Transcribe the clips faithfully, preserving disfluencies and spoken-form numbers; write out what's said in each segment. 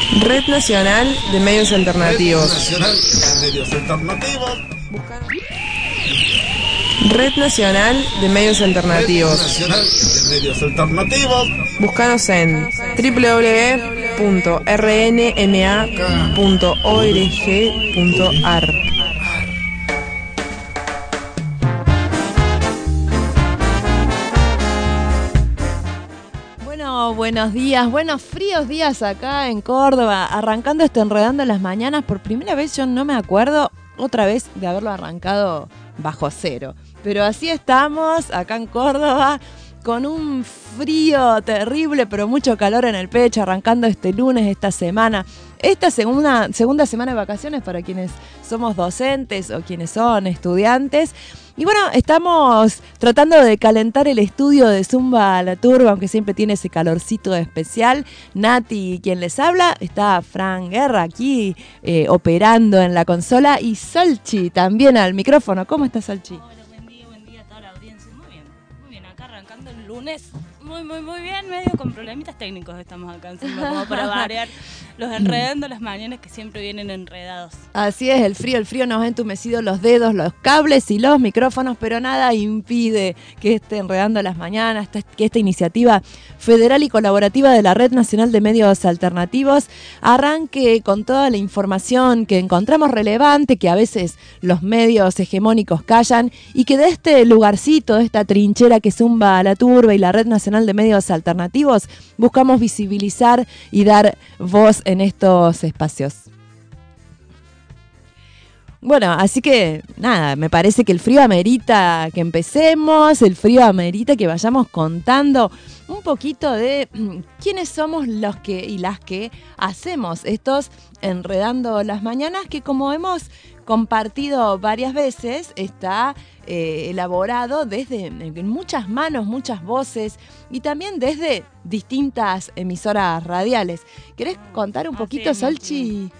Red Nacional de Medios Alternativos. Red Nacional de Medios Alternativos. Busca... Red Nacional de Medios Alternativos. Red Nacional de Medios Alternativos. Búscanos en doble u doble u doble u punto r n m a punto org punto a r. Bueno, buenos días, buenos fríos días acá en Córdoba, arrancando este Enredando las Mañanas. Por primera vez yo no me acuerdo otra vez de haberlo arrancado bajo cero. Pero así estamos acá en Córdoba, con un frío terrible, pero mucho calor en el pecho, arrancando este lunes, esta semana. Esta segunda, segunda semana de vacaciones para quienes somos docentes o quienes son estudiantes. Y bueno, estamos tratando de calentar el estudio de Zumba a la Turba, aunque siempre tiene ese calorcito especial. Nati, quien les habla, está Fran Guerra aquí eh, operando en la consola, y Solchi también al micrófono. ¿Cómo está, Solchi? Hola, buen día, buen día a toda la audiencia. Muy bien, muy bien. Acá arrancando el lunes, muy, muy, muy bien. Medio con problemitas técnicos estamos acá en Zumba, como para variar los enredando las mañanas que siempre vienen enredados. Así es, el frío, el frío nos ha entumecido los dedos, los cables y los micrófonos, pero nada impide que esté Enredando las Mañanas, que esta iniciativa federal y colaborativa de la Red Nacional de Medios Alternativos arranque con toda la información que encontramos relevante, que a veces los medios hegemónicos callan, y que de este lugarcito, de esta trinchera que Zumba a la Turba y la Red Nacional de Medios Alternativos, buscamos visibilizar y dar voz en estos espacios. Bueno, así que nada, me parece que el frío amerita que empecemos, el frío amerita que vayamos contando un poquito de quiénes somos los que y las que hacemos estos Enredando las Mañanas, que como hemos compartido varias veces, está eh, elaborado desde en muchas manos, muchas voces, y también desde distintas emisoras radiales. ¿Querés contar un poquito, Solchi?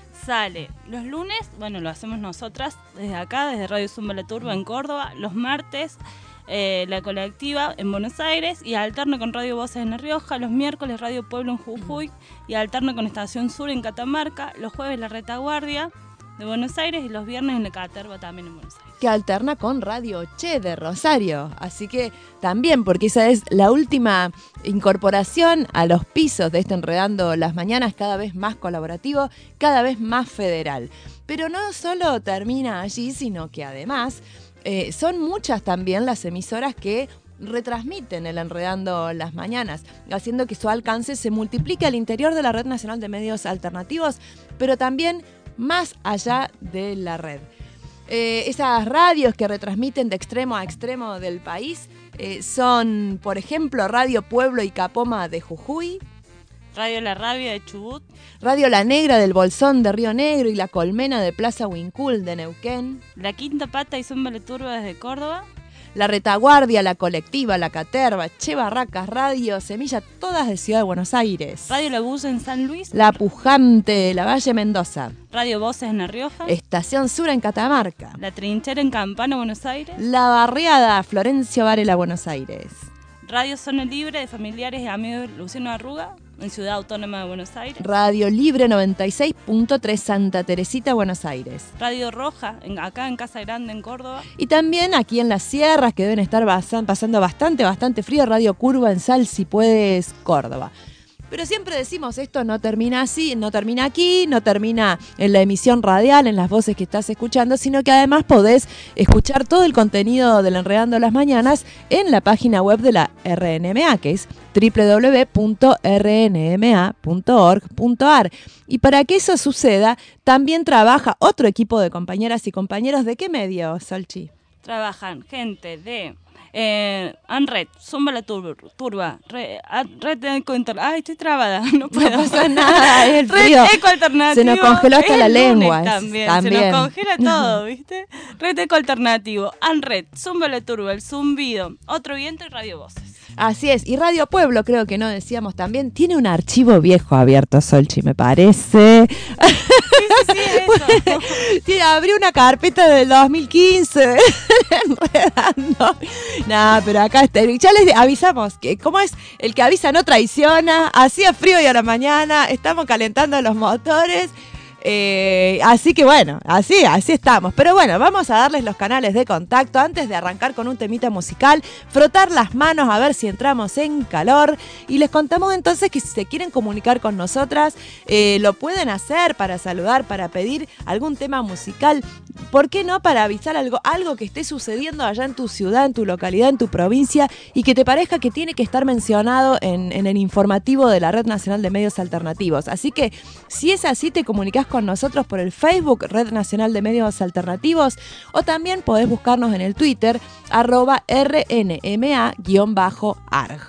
Sale los lunes, bueno, lo hacemos nosotras desde acá, desde Radio Zumba la Turba en Córdoba. Los martes, eh, La Colectiva en Buenos Aires, y alterno con Radio Voces en La Rioja. Los miércoles, Radio Pueblo en Jujuy, y alterno con Estación Sur en Catamarca. Los jueves, La Retaguardia de Buenos Aires, y los viernes en La Caterva también en Buenos Aires. Que alterna con Radio Che de Rosario. Así que también, porque esa es la última incorporación a los pisos de este Enredando las Mañanas, cada vez más colaborativo, cada vez más federal. Pero no solo termina allí, sino que además eh, son muchas también las emisoras que retransmiten el Enredando las Mañanas, haciendo que su alcance se multiplique al interior de la Red Nacional de Medios Alternativos, pero también más allá de la red. Eh, esas radios que retransmiten de extremo a extremo del país eh, son, por ejemplo, Radio Pueblo y Capoma de Jujuy, Radio La Rabia de Chubut, Radio La Negra del Bolsón de Río Negro y La Colmena de Plaza Huincul de Neuquén, La Quinta Pata y Zumba la Turba desde Córdoba, La Retaguardia, La Colectiva, La Caterva, Che Barracas, Radio Semilla, todas de Ciudad de Buenos Aires, Radio La Buza en San Luis, La Pujante, La Valle Mendoza, Radio Voces en La Rioja, Estación Sur en Catamarca, La Trinchera en Campana, Buenos Aires, La Barriada, Florencio Varela, Buenos Aires, Radio Zona Libre de familiares y amigos de Luciano Arruga en Ciudad Autónoma de Buenos Aires, Radio Libre noventa y seis punto tres Santa Teresita, Buenos Aires, Radio Roja en, acá en Casa Grande en Córdoba, y también aquí en las sierras, que deben estar basan, pasando bastante, bastante frío, Radio Curva en Sal, si puedes, Córdoba. Pero siempre decimos, esto no termina así, no termina aquí, no termina en la emisión radial, en las voces que estás escuchando, sino que además podés escuchar todo el contenido del Enredando las Mañanas en la página web de la R N M A, que es doble u doble u doble u punto r n m a punto org punto a r. Y para que eso suceda, también trabaja otro equipo de compañeras y compañeros. ¿De qué medio, Solchi? Trabajan gente de Eh, Anred, Zumba la Turba, turba Red, Red Eco Alternativo. Ay, estoy trabada, no puedo. No pasa nada, es el frío. Red Eco Alternativo. Se nos congeló hasta la lengua. También, también. Se nos congela todo, ¿viste? Red Eco Alternativo, Anred, Zumba la Turba, El Zumbido, Otro Viento y Radio Voces. Así es, y Radio Pueblo, creo que no decíamos también, tiene un archivo viejo abierto, Solchi, me parece. Sí, sí, sí, eso. Tiene- Abrí una carpeta del dos mil quince enredando. No, pero acá está. Ya les avisamos que como es el que avisa no traiciona. Hacía frío y a la mañana estamos calentando los motores. Eh, así que bueno, así, así estamos. Pero bueno, vamos a darles los canales de contacto antes de arrancar con un temita musical, frotar las manos a ver si entramos en calor y les contamos entonces que si se quieren comunicar con nosotras, eh, lo pueden hacer para saludar, para pedir algún tema musical. ¿Por qué no para avisar algo, algo que esté sucediendo allá en tu ciudad, en tu localidad, en tu provincia y que te parezca que tiene que estar mencionado en, en el informativo de la Red Nacional de Medios Alternativos? Así que si es así, te comunicás con nosotros por el Facebook Red Nacional de Medios Alternativos o también podés buscarnos en el Twitter arroba R N M A guión bajo arg.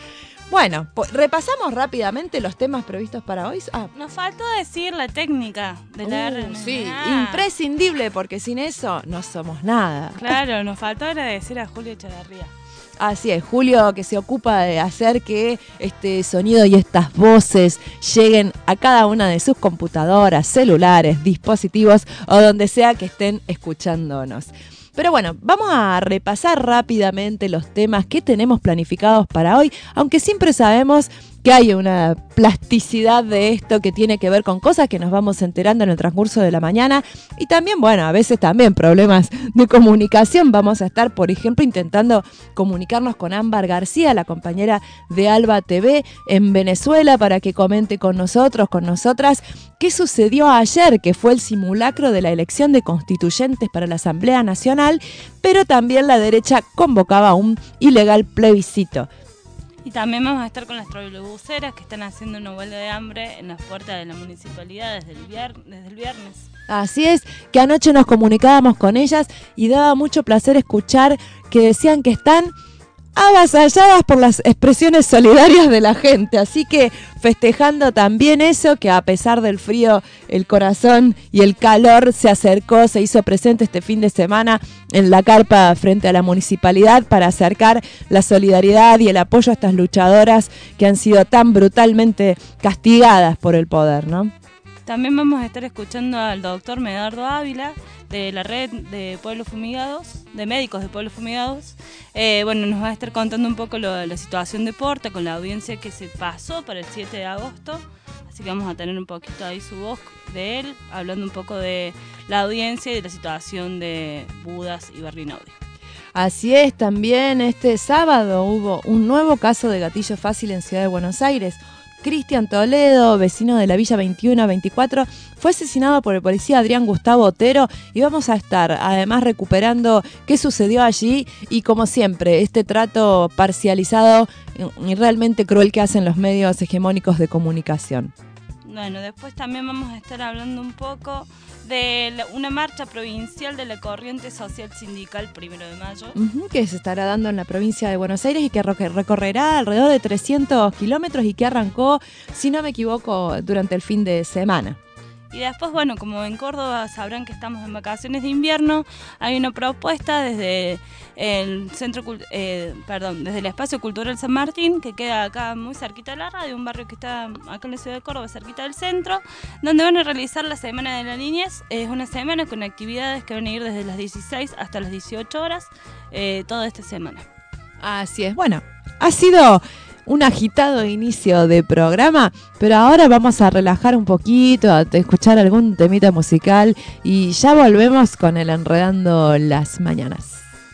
Bueno, po- repasamos rápidamente los temas previstos para hoy. Ah, Nos faltó decir la técnica de la uh, R N A. sí, imprescindible porque sin eso no somos nada. Claro, nos faltó agradecer a Julio Echeverría. Así es, Julio, que se ocupa de hacer que este sonido y estas voces lleguen a cada una de sus computadoras, celulares, dispositivos o donde sea que estén escuchándonos. Pero bueno, vamos a repasar rápidamente los temas que tenemos planificados para hoy, aunque siempre sabemos que hay una plasticidad de esto que tiene que ver con cosas que nos vamos enterando en el transcurso de la mañana y también, bueno, a veces también problemas de comunicación. Vamos a estar, por ejemplo, intentando comunicarnos con Ámbar García, la compañera de Alba T V en Venezuela, para que comente con nosotros, con nosotras, qué sucedió ayer, que fue el simulacro de la elección de constituyentes para la Asamblea Nacional, pero también la derecha convocaba un ilegal plebiscito. Y también vamos a estar con las trolebuseras que están haciendo una huelga de hambre en las puertas de la municipalidad desde el, vier- desde el viernes. Así es, que anoche nos comunicábamos con ellas y daba mucho placer escuchar que decían que están avasalladas por las expresiones solidarias de la gente, así que festejando también eso, que a pesar del frío, el corazón y el calor se acercó, se hizo presente este fin de semana en la carpa frente a la municipalidad para acercar la solidaridad y el apoyo a estas luchadoras que han sido tan brutalmente castigadas por el poder, ¿no? También vamos a estar escuchando al doctor Medardo Ávila de la red de pueblos fumigados, de médicos de pueblos fumigados. Eh, bueno, nos va a estar contando un poco lo, la situación de Porta con la audiencia que se pasó para el siete de agosto. Así que vamos a tener un poquito ahí su voz de él, hablando un poco de la audiencia y de la situación de Budas y Barrinaudi. Así es, también este sábado hubo un nuevo caso de gatillo fácil en Ciudad de Buenos Aires. Cristian Toledo, vecino de la Villa veintiuno a veinticuatro, fue asesinado por el policía Adrián Gustavo Otero y vamos a estar además recuperando qué sucedió allí y como siempre este trato parcializado y realmente cruel que hacen los medios hegemónicos de comunicación. Bueno, después también vamos a estar hablando un poco de la, una marcha provincial de la corriente social sindical primero de mayo. Uh-huh, que se estará dando en la provincia de Buenos Aires y que recorrerá alrededor de trescientos kilómetros y que arrancó, si no me equivoco, durante el fin de semana. Y después, bueno, como en Córdoba sabrán que estamos en vacaciones de invierno, hay una propuesta desde el centro, eh, perdón, desde el Espacio Cultural San Martín, que queda acá muy cerquita de la radio, un barrio que está acá en la ciudad de Córdoba, cerquita del centro, donde van a realizar la Semana de la Niñez. Es una semana con actividades que van a ir desde las dieciséis hasta las dieciocho horas, eh, toda esta semana. Así es, bueno, ha sido un agitado inicio de programa, pero ahora vamos a relajar un poquito, a escuchar algún temita musical y ya volvemos con el Enredando las Mañanas.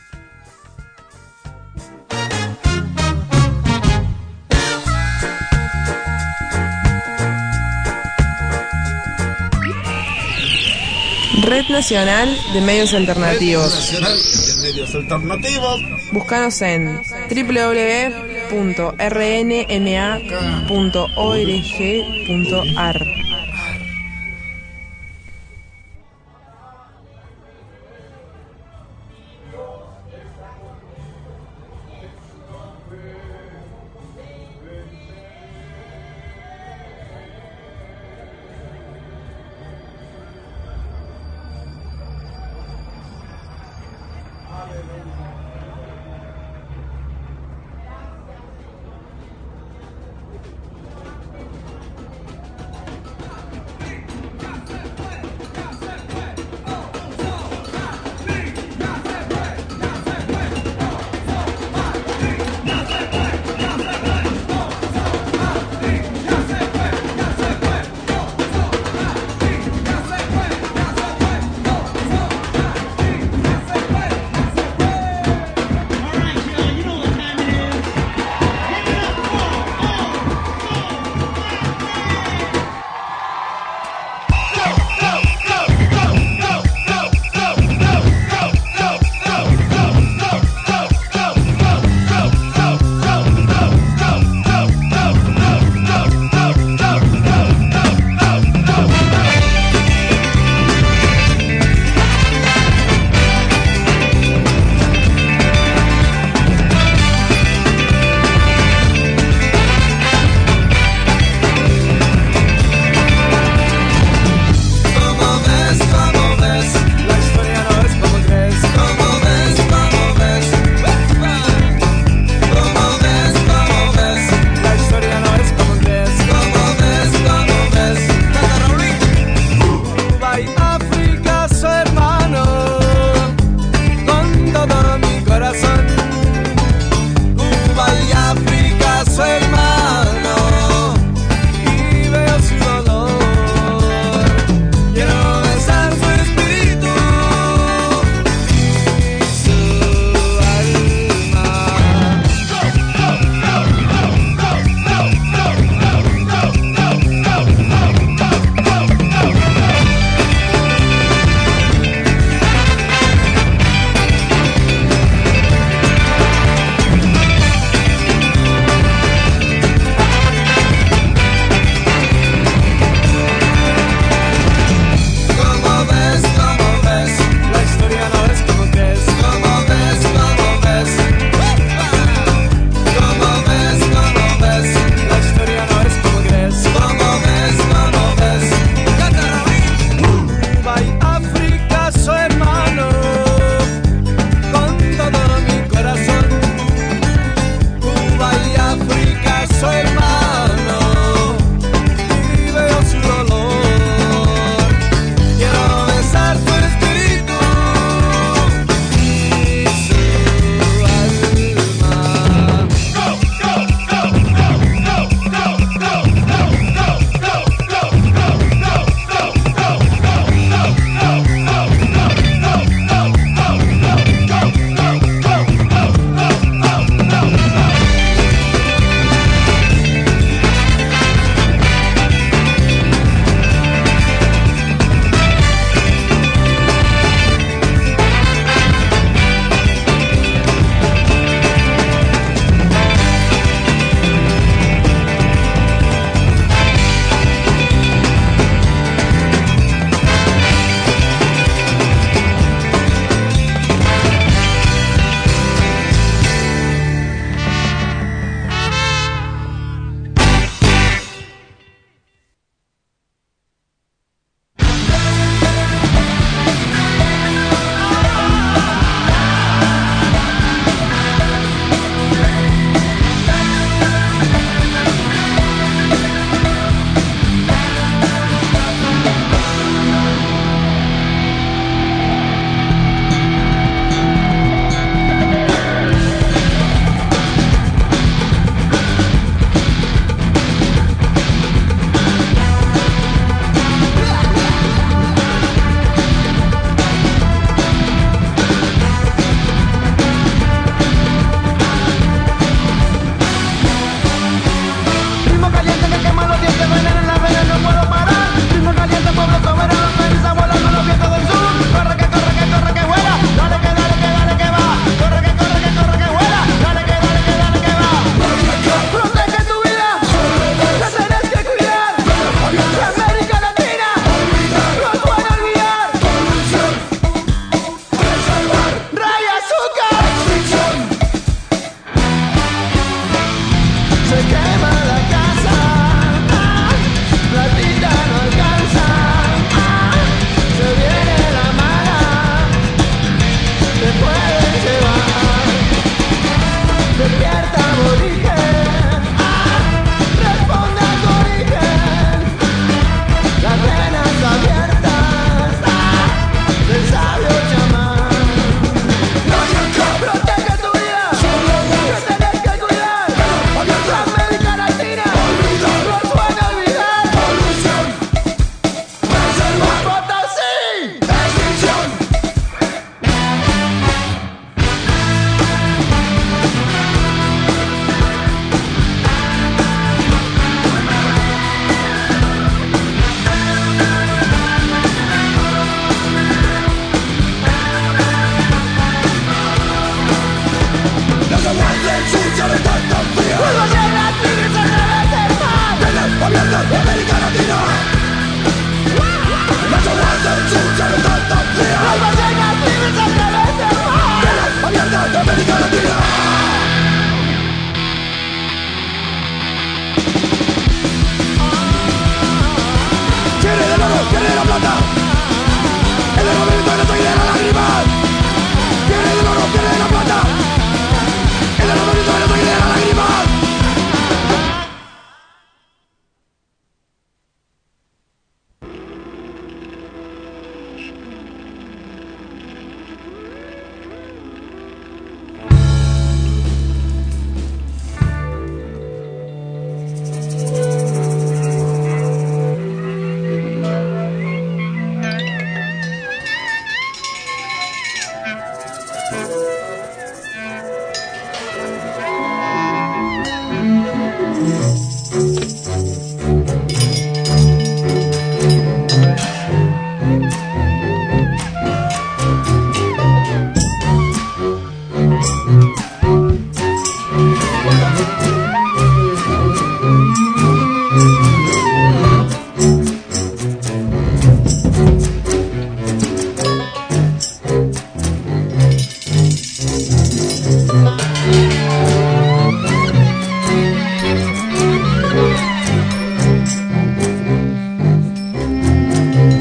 Red Nacional de Medios Alternativos. Nacional de Medios Alternativos. Búscanos en doble u doble u doble u punto r n m a punto org punto a r.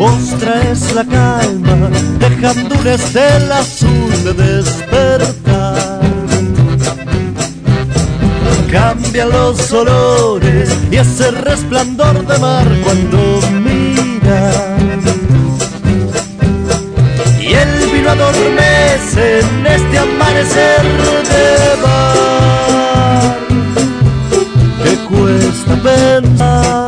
vos traes la calma, dejando un estel azul de despertar. Cambian los olores y ese resplandor de mar cuando miras. Y el vino adormece en este amanecer de mar que cuesta pensar.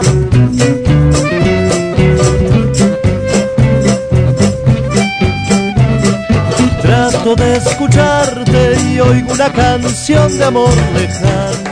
Trato de escucharte y oigo una canción de amor lejana.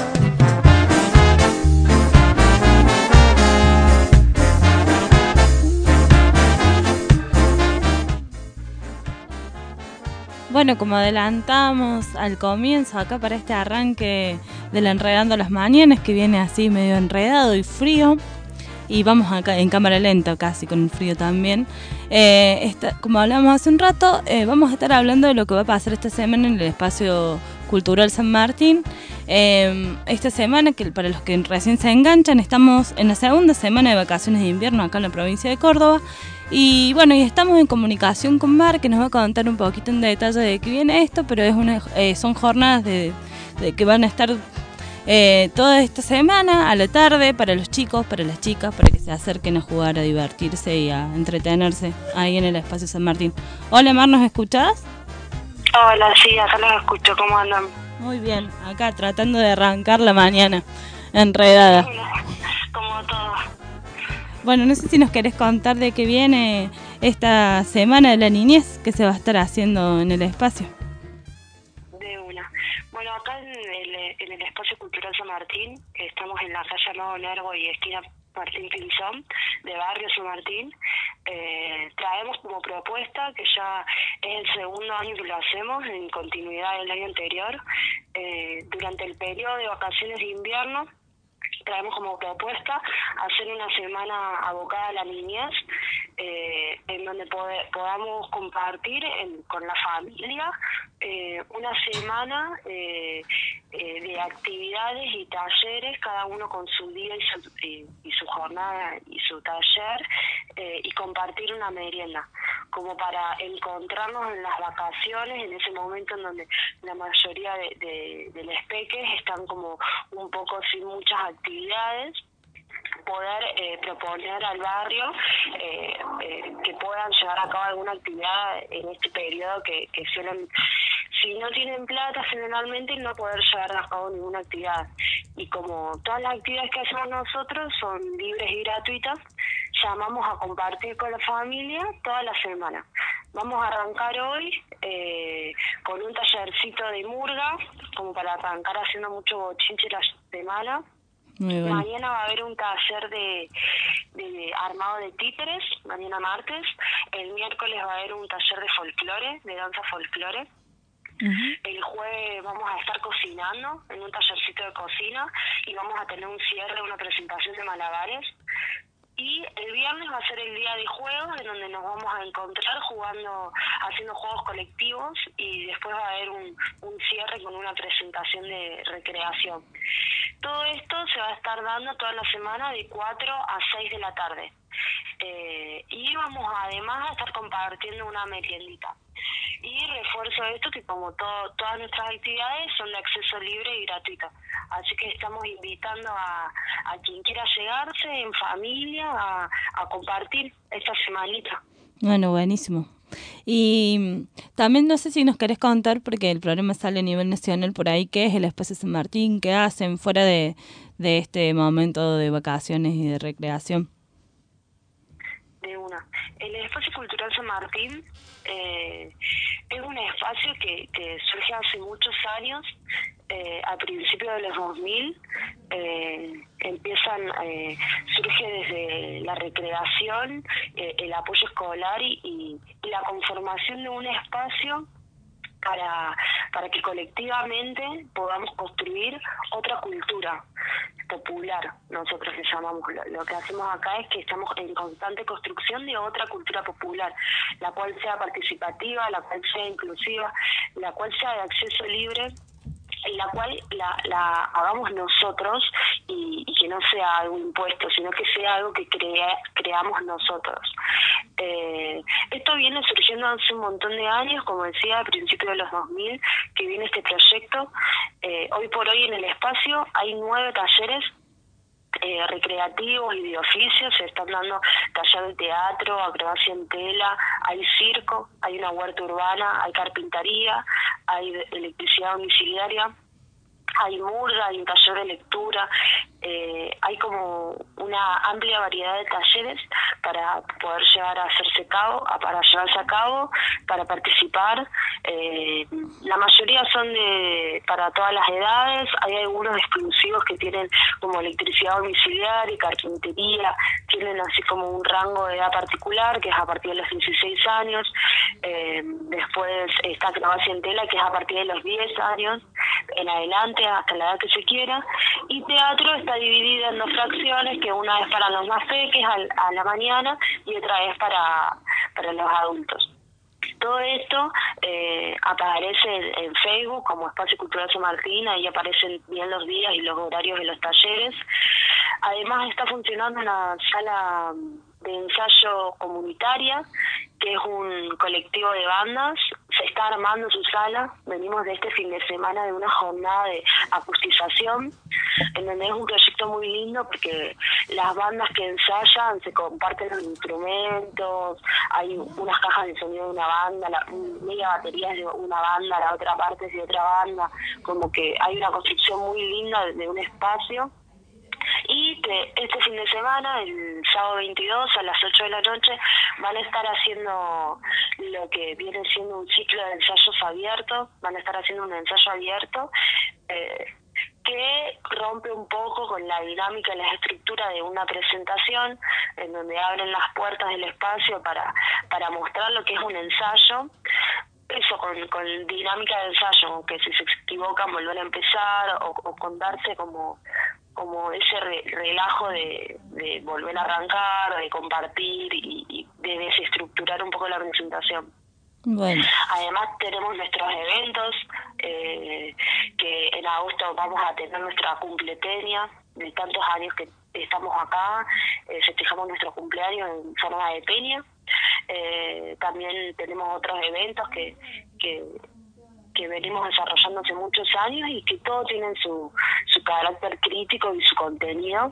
Bueno, como adelantamos al comienzo acá para este arranque del Enredando las Mañanas, que viene así medio enredado y frío, y vamos acá en cámara lenta casi con el frío también, eh, esta, como hablamos hace un rato, eh, vamos a estar hablando de lo que va a pasar esta semana en el Espacio Cultural San Martín. Eh, esta semana, que para los que recién se enganchan, estamos en la segunda semana de vacaciones de invierno acá en la provincia de Córdoba. Y bueno, y estamos en comunicación con Mar, que nos va a contar un poquito en detalle de qué viene esto, pero es una, eh, son jornadas de, de que van a estar eh, toda esta semana a la tarde para los chicos, para las chicas, para que se acerquen a jugar, a divertirse y a entretenerse ahí en el Espacio San Martín. Hola Mar, ¿nos escuchás? Hola, sí, acá los escucho, ¿cómo andan? Muy bien, acá tratando de arrancar la mañana, enredada. Como todo. Bueno, no sé si nos querés contar de qué viene esta Semana de la Niñez que se va a estar haciendo en el espacio. De una. Bueno, acá en el, en el Espacio Cultural San Martín, que estamos en la calle Nuevo Nervo y esquina Martín Pinzón, de Barrio San Martín, eh, traemos como propuesta, que ya es el segundo año que lo hacemos, en continuidad del año anterior, eh, durante el periodo de vacaciones de invierno, traemos como propuesta hacer una semana abocada a la niñez, eh, en donde pode, podamos compartir en, con la familia eh, una semana eh, eh, de actividades y talleres, cada uno con su día y su, y, y su jornada y su taller, eh, y compartir una merienda, como para encontrarnos en las vacaciones, en ese momento en donde la mayoría de, de, de los peques están como un poco sin muchas actividades, poder eh, proponer al barrio eh, eh, que puedan llevar a cabo alguna actividad en este periodo que, que suelen, si no tienen plata generalmente, no poder llevar a cabo ninguna actividad. Y como todas las actividades que hacemos nosotros son libres y gratuitas, llamamos a compartir con la familia toda la semana. Vamos a arrancar hoy eh, con un tallercito de murga, como para arrancar haciendo mucho bochinche la semana. Muy bueno. Mañana va a haber un taller de, de armado de títeres, mañana martes. El miércoles va a haber un taller de folclore, de danza folclore. Uh-huh. El jueves vamos a estar cocinando en un tallercito de cocina y vamos a tener un cierre, una presentación de malabares. Y el viernes va a ser el día de juegos, en donde nos vamos a encontrar jugando, haciendo juegos colectivos, y después va a haber un, un cierre con una presentación de recreación. Todo esto se va a estar dando toda la semana de cuatro a seis de la tarde. Eh, y vamos además a estar compartiendo una meriendita. Y refuerzo esto que como todo, todas nuestras actividades son de acceso libre y gratuito. Así que estamos invitando a, a quien quiera llegarse en familia a, a compartir esta semanita. Bueno, buenísimo. Y también no sé si nos querés contar, porque el programa sale a nivel nacional por ahí, qué es el Espacio San Martín, qué hacen fuera de, de este momento de vacaciones y de recreación. De una. El Espacio Cultural San Martín eh, es un espacio que, que surge hace muchos años, eh, a principios de los dos mil, eh, empiezan, eh, surge desde la recreación, eh, el apoyo escolar y, y, y la conformación de un espacio para, para que colectivamente podamos construir otra cultura popular. Nosotros le llamamos, lo, lo que hacemos acá es que estamos en constante construcción de otra cultura popular, la cual sea participativa, la cual sea inclusiva, la cual sea de acceso libre en la cual la, la hagamos nosotros y, y que no sea algo impuesto, sino que sea algo que crea, creamos nosotros. Eh, esto viene surgiendo hace un montón de años, como decía, a principios de los dos mil, que viene este proyecto. Eh, hoy por hoy en el espacio hay nueve talleres Eh, recreativos y de oficio. Se están dando taller de teatro, acrobacia en tela, hay circo, hay una huerta urbana, hay carpintería, hay electricidad domiciliaria, hay murga, hay un taller de lectura, eh, hay como una amplia variedad de talleres para poder llevar a hacerse cabo, a, para llevarse a cabo, para participar. Eh, la mayoría son de para todas las edades, hay algunos exclusivos que tienen como electricidad domiciliaria y carpintería, tienen así como un rango de edad particular, que es a partir de los dieciséis años, eh, después está acrobacia en tela, que es a partir de los diez años, en adelante, hasta la edad que se quiera, y teatro está dividida en dos fracciones, que una es para los más peques a, a la mañana y otra es para, para los adultos. Todo esto eh, aparece en, en Facebook como Espacio Cultural San Martín, ahí aparecen bien los días y los horarios de los talleres. Además está funcionando una sala de ensayo comunitaria, que es un colectivo de bandas. Se está armando su sala, venimos de este fin de semana de una jornada de acustización, en donde es un proyecto muy lindo porque las bandas que ensayan se comparten los instrumentos, hay unas cajas de sonido de una banda, la media batería es de una banda, la otra parte es de otra banda, como que hay una construcción muy linda de, de un espacio. Y que este fin de semana, el sábado veintidós a las ocho de la noche, van a estar haciendo lo que viene siendo un ciclo de ensayos abiertos, van a estar haciendo un ensayo abierto eh, que rompe un poco con la dinámica y la estructura de una presentación, en donde abren las puertas del espacio para, para mostrar lo que es un ensayo. Eso con, con dinámica de ensayo, que si se equivocan volver a empezar o, o contarse como como ese re, relajo de, de volver a arrancar, de compartir y, y de desestructurar un poco la presentación. Bueno. Además tenemos nuestros eventos, eh, que en agosto vamos a tener nuestra cumpleteña de tantos años que estamos acá, eh, festejamos nuestro cumpleaños en forma de peña. Eh, también tenemos otros eventos que, que que venimos desarrollando hace muchos años y que todos tienen su, su carácter crítico y su contenido.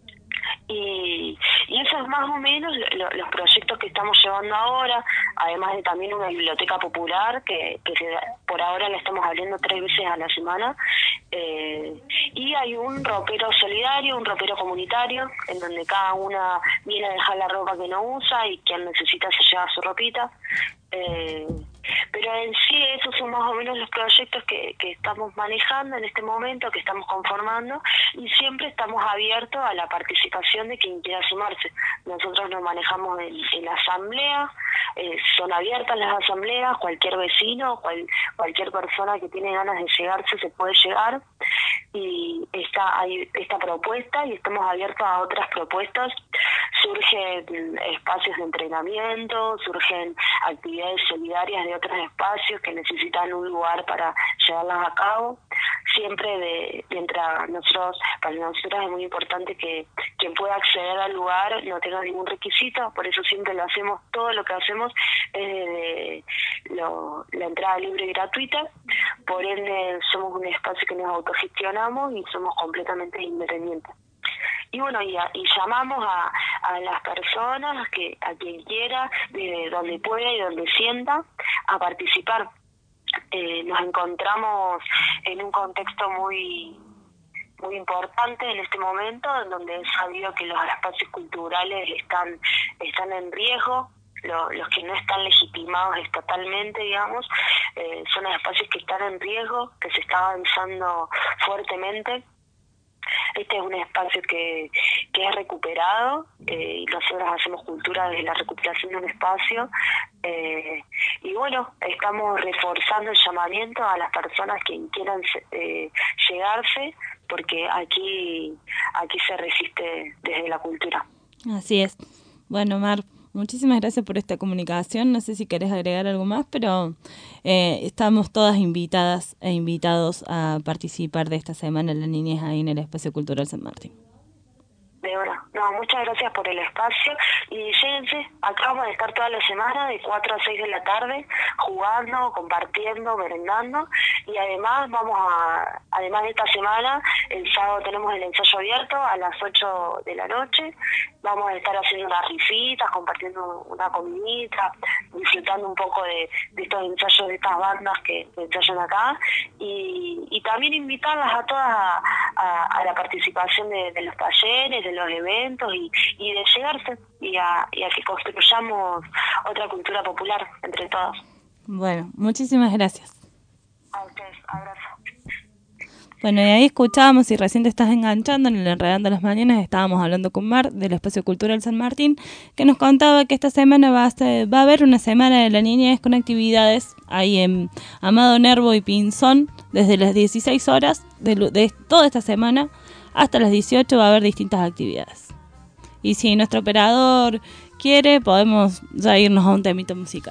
Y, y eso es más o menos lo, los proyectos que estamos llevando ahora, además de también una biblioteca popular que, que se, por ahora la estamos abriendo tres veces a la semana. Eh, y hay un ropero solidario, un ropero comunitario, en donde cada una viene a dejar la ropa que no usa y quien necesita se lleva su ropita. Eh, pero en sí esos son más o menos los proyectos que, que estamos manejando en este momento, que estamos conformando, y siempre estamos abiertos a la participación de quien quiera sumarse. Nosotros nos manejamos en, en la asamblea, eh, son abiertas las asambleas, cualquier vecino, cual, cualquier persona que tiene ganas de llegarse se puede llegar, y está hay esta propuesta y estamos abiertos a otras propuestas. Surgen espacios de entrenamiento, surgen actividades solidarias de otros espacios que necesitan un lugar para llevarlas a cabo. Siempre de, mientras nosotros, para nosotros es muy importante que quien pueda acceder al lugar no tenga ningún requisito, por eso siempre lo hacemos, todo lo que hacemos es de, lo, la entrada libre y gratuita, por ende somos un espacio que nos autogestionamos y somos completamente independientes. Y bueno, y, a, y llamamos a, a las personas, que a quien quiera, de donde pueda y donde sienta, a participar. Eh, nos encontramos en un contexto muy muy importante en este momento, en donde es sabido que los espacios culturales están están en riesgo. Lo, los que no están legitimados estatalmente, digamos, eh, son espacios que están en riesgo, que se está avanzando fuertemente. Este es un espacio que, que es recuperado, eh, y nosotros hacemos cultura desde la recuperación de un espacio, eh, y bueno, estamos reforzando el llamamiento a las personas que quieran eh, llegarse, porque aquí aquí se resiste desde la cultura. Así es. Bueno, Mar, Muchísimas gracias por esta comunicación. No sé si querés agregar algo más, pero eh, estamos todas invitadas e invitados a participar de esta semana en la niñez ahí en el Espacio Cultural San Martín. De hora. No, muchas gracias por el espacio y lléguense, acá vamos a estar toda la semana de cuatro a seis de la tarde jugando, compartiendo, merendando y además vamos a, además de esta semana, el sábado tenemos el ensayo abierto a las ocho de la noche, vamos a estar haciendo unas risitas, compartiendo una comidita, disfrutando un poco de, de estos ensayos de estas bandas que, que ensayan acá y, y también invitarlas a todas a, a, a la participación de, de los talleres, de los eventos y, y de llegarse y a, y a que construyamos otra cultura popular entre todos. Bueno, muchísimas gracias. A ustedes, abrazo. Bueno, y ahí escuchábamos, y recién te estás enganchando, en el Enredando las Mañanas estábamos hablando con Mar del Espacio Cultural San Martín, que nos contaba que esta semana va a, ser, va a haber una semana de la niñez con actividades ahí en Amado Nervo y Pinzón, desde las dieciséis horas de, de toda esta semana hasta las dieciocho va a haber distintas actividades. Y si nuestro operador quiere, podemos ya irnos a un temito musical.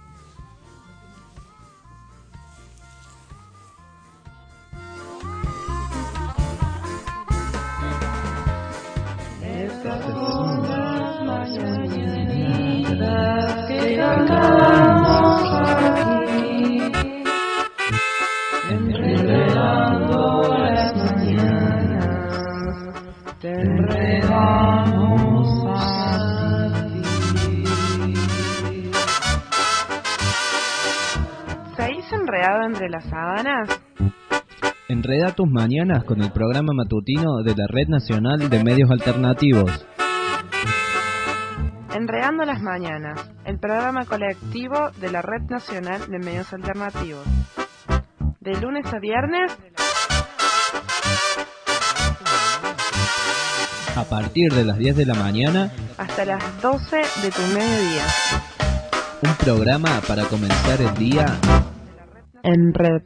Que cantamos aquí, enredando las mañanas, te enredamos a ti. ¿Seguís enredado entre las sábanas? Enreda tus mañanas con el programa matutino de la Red Nacional de Medios Alternativos. Enredando las Mañanas, el programa colectivo de la Red Nacional de Medios Alternativos. De lunes a viernes, a partir de las diez de la mañana, hasta las doce de tu mediodía. Un programa para comenzar el día en red.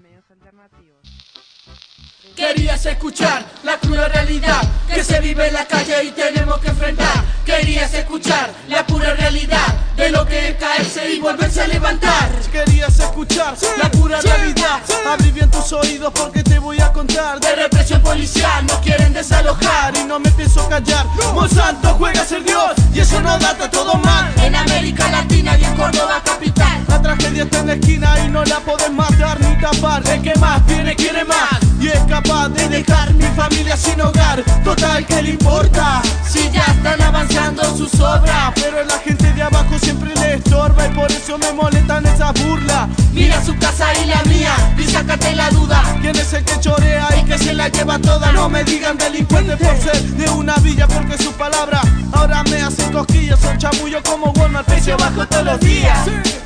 Querías escuchar la cruda realidad que se vive en la calle y tenemos que enfrentar. Querías escuchar la pura realidad de lo que es caerse y volverse a levantar. Querías escuchar la pura realidad. Abrí bien tus oídos porque te voy a contar de represión policial, nos quieren desalojar y no me pienso callar. Monsanto juega a ser Dios y eso no data todo mal. En América Latina y en Córdoba capital, la tragedia está en la esquina y no la podés matar ni tapar. El que más viene quiere más y es capaz de dejar mi familia sin hogar. Total, ¿qué le importa? Si ya están avanzando sus obras, pero la gente de abajo siempre le estorba y por eso me molestan esas burlas. Mira su casa y la mía y sácate la duda. ¿Quién es el que chorea y que se la lleva toda? No me digan delincuentes por ser de una villa, porque sus palabras ahora me hacen cosquillas. Son chamullos como Walmart, precio bajo todos los días. Sí.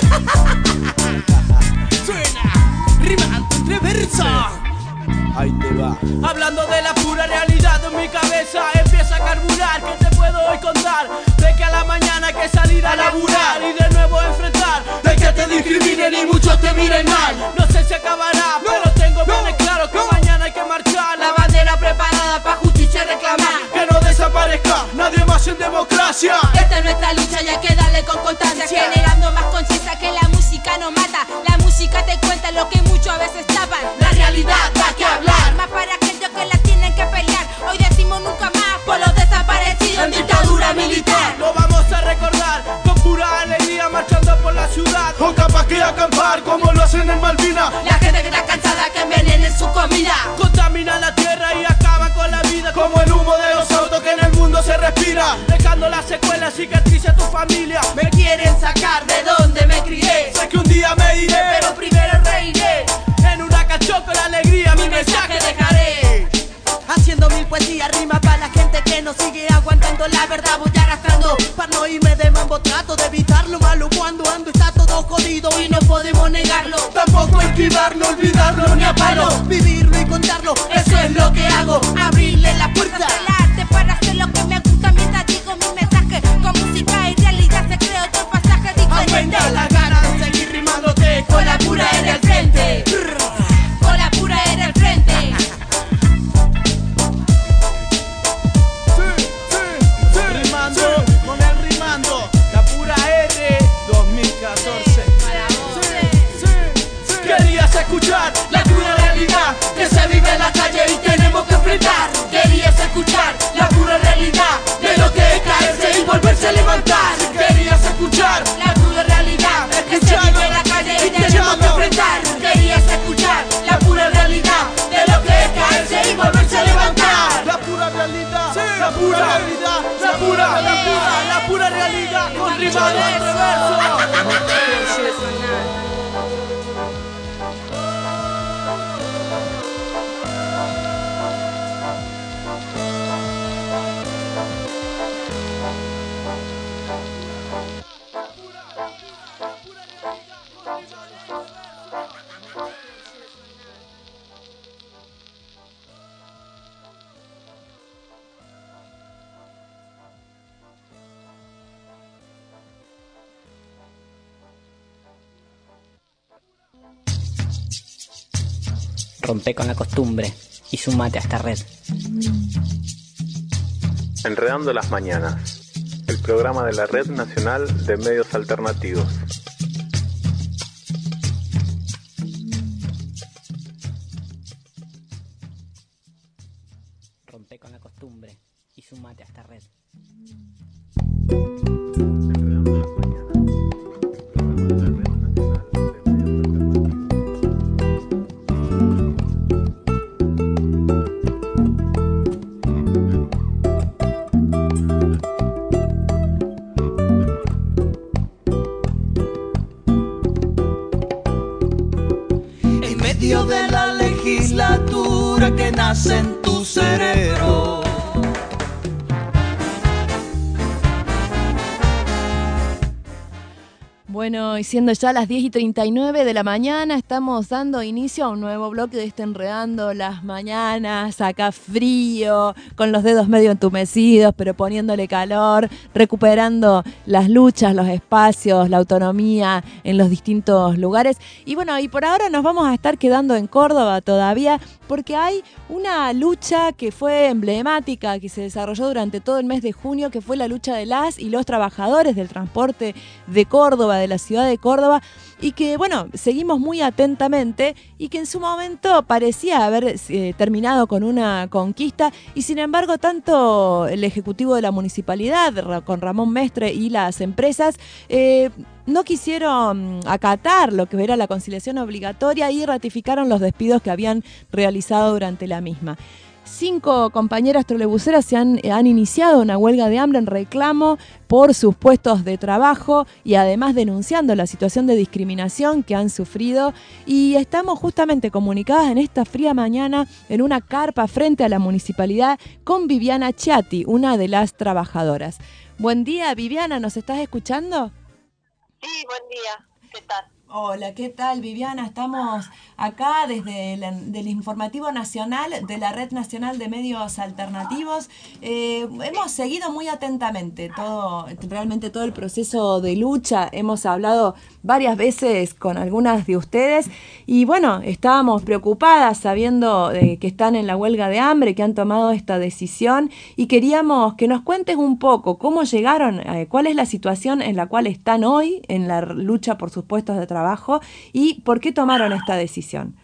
Suena, rima, reversa. Ahí te va. Hablando de la pura realidad de mi cabeza empieza a carburar. ¿Qué te puedo hoy contar? De que a la mañana hay que salir a laburar y de nuevo enfrentar de que te discriminen y muchos te miren mal. No sé si acabará, no, pero tengo bien no, claro que no. Mañana hay que marchar. La bandera preparada para justicia reclamar. Que no desaparezca nadie más en democracia. Esta es nuestra lucha y hay que darle con constancia, generando más conciencia que la música no mata. La música te cuenta lo que muchos a veces tapan. La realidad da que hablar, más para aquellos que la tienen que pelear. Hoy decimos nunca más por los desaparecidos en dictadura militar. Lo vamos a recordar con pura alegría, marchando por la ciudad o capaz que acampar como lo hacen en Malvinas. La gente que está cansada que envenenen su comida, contamina la tierra y acaba con la vida, como el humo de los autos que en el mundo se respira, dejando las secuelas, cicatrices a tu familia. Me quieren sacar de donde me crié, sé que un día me iré, pero primero reiré. En una cachoca la alegría mi mensaje dejaré. Haciendo mil poesías, rima para la gente que no sigue aguantando. La verdad voy arrastrando, para no irme de mambo trato de evitar lo malo. Cuando ando está todo jodido y no podemos negarlo. Tampoco esquivarlo, olvidarlo ni a palo. Vivirlo y contarlo, eso es lo que hago. Abrirle la puerta al arte para hacer lo que me gusta. Mientras digo mi mensaje, con música y realidad se crea otro pasaje diferente. Aumenta la gana de seguir rimándote con la pura era al frente. Con la pura era al frente. Rimando, con el rimando, la enfrentar, querías escuchar la pura realidad de lo que es caerse y volverse a levantar. Si querías escuchar La cruda realidad que se vive en la calle y tenemos que enfrentar. Querías escuchar la pura realidad de lo que es caerse y volverse a levantar. la pura realidad, la pura realidad, la pura, la pura, la pura realidad con rimado en reverso. Rompe con la costumbre y sumate a esta red. Enredando las Mañanas, el programa de la Red Nacional de Medios Alternativos. Rompe con la costumbre y sumate a esta red. Enredando las Mañanas, el programa de la Red Nacional de Medios En medio de la legislatura que nace en tu cerebro, Bueno, y siendo ya las diez y treinta y nueve de la mañana, estamos dando inicio a un nuevo bloque de este Enredando las Mañanas, acá frío, con los dedos medio entumecidos, pero poniéndole calor, recuperando las luchas, los espacios, la autonomía en los distintos lugares. Y bueno, y por ahora nos vamos a estar quedando en Córdoba todavía, porque hay una lucha que fue emblemática, que se desarrolló durante todo el mes de junio, que fue la lucha de las y los trabajadores del transporte de Córdoba, de la ciudad de Córdoba, y que, bueno, seguimos muy atentamente y que en su momento parecía haber eh, terminado con una conquista, y sin embargo tanto el Ejecutivo de la Municipalidad, con Ramón Mestre, y las empresas, eh, no quisieron acatar lo que era la conciliación obligatoria y ratificaron los despidos que habían realizado durante la misma. Cinco compañeras trolebuseras se han, han iniciado una huelga de hambre en reclamo por sus puestos de trabajo y además denunciando la situación de discriminación que han sufrido, y estamos justamente comunicadas en esta fría mañana en una carpa frente a la municipalidad con Viviana Chiatti, una de las trabajadoras. Buen día, Viviana, ¿nos estás escuchando? Sí, buen día. ¿Qué tal? Hola, ¿qué tal, Viviana? Estamos acá desde el del Informativo Nacional de la Red Nacional de Medios Alternativos. Eh, hemos seguido muy atentamente todo, realmente todo el proceso de lucha. Hemos hablado varias veces con algunas de ustedes y bueno, estábamos preocupadas sabiendo eh, que están en la huelga de hambre, que han tomado esta decisión, y queríamos que nos cuentes un poco cómo llegaron, eh, cuál es la situación en la cual están hoy en la lucha por sus puestos de trabajo. Trabajo, y por qué tomaron esta decisión.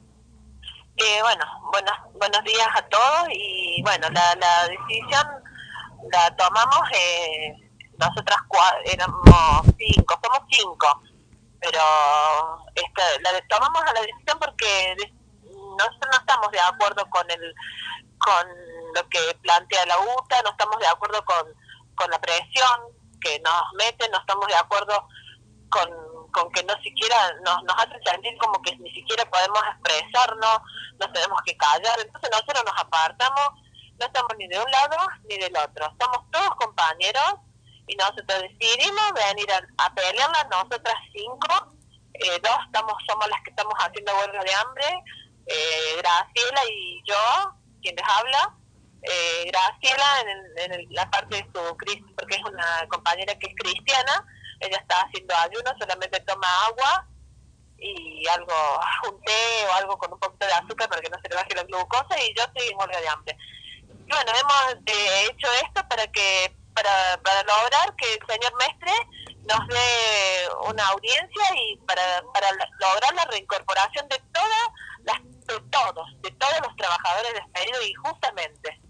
Eh, bueno, buenos, buenos días a todos. Y bueno, la, la decisión la tomamos, eh, nosotras cuatro, éramos cinco, somos cinco, pero esta, la tomamos a la decisión porque nosotros no estamos de acuerdo con el con lo que plantea la U T A, no estamos de acuerdo con, con la presión que nos meten, no estamos de acuerdo con con que no siquiera nos, nos hace sentir como que ni siquiera podemos expresarnos, nos tenemos que callar. Entonces nosotros nos apartamos, no estamos ni de un lado ni del otro, somos todos compañeros y nosotros decidimos venir a, a pelearla, nosotras cinco, eh, dos estamos somos las que estamos haciendo huelga de hambre, eh, Graciela y yo, quien les habla. eh, Graciela en, el, en el, la parte de su crisis, porque es una compañera que es cristiana. Ella está haciendo ayuno, solamente toma agua y algo, un té o algo con un poquito de azúcar para que no se le baje la glucosa, y yo estoy en huelga de hambre. Y bueno, hemos eh, hecho esto para que para, para lograr que el señor Mestre nos dé una audiencia y para, para lograr la reincorporación de todas las, de todos, de todos todos los trabajadores despedidos injustamente.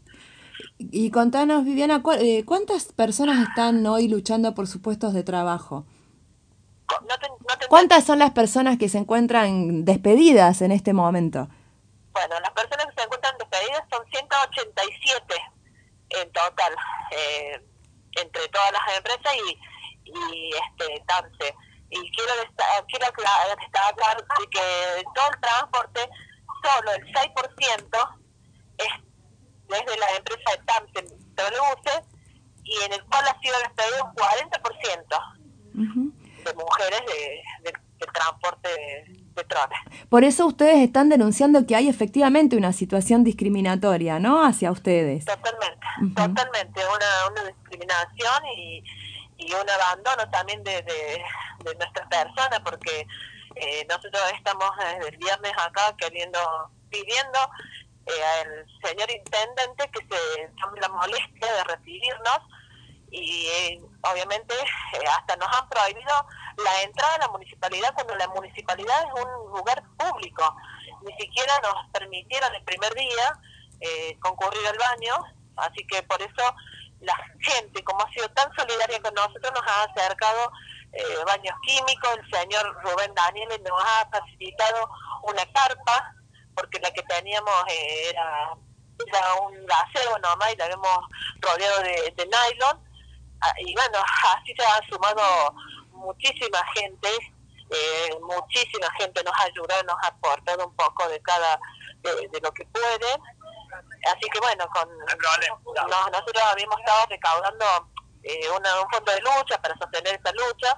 Y contanos, Viviana, ¿cu- eh, ¿cuántas personas están hoy luchando por sus puestos de trabajo? No te, no te ¿Cuántas son las personas que se encuentran despedidas en este momento? Bueno, las personas que se encuentran despedidas son ciento ochenta y siete en total, eh, entre todas las empresas y, y este TAMSE. Y quiero destacar, quiero aclarar, destacar de que de todo el transporte, solo el seis por ciento es desde la empresa de TAMSE W C, y en el cual ha sido despedido un cuarenta por ciento Uh-huh. de mujeres de, de, de transporte de, de trones. Por eso ustedes están denunciando que hay efectivamente una situación discriminatoria, ¿no?, hacia ustedes. Totalmente, Uh-huh. totalmente, una, una discriminación y, y un abandono también de, de, de nuestra persona, porque eh, nosotros estamos desde el viernes acá queriendo, pidiendo eh, al señor intendente que se tome la molestia de recibirnos, y eh, obviamente eh, hasta nos han prohibido la entrada a la municipalidad, cuando la municipalidad es un lugar público. Ni siquiera nos permitieron el primer día eh, concurrir al baño, así que por eso la gente, como ha sido tan solidaria con nosotros, nos ha acercado eh, baños químicos. El señor Rubén Daniel nos ha facilitado una carpa, porque la que teníamos eh, era, era un gazebo nomás y la habíamos rodeado de, de nylon. Ah, y bueno, así se ha sumado muchísima gente, eh, muchísima gente nos ha ayudado, nos ha aportado un poco de cada, de, de lo que puede. Así que bueno, con no, nosotros habíamos estado recaudando eh, una, un fondo de lucha para sostener esta lucha,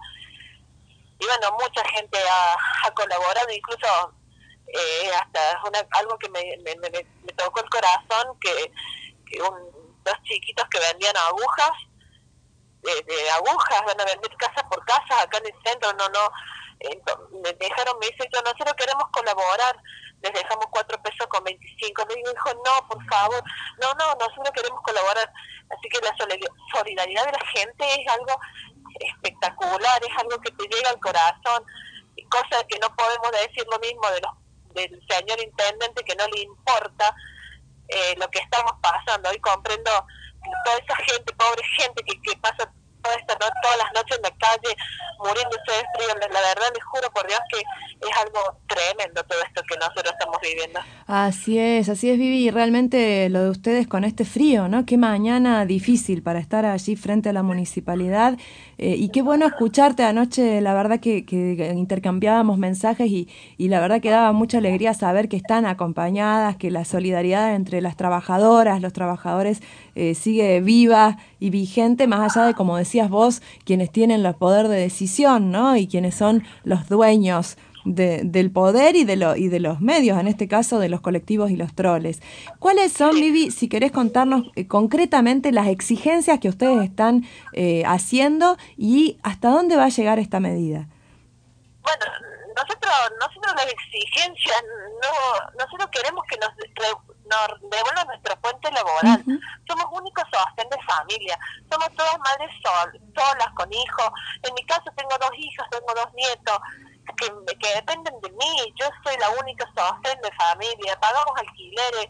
y bueno, mucha gente ha, ha colaborado, incluso eh, hasta una, algo que me, me, me, me tocó el corazón, que, que un, dos chiquitos que vendían agujas, De, de agujas, van a vender casa por casa acá en el centro. No, no, eh, me dejaron, me dice yo, nosotros queremos colaborar, les dejamos cuatro pesos con veinticinco. Me dijo, no, por favor, no, no, nosotros queremos colaborar. Así que la solidaridad de la gente es algo espectacular, es algo que te llega al corazón, cosa que no podemos decir lo mismo de los, del señor intendente, que no le importa eh, lo que estamos pasando. Hoy comprendo toda esa gente, pobre gente que, que pasa toda esta no, todas las noches en la calle muriéndose de frío. La, la verdad, les juro por Dios que es algo tremendo todo esto que nosotros estamos viviendo. Así es, así es, Vivi, y realmente lo de ustedes con este frío, ¿no? Qué mañana difícil para estar allí frente a la municipalidad, eh, y qué bueno escucharte anoche. La verdad que, que intercambiábamos mensajes y, y la verdad que daba mucha alegría saber que están acompañadas, que la solidaridad entre las trabajadoras, los trabajadores eh, sigue viva y vigente, más allá de, como decías vos, quienes tienen el poder de decisión, ¿no? Y quienes son los dueños De, del poder y de, lo, y de los medios, en este caso de los colectivos y los troles. ¿Cuáles son, Vivi, si querés contarnos eh, concretamente las exigencias que ustedes están eh, haciendo y hasta dónde va a llegar esta medida? Bueno, nosotros, nosotros las exigencias, no, nosotros queremos que nos, nos devuelvan nuestra fuente laboral. Uh-huh. Somos únicos sostén de familia, somos todas madres sol, solas, con hijos. En mi caso tengo dos hijos, tengo dos nietos, Que, que dependen de mí. Yo soy la única sostén de familia, pagamos alquileres,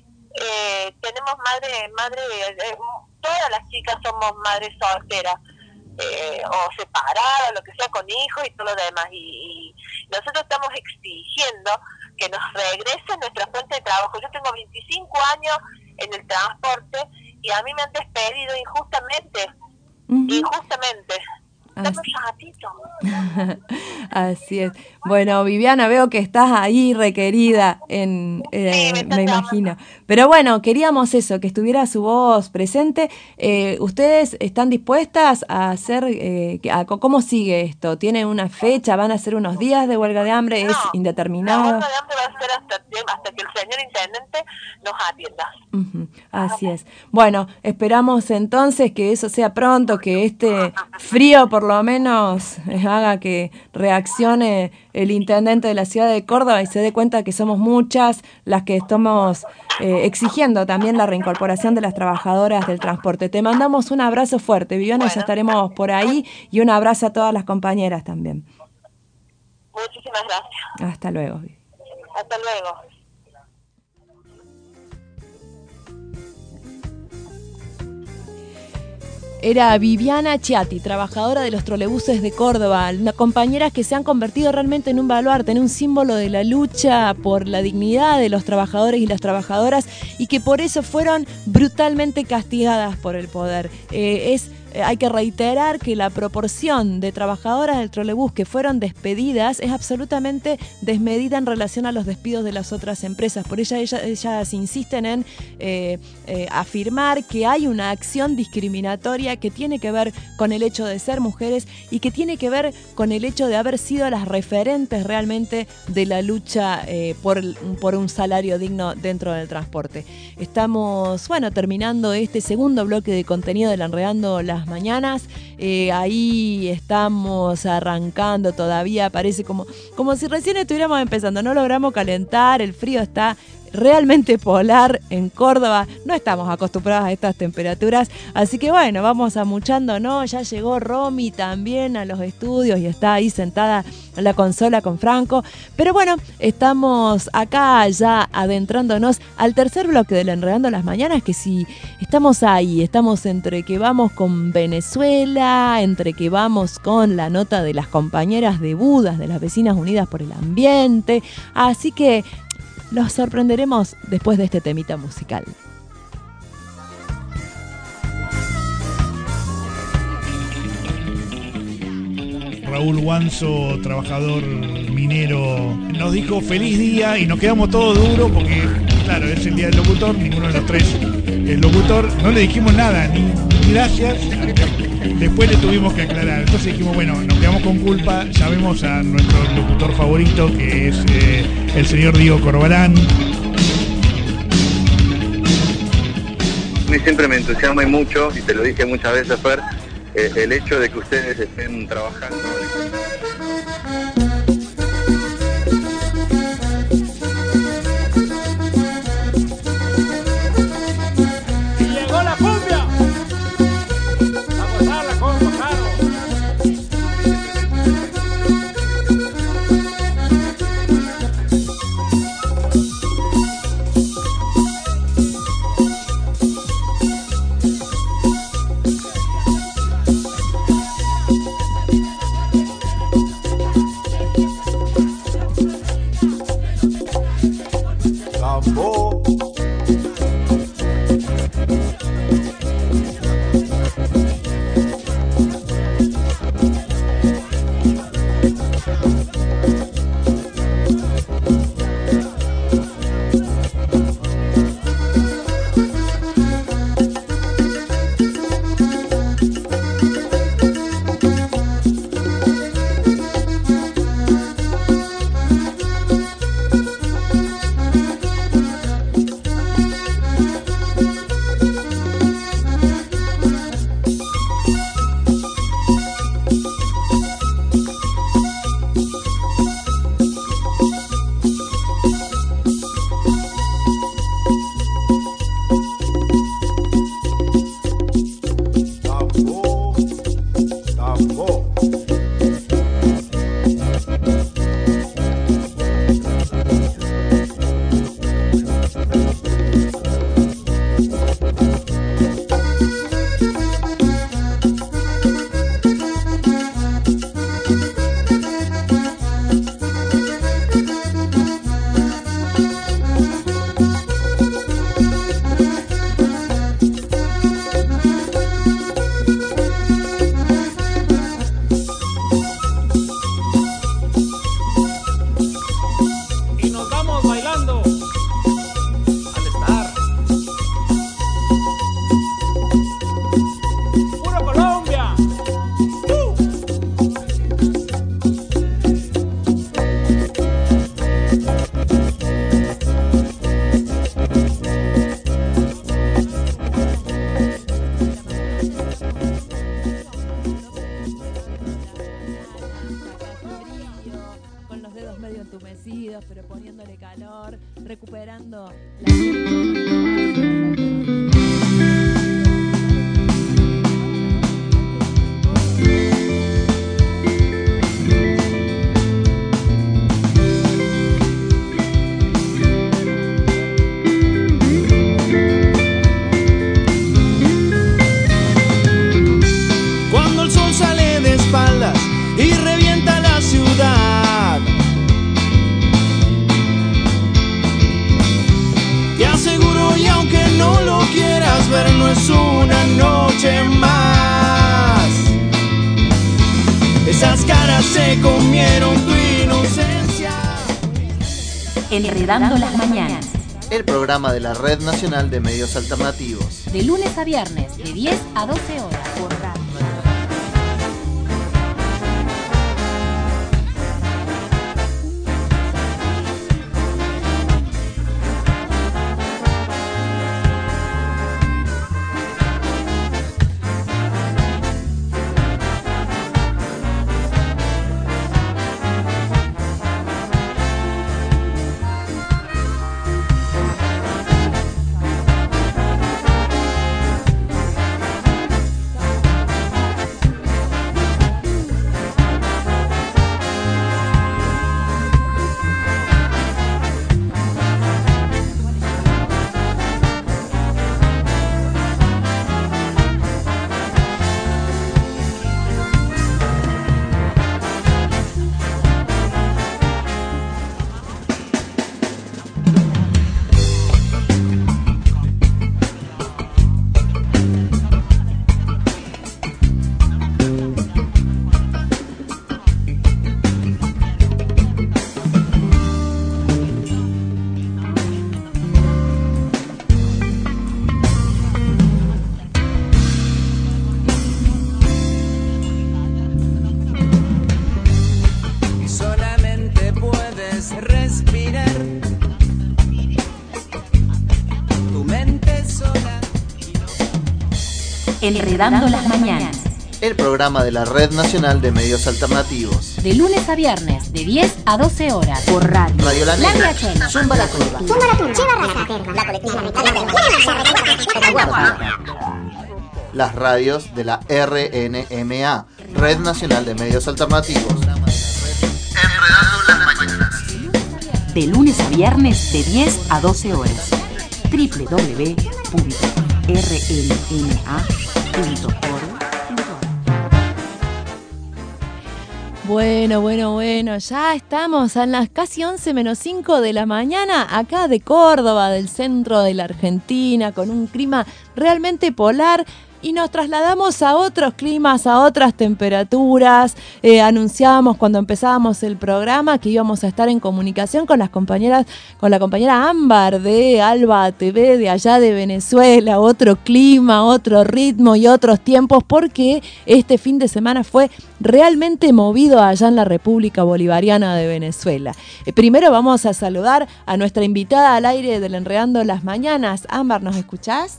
eh, tenemos madre, madre, eh, todas las chicas somos madres solteras, eh, o separadas, lo que sea, con hijos y todo lo demás, y, y nosotros estamos exigiendo que nos regrese nuestra fuente de trabajo. Yo tengo veinticinco años en el transporte y a mí me han despedido injustamente, uh-huh. injustamente. Así. Así es. Bueno, Viviana, veo que estás ahí requerida, en, eh, sí, me, me imagino. Pero bueno, queríamos eso, que estuviera su voz presente. Eh, ¿Ustedes están dispuestas a hacer, eh, a, cómo sigue esto? ¿Tienen una fecha? ¿Van a hacer unos días de huelga de hambre? No, ¿Es indeterminado? La huelga de hambre va a ser hasta, hasta que el señor intendente nos atienda. Uh-huh. Así es. Bueno, esperamos entonces que eso sea pronto, que este frío por lo menos haga que reaccione el intendente de la ciudad de Córdoba y se dé cuenta que somos muchas las que estamos eh, exigiendo también la reincorporación de las trabajadoras del transporte. Te mandamos un abrazo fuerte, Viviana, bueno. Ya estaremos por ahí, y un abrazo a todas las compañeras también. Muchísimas gracias. Hasta luego. Hasta luego. era Viviana Chiati, trabajadora de los trolebuses de Córdoba, una compañeras que se han convertido realmente en un baluarte, en un símbolo de la lucha por la dignidad de los trabajadores y las trabajadoras, y que por eso fueron brutalmente castigadas por el poder. Eh, es Hay que reiterar que la proporción de trabajadoras del trolebús que fueron despedidas es absolutamente desmedida en relación a los despidos de las otras empresas. Por ello, ellas, ellas insisten en eh, eh, afirmar que hay una acción discriminatoria que tiene que ver con el hecho de ser mujeres y que tiene que ver con el hecho de haber sido las referentes realmente de la lucha eh, por, por un salario digno dentro del transporte. Estamos, bueno, terminando este segundo bloque de contenido de la Enredando las Mañanas. Eh, ahí estamos arrancando todavía, parece como, como si recién estuviéramos empezando, no logramos calentar, el frío está realmente polar en Córdoba, no estamos acostumbrados a estas temperaturas, así que bueno, vamos amuchando, ¿no? Ya llegó Romy también a los estudios y está ahí sentada en la consola con Franco, pero bueno, estamos acá ya adentrándonos al tercer bloque del Enredando las Mañanas, que si estamos ahí, estamos entre que vamos con Venezuela, entre que vamos con la nota de las compañeras de Budas, de las Vecinas Unidas por el Ambiente, así que los sorprenderemos después de este temita musical. Raúl Guanzo, trabajador minero, nos dijo feliz día y nos quedamos todos duros porque, claro, es el día del locutor, ninguno de los tres es locutor, no le dijimos nada, ni, ni gracias, después le tuvimos que aclarar, entonces dijimos, bueno, nos quedamos con culpa, llamemos a nuestro locutor favorito, que es eh, el señor Diego Corbalán. A mí siempre me entusiasma y mucho, y te lo dije muchas veces, Fer, eh, el hecho de que ustedes estén trabajando. ¡Llegó la cumbia! ¡A gozarla con Gonzalo! recuperando la... no es una noche más. Esas caras se comieron tu inocencia. Enredando las mañanas. El programa de la Red Nacional de Medios Alternativos. De lunes a viernes, de diez a doce horas, por radio. Enredando las mañanas. El programa de la Red Nacional de Medios Alternativos. De lunes a viernes, de diez a doce horas, por radio. Radio La Negra. Zumba la Curva. Zumba la Curva. La colectiva. Las radios de la R N M A, Red Nacional de Medios Alternativos. Enredando las mañanas. De lunes a viernes, de diez a doce horas. doble u doble u doble u punto r n m a punto org. Bueno, bueno, bueno, ya estamos a las casi once menos cinco de la mañana, acá de Córdoba, del centro de la Argentina, con un clima realmente polar. Y nos trasladamos a otros climas, a otras temperaturas. Eh, anunciábamos cuando empezábamos el programa que íbamos a estar en comunicación con las compañeras, con la compañera Ámbar de Alba T V de allá de Venezuela. Otro clima, otro ritmo y otros tiempos, porque este fin de semana fue realmente movido allá en la República Bolivariana de Venezuela. Eh, primero vamos a saludar a nuestra invitada al aire del Enredando las Mañanas. Ámbar, ¿nos escuchás?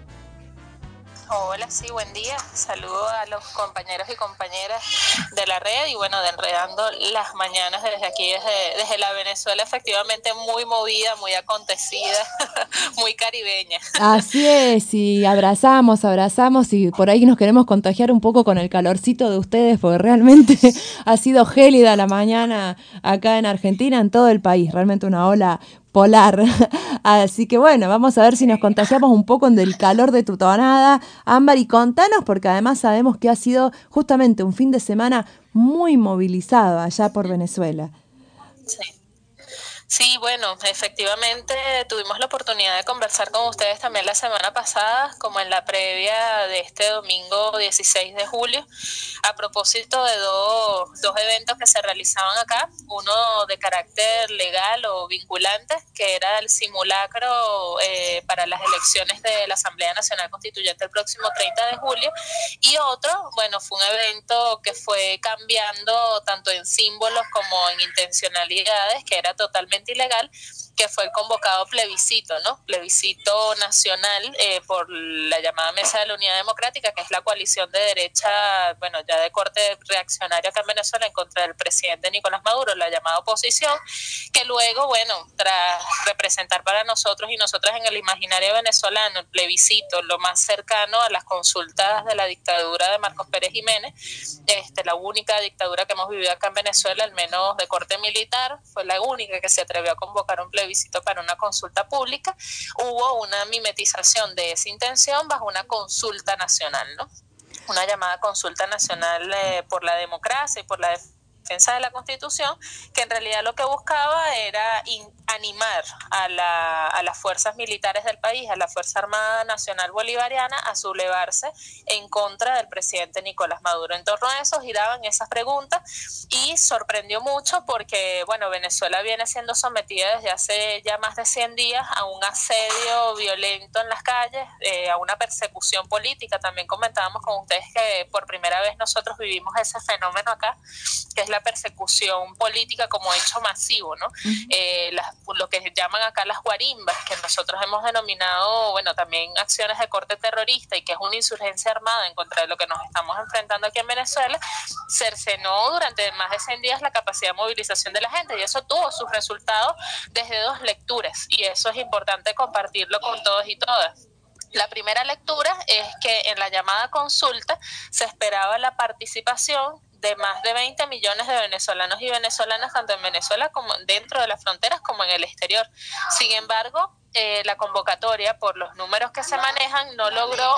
Hola, sí, buen día. Saludo a los compañeros y compañeras de la red y bueno, de Enredando las Mañanas desde aquí, desde, desde la Venezuela, efectivamente muy movida, muy acontecida, muy caribeña. Así es, y abrazamos, abrazamos y por ahí nos queremos contagiar un poco con el calorcito de ustedes, porque realmente ha sido gélida la mañana acá en Argentina, en todo el país, realmente una ola polar. Así que bueno, vamos a ver si nos contagiamos un poco del calor de tu tonada, Ámbar, y contanos, porque además sabemos que ha sido justamente un fin de semana muy movilizado allá por Venezuela. Sí. Sí, bueno, efectivamente tuvimos la oportunidad de conversar con ustedes también la semana pasada, como en la previa de este domingo dieciséis de julio, a propósito de dos, dos eventos que se realizaban acá, uno de carácter legal o vinculante, que era el simulacro eh, para las elecciones de la Asamblea Nacional Constituyente el próximo treinta de julio, y otro, bueno, fue un evento que fue cambiando tanto en símbolos como en intencionalidades, que era totalmente ilegal, que fue el convocado plebiscito, ¿no? Plebiscito nacional eh, por la llamada Mesa de la Unidad Democrática, que es la coalición de derecha, bueno, ya de corte reaccionario acá en Venezuela en contra del presidente Nicolás Maduro, la llamada oposición, que luego, bueno, tras representar para nosotros y nosotras en el imaginario venezolano el plebiscito, lo más cercano a las consultas de la dictadura de Marcos Pérez Jiménez, este, la única dictadura que hemos vivido acá en Venezuela, al menos de corte militar, fue la única que se atrevió a convocar un plebiscito para una consulta pública. Hubo una mimetización de esa intención bajo una consulta nacional, ¿no? Una llamada consulta nacional eh, por la democracia y por la defensa defensa de la Constitución, que en realidad lo que buscaba era in, animar a, la, a las fuerzas militares del país, a la Fuerza Armada Nacional Bolivariana, a sublevarse en contra del presidente Nicolás Maduro. En torno a eso giraban esas preguntas y sorprendió mucho porque, bueno, Venezuela viene siendo sometida desde hace ya más de cien días a un asedio violento en las calles, eh, a una persecución política. También comentábamos con ustedes que por primera vez nosotros vivimos ese fenómeno acá, que es la persecución política como hecho masivo, ¿no? Uh-huh. Eh, las, lo que llaman acá las guarimbas, que nosotros hemos denominado, bueno, también acciones de corte terrorista, y que es una insurgencia armada en contra de lo que nos estamos enfrentando aquí en Venezuela, cercenó durante más de cien días la capacidad de movilización de la gente, y eso tuvo sus resultados desde dos lecturas, y eso es importante compartirlo con todos y todas. La primera lectura es que en la llamada consulta se esperaba la participación de más de veinte millones de venezolanos y venezolanas, tanto en Venezuela como dentro de las fronteras como en el exterior. Sin embargo, eh, la convocatoria, por los números que se manejan, no logró,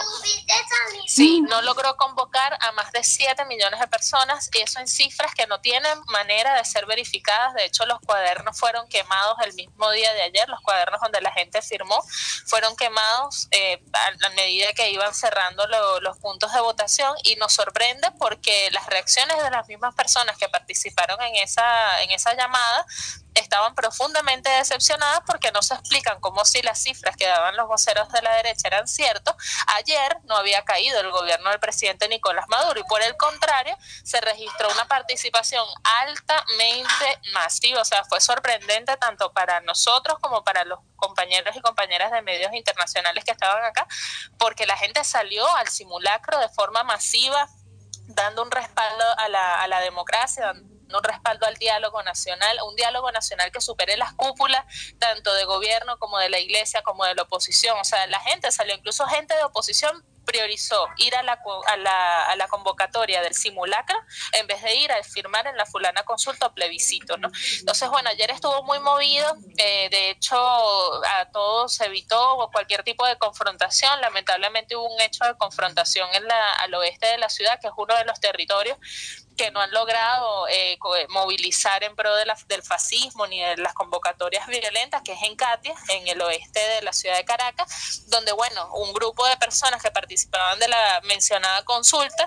sí, no logró convocar a más de siete millones de personas, y eso en cifras que no tienen manera de ser verificadas. De hecho, los cuadernos fueron quemados el mismo día de ayer, los cuadernos donde la gente firmó fueron quemados eh, a, a medida que iban cerrando lo, los puntos de votación, y nos sorprende porque las reacciones de las mismas personas que participaron en esa, en esa llamada estaban profundamente decepcionadas porque no se explican cómo si las cifras que daban los voceros de la derecha eran ciertos. Ayer no había caído el gobierno del presidente Nicolás Maduro, y por el contrario se registró una participación altamente masiva. O sea, fue sorprendente tanto para nosotros como para los compañeros y compañeras de medios internacionales que estaban acá, porque la gente salió al simulacro de forma masiva, dando un respaldo a la, a la democracia, dando un respaldo al diálogo nacional, un diálogo nacional que supere las cúpulas, tanto de gobierno como de la iglesia, como de la oposición. O sea, la gente salió, incluso gente de oposición priorizó ir a la, a la, a la convocatoria del simulacro en vez de ir a firmar en la fulana consulta o plebiscito, ¿no? Entonces, bueno, ayer estuvo muy movido, eh, de hecho a todos se evitó cualquier tipo de confrontación. Lamentablemente hubo un hecho de confrontación en la, al oeste de la ciudad, que es uno de los territorios que no han logrado eh, movilizar en pro de la, del fascismo ni de las convocatorias violentas, que es en Catia, en el oeste de la ciudad de Caracas, donde, bueno, un grupo de personas que participaban de la mencionada consulta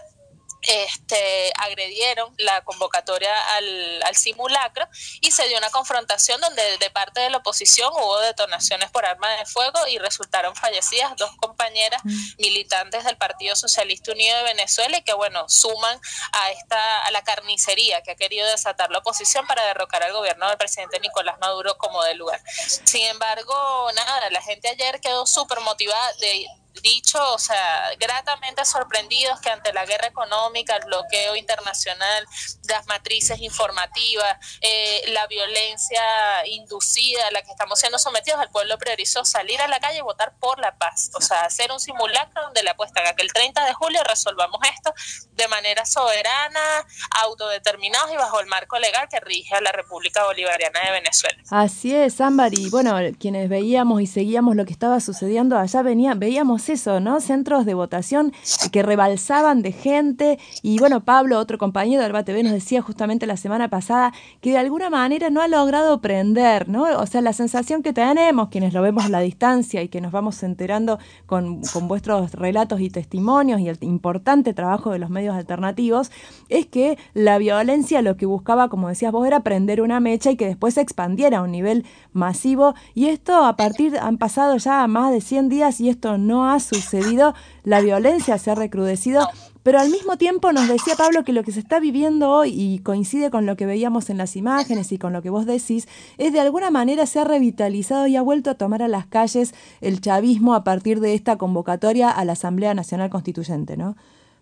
Este, agredieron la convocatoria al, al simulacro, y se dio una confrontación donde de parte de la oposición hubo detonaciones por arma de fuego y resultaron fallecidas dos compañeras mm. militantes del Partido Socialista Unido de Venezuela, y que, bueno, suman a esta a la carnicería que ha querido desatar la oposición para derrocar al gobierno del presidente Nicolás Maduro como de lugar. Sin embargo, nada, la gente ayer quedó súper motivada, de dicho, o sea, gratamente sorprendidos que ante la guerra económica, el bloqueo internacional, las matrices informativas, eh, la violencia inducida a la que estamos siendo sometidos, el pueblo priorizó salir a la calle y votar por la paz. O sea, hacer un simulacro donde le apuestan a que el treinta de julio resolvamos esto de manera soberana, autodeterminados y bajo el marco legal que rige a la República Bolivariana de Venezuela. Así es, Ámbar, y bueno, quienes veíamos y seguíamos lo que estaba sucediendo allá, venía, veíamos eso, ¿no? Centros de votación que rebalsaban de gente, y bueno, Pablo, otro compañero de Alba T V, nos decía justamente la semana pasada que de alguna manera no ha logrado prender, ¿no? O sea, la sensación que tenemos quienes lo vemos a la distancia y que nos vamos enterando con, con vuestros relatos y testimonios y el importante trabajo de los medios alternativos, es que la violencia lo que buscaba, como decías vos, era prender una mecha y que después se expandiera a un nivel masivo, y esto a partir, han pasado ya más de cien días y esto no ha sucedido, la violencia se ha recrudecido, pero al mismo tiempo nos decía Pablo que lo que se está viviendo hoy, y coincide con lo que veíamos en las imágenes y con lo que vos decís, es de alguna manera se ha revitalizado y ha vuelto a tomar a las calles el chavismo a partir de esta convocatoria a la Asamblea Nacional Constituyente, ¿no?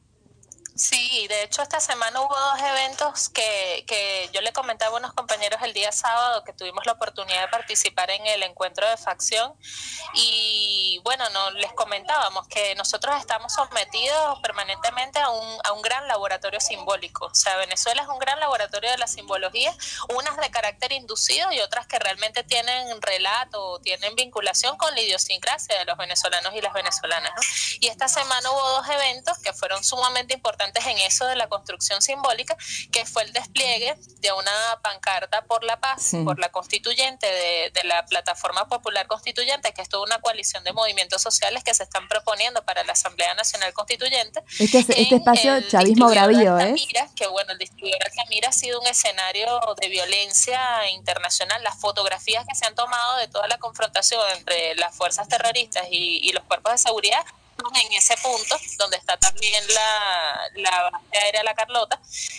Sí, de hecho esta semana hubo dos eventos que, que yo le comentaba a unos compañeros el día sábado, que tuvimos la oportunidad de participar en el encuentro de facción, y bueno, no, les comentábamos que nosotros estamos sometidos permanentemente a un, a un gran laboratorio simbólico. O sea, Venezuela es un gran laboratorio de la simbología, unas de carácter inducido y otras que realmente tienen relato, tienen vinculación con la idiosincrasia de los venezolanos y las venezolanas, ¿no? Y esta semana hubo dos eventos que fueron sumamente importantes en ese eso de la construcción simbólica, que fue el despliegue de una pancarta por la paz, sí. por la constituyente de, de la Plataforma Popular Constituyente, que es toda una coalición de movimientos sociales que se están proponiendo para la Asamblea Nacional Constituyente. Este, es, este espacio chavismo bravío, ¿eh? Que bueno, el distribuidor Altamira ha sido un escenario de violencia internacional. Las fotografías que se han tomado de toda la confrontación entre las fuerzas terroristas y, y los cuerpos de seguridad en ese punto, donde está también la, la base aérea La Carlota,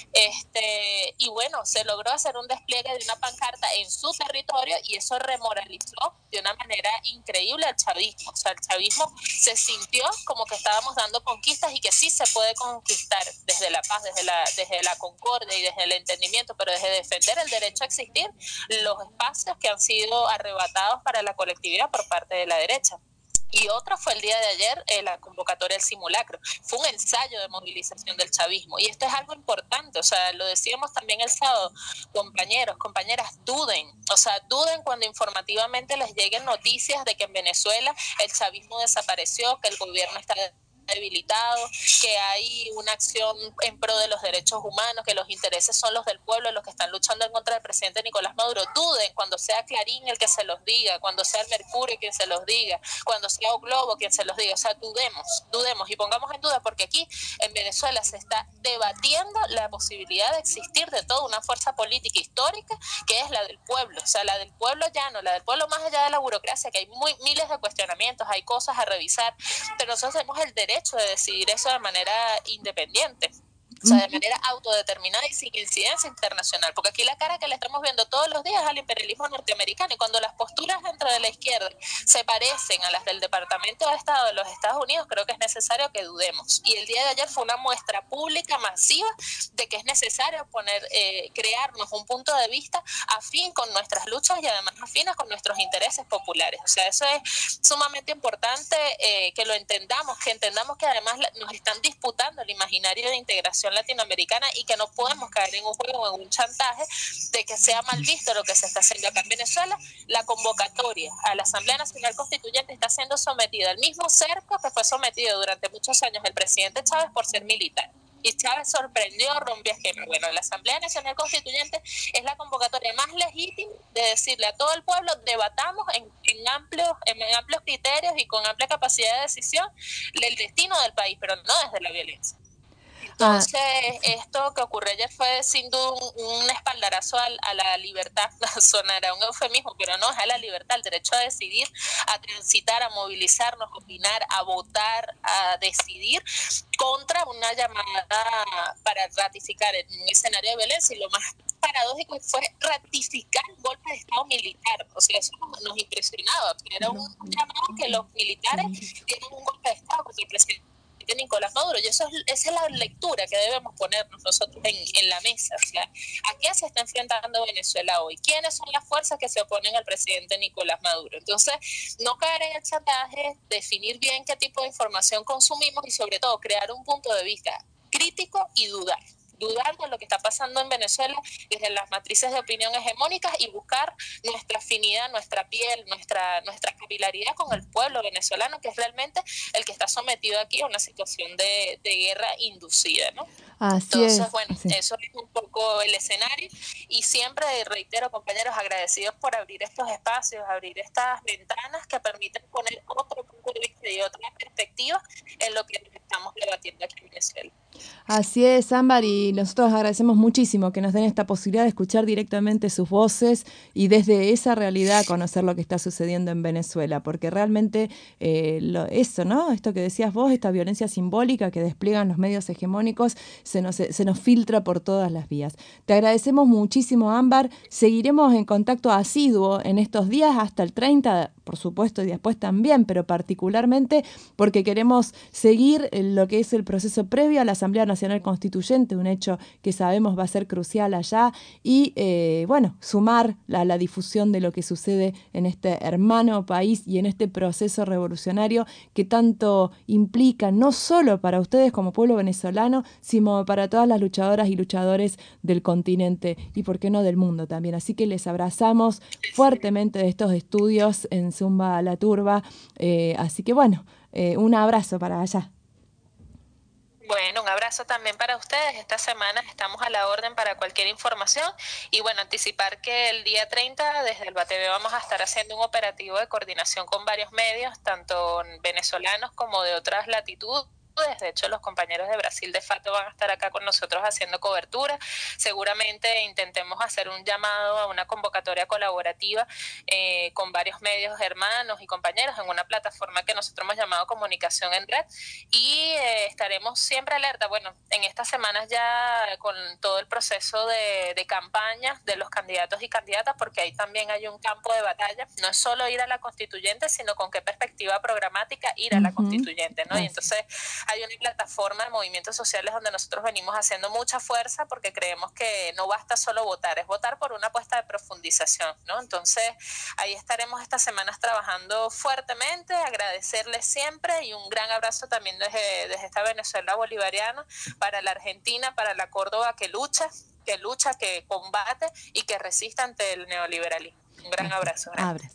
este, y bueno, se logró hacer un despliegue de una pancarta en su territorio y eso remoralizó de una manera increíble al chavismo. O sea, el chavismo se sintió como que estábamos dando conquistas y que sí se puede conquistar desde la paz, desde la, desde la concordia y desde el entendimiento, pero desde defender el derecho a existir, los espacios que han sido arrebatados para la colectividad por parte de la derecha. Y otro fue el día de ayer, eh, la convocatoria del simulacro. Fue un ensayo de movilización del chavismo. Y esto es algo importante, o sea, lo decíamos también el sábado, compañeros, compañeras, duden. O sea, duden cuando informativamente les lleguen noticias de que en Venezuela el chavismo desapareció, que el gobierno está debilitado, que hay una acción en pro de los derechos humanos, que los intereses son los del pueblo, los que están luchando en contra del presidente Nicolás Maduro. Duden cuando sea Clarín el que se los diga, cuando sea el Mercurio quien se los diga, cuando sea O Globo quien se los diga. O sea, dudemos, dudemos y pongamos en duda, porque aquí en Venezuela se está debatiendo la posibilidad de existir de toda una fuerza política histórica que es la del pueblo, o sea, la del pueblo llano, la del pueblo más allá de la burocracia, que hay muy, miles de cuestionamientos, hay cosas a revisar, pero nosotros tenemos el derecho hecho de decidir eso de manera independiente, o sea, de manera autodeterminada y sin incidencia internacional, porque aquí la cara que le estamos viendo todos los días es al imperialismo norteamericano, y cuando las posturas dentro de la izquierda se parecen a las del Departamento de Estado de los Estados Unidos, creo que es necesario que dudemos. Y el día de ayer fue una muestra pública masiva de que es necesario poner, eh, crearnos un punto de vista afín con nuestras luchas y además afines con nuestros intereses populares. O sea, eso es sumamente importante, eh, que lo entendamos, que entendamos que además nos están disputando el imaginario de integración latinoamericana y que no podemos caer en un juego o en un chantaje de que sea mal visto lo que se está haciendo acá en Venezuela. La convocatoria a la Asamblea Nacional Constituyente está siendo sometida al mismo cerco que fue sometido durante muchos años el presidente Chávez por ser militar. Y Chávez sorprendió, rompió esquema. Bueno, la Asamblea Nacional Constituyente es la convocatoria más legítima de decirle a todo el pueblo, debatamos en, en, amplios, en, en amplios criterios y con amplia capacidad de decisión el destino del país, pero no desde la violencia. Entonces, ah, esto que ocurrió ayer fue sin duda un, un espaldarazo a, a la libertad, sonará un eufemismo, pero no, es a la libertad, el derecho a decidir, a transitar, a movilizarnos, a opinar, a votar, a decidir contra una llamada para ratificar en un escenario de violencia. Y lo más paradójico fue ratificar un golpe de Estado militar. O sea, eso nos impresionaba, porque era un, un llamado que los militares tienen un golpe de Estado contra el presidente de Nicolás Maduro, y eso es, esa es la lectura que debemos ponernos nosotros en, en la mesa. O sea, ¿a qué se está enfrentando Venezuela hoy? ¿Quiénes son las fuerzas que se oponen al presidente Nicolás Maduro? Entonces, no caer en el chantaje, definir bien qué tipo de información consumimos y sobre todo crear un punto de vista crítico y dudar. Dudar de lo que está pasando en Venezuela desde las matrices de opinión hegemónicas y buscar nuestra afinidad, nuestra piel, nuestra nuestra capilaridad con el pueblo venezolano, que es realmente el que está sometido aquí a una situación de, de guerra inducida, ¿no? Así Entonces, es, bueno, sí. Eso es un poco el escenario y siempre reitero, compañeros, agradecidos por abrir estos espacios, abrir estas ventanas que permiten poner otro punto de vista y otra perspectiva en lo que estamos debatiendo aquí en Venezuela. Así es, Ámbar, y nosotros agradecemos muchísimo que nos den esta posibilidad de escuchar directamente sus voces y desde esa realidad conocer lo que está sucediendo en Venezuela, porque realmente eh, lo, eso, ¿no? Esto que decías vos, esta violencia simbólica que despliegan los medios hegemónicos, se nos, se nos filtra por todas las vías. Te agradecemos muchísimo, Ámbar, seguiremos en contacto asiduo en estos días hasta el treinta, por supuesto, y después también, pero particularmente porque queremos seguir lo que es el proceso previo a la Asamblea Nacional Constituyente, un hecho que sabemos va a ser crucial allá, y eh, bueno, sumar la, la difusión de lo que sucede en este hermano país y en este proceso revolucionario que tanto implica, no solo para ustedes como pueblo venezolano, sino para todas las luchadoras y luchadores del continente y, por qué no, del mundo también. Así que les abrazamos fuertemente de estos estudios en Zumba La Turba, eh, así que bueno, eh, un abrazo para allá. Bueno, un abrazo también para ustedes. Esta semana estamos a la orden para cualquier información y bueno, anticipar que el día treinta desde el BATV vamos a estar haciendo un operativo de coordinación con varios medios, tanto venezolanos como de otras latitudes. De hecho, los compañeros de Brasil de Fato van a estar acá con nosotros haciendo cobertura. Seguramente intentemos hacer un llamado a una convocatoria colaborativa eh, con varios medios hermanos y compañeros en una plataforma que nosotros hemos llamado Comunicación en Red y eh, estaremos siempre alerta. Bueno, en estas semanas ya con todo el proceso de, de campaña de los candidatos y candidatas, porque ahí también hay un campo de batalla. No es solo ir a la constituyente, sino con qué perspectiva programática ir a la constituyente, ¿no? Y entonces hay una plataforma de movimientos sociales donde nosotros venimos haciendo mucha fuerza porque creemos que no basta solo votar, es votar por una apuesta de profundización, ¿no? Entonces ahí estaremos estas semanas trabajando fuertemente, agradecerles siempre y un gran abrazo también desde, desde esta Venezuela bolivariana para la Argentina, para la Córdoba que lucha, que lucha, que combate y que resiste ante el neoliberalismo. Un gran abrazo. Abrazo.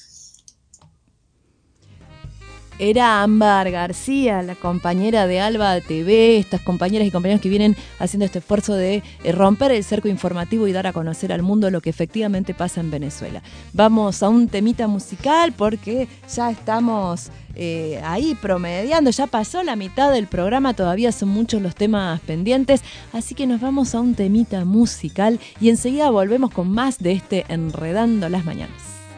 Era Ámbar García, la compañera de Alba T V, estas compañeras y compañeros que vienen haciendo este esfuerzo de romper el cerco informativo y dar a conocer al mundo lo que efectivamente pasa en Venezuela. Vamos a un temita musical porque ya estamos eh, ahí promediando, ya pasó la mitad del programa, todavía son muchos los temas pendientes, así que nos vamos a un temita musical y enseguida volvemos con más de este Enredando las Mañanas.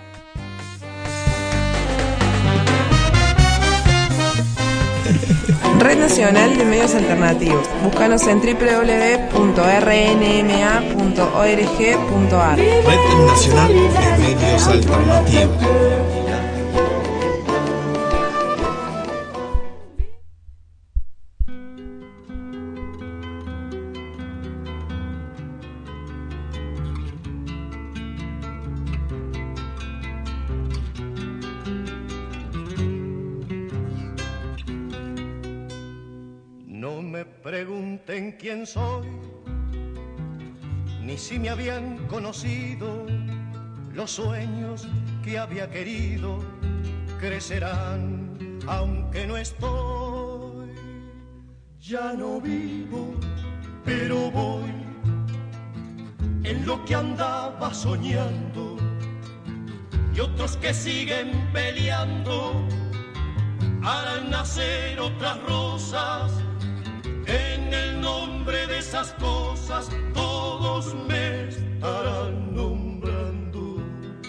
Red Nacional de Medios Alternativos. Búscanos en doble u doble u doble u punto r n m a punto org punto a r. Red Nacional de Medios Alternativos. Pregunten quién soy, ni si me habían conocido. Los sueños que había querido crecerán, aunque no estoy. Ya no vivo, pero voy en lo que andaba soñando. Y otros que siguen peleando harán nacer otras rosas. En el nombre de esas cosas todos me estarán nombrando.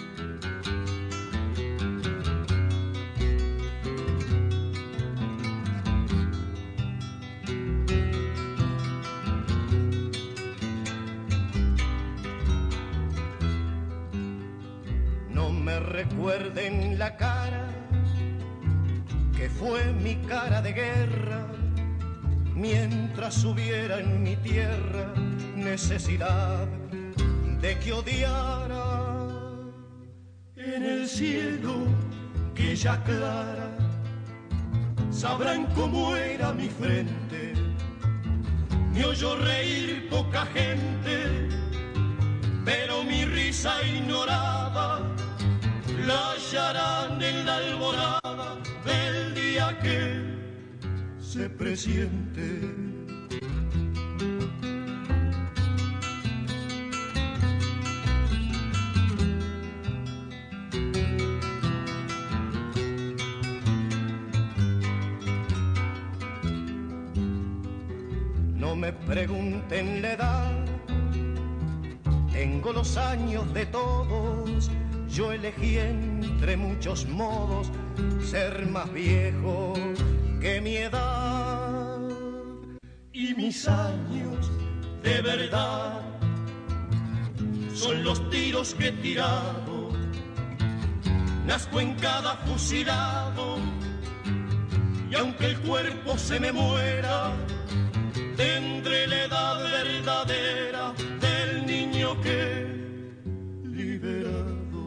No me recuerden la cara, que fue mi cara de guerra. Mientras hubiera en mi tierra necesidad de que odiara, en el cielo que ya aclara sabrán cómo era mi frente. Me oyó reír poca gente, pero mi risa ignorada la hallarán en la alborada del día que se presiente. No me pregunten la edad, tengo los años de todos. Yo elegí entre muchos modos ser más viejo que mi edad, y mis años de verdad son los tiros que he tirado. Nazco en cada fusilado, y aunque el cuerpo se me muera, tendré la edad verdadera del niño que he liberado.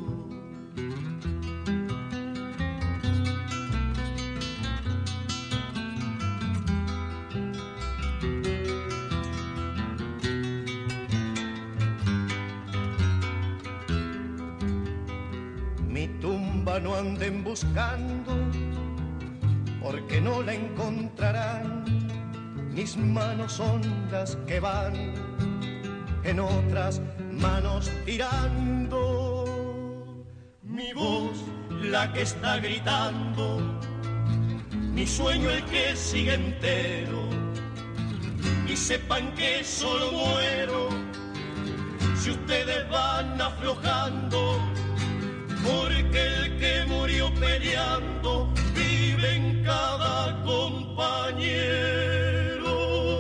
No anden buscando, porque no la encontrarán. mis manos son las que van en otras manos tirando. Mi voz la que está gritando, mi sueño el que sigue entero. Y sepan que solo muero si ustedes van aflojando, porque el que murió peleando vive en cada compañero.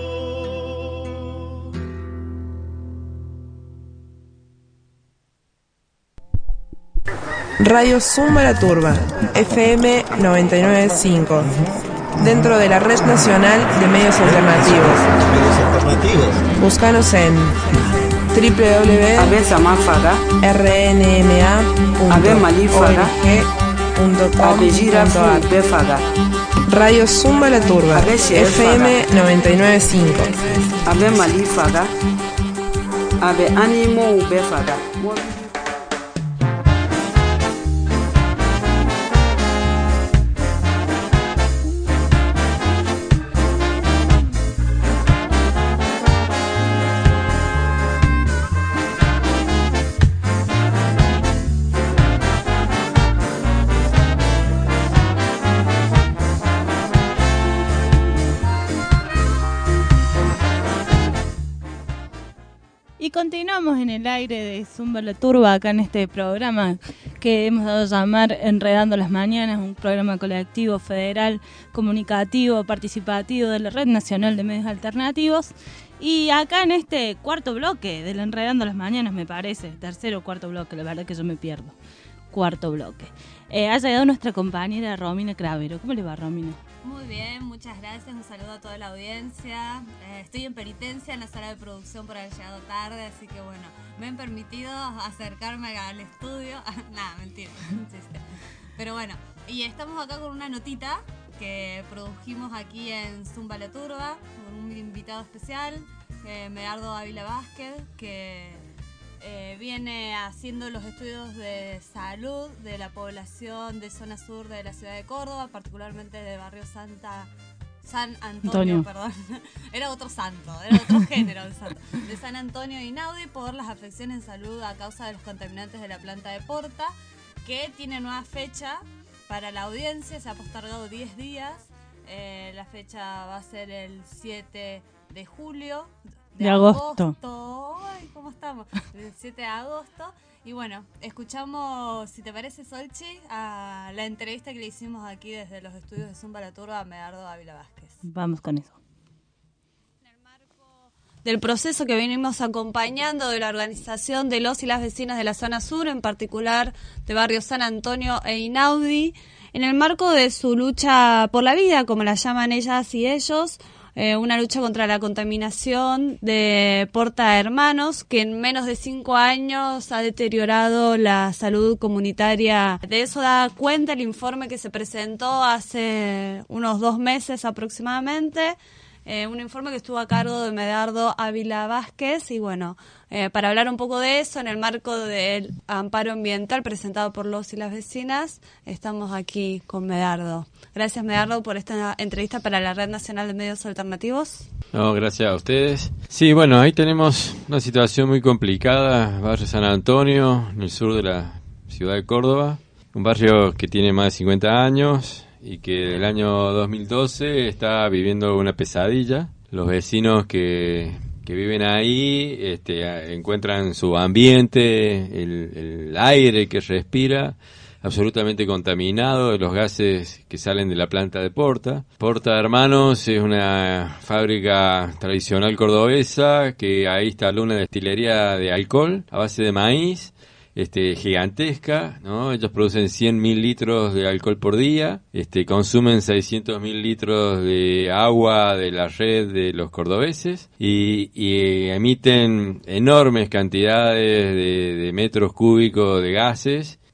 Radio Zumba La Turba, F M noventa y nueve punto cinco, dentro de la Red Nacional de Medios Alternativos. Búscanos en doble u doble u doble u punto r n m a punto org punto com punto a r. Radio Zumba La Turba, F M noventa y nueve punto cinco. Abe Malifaga, Abe Animo Ubefaga. Y continuamos en el aire de Zumba La Turba, acá en este programa que hemos dado a llamar Enredando las Mañanas, un programa colectivo, federal, comunicativo, participativo de la Red Nacional de Medios Alternativos. Y acá en este cuarto bloque del Enredando las Mañanas, me parece, tercero o cuarto bloque, la verdad que yo me pierdo, cuarto bloque, eh, ha llegado nuestra compañera Romina Cravero. ¿Cómo le va, Romina? Muy bien, muchas gracias, un saludo a toda la audiencia. Eh, estoy en penitencia en la sala de producción por haber llegado tarde, así que bueno, me han permitido acercarme al estudio. Nada, mentira, un chiste. Pero bueno, y estamos acá con una notita que produjimos aquí en Zumba La Turba, con un invitado especial, eh, Medardo Ávila Vázquez, que eh, viene haciendo los estudios de salud de la población de zona sur de la ciudad de Córdoba, particularmente de barrio Santa San Antonio, Antonio. perdón, era otro santo, era otro género el santo, de San Antonio de Inaudi, por las afecciones en salud a causa de los contaminantes de la planta de Porta, que tiene nueva fecha para la audiencia, se ha postergado diez días, eh, la fecha va a ser el siete de julio, de, de agosto. agosto. Ay, ¿cómo estamos? El siete de agosto. Y bueno, escuchamos, si te parece, Solchi, a la entrevista que le hicimos aquí desde los estudios de Zumba La Turba a Medardo Ávila Vázquez. Vamos con eso. Del proceso que venimos acompañando de la organización de los y las vecinas de la zona sur, en particular de barrio San Antonio e Inaudi, en el marco de su lucha por la vida, como la llaman ellas y ellos, eh, una lucha contra la contaminación de Porta Hermanos, que en menos de cinco años ha deteriorado la salud comunitaria. De eso da cuenta el informe que se presentó hace unos dos meses aproximadamente, Eh, un informe que estuvo a cargo de Medardo Ávila Vázquez. Y bueno, eh, para hablar un poco de eso, en el marco del amparo ambiental presentado por los y las vecinas, estamos aquí con Medardo. Gracias, Medardo, por esta entrevista para la Red Nacional de Medios Alternativos. No, gracias a ustedes. Sí, bueno, ahí tenemos una situación muy complicada, barrio San Antonio, en el sur de la ciudad de Córdoba, un barrio que tiene más de cincuenta años y que el año dos mil doce está viviendo una pesadilla. Los vecinos que, que viven ahí este, encuentran su ambiente, el, el aire que respira, absolutamente contaminado de los gases que salen de la planta de Porta. Porta Hermanos es una fábrica tradicional cordobesa que ahí instaló una destilería de alcohol a base de maíz, este gigantesca, ¿no? Ellos producen cien mil litros de alcohol por día, este consumen seiscientos mil litros de agua de la red de los cordobeses y, y emiten enormes cantidades de, de metros cúbicos de gases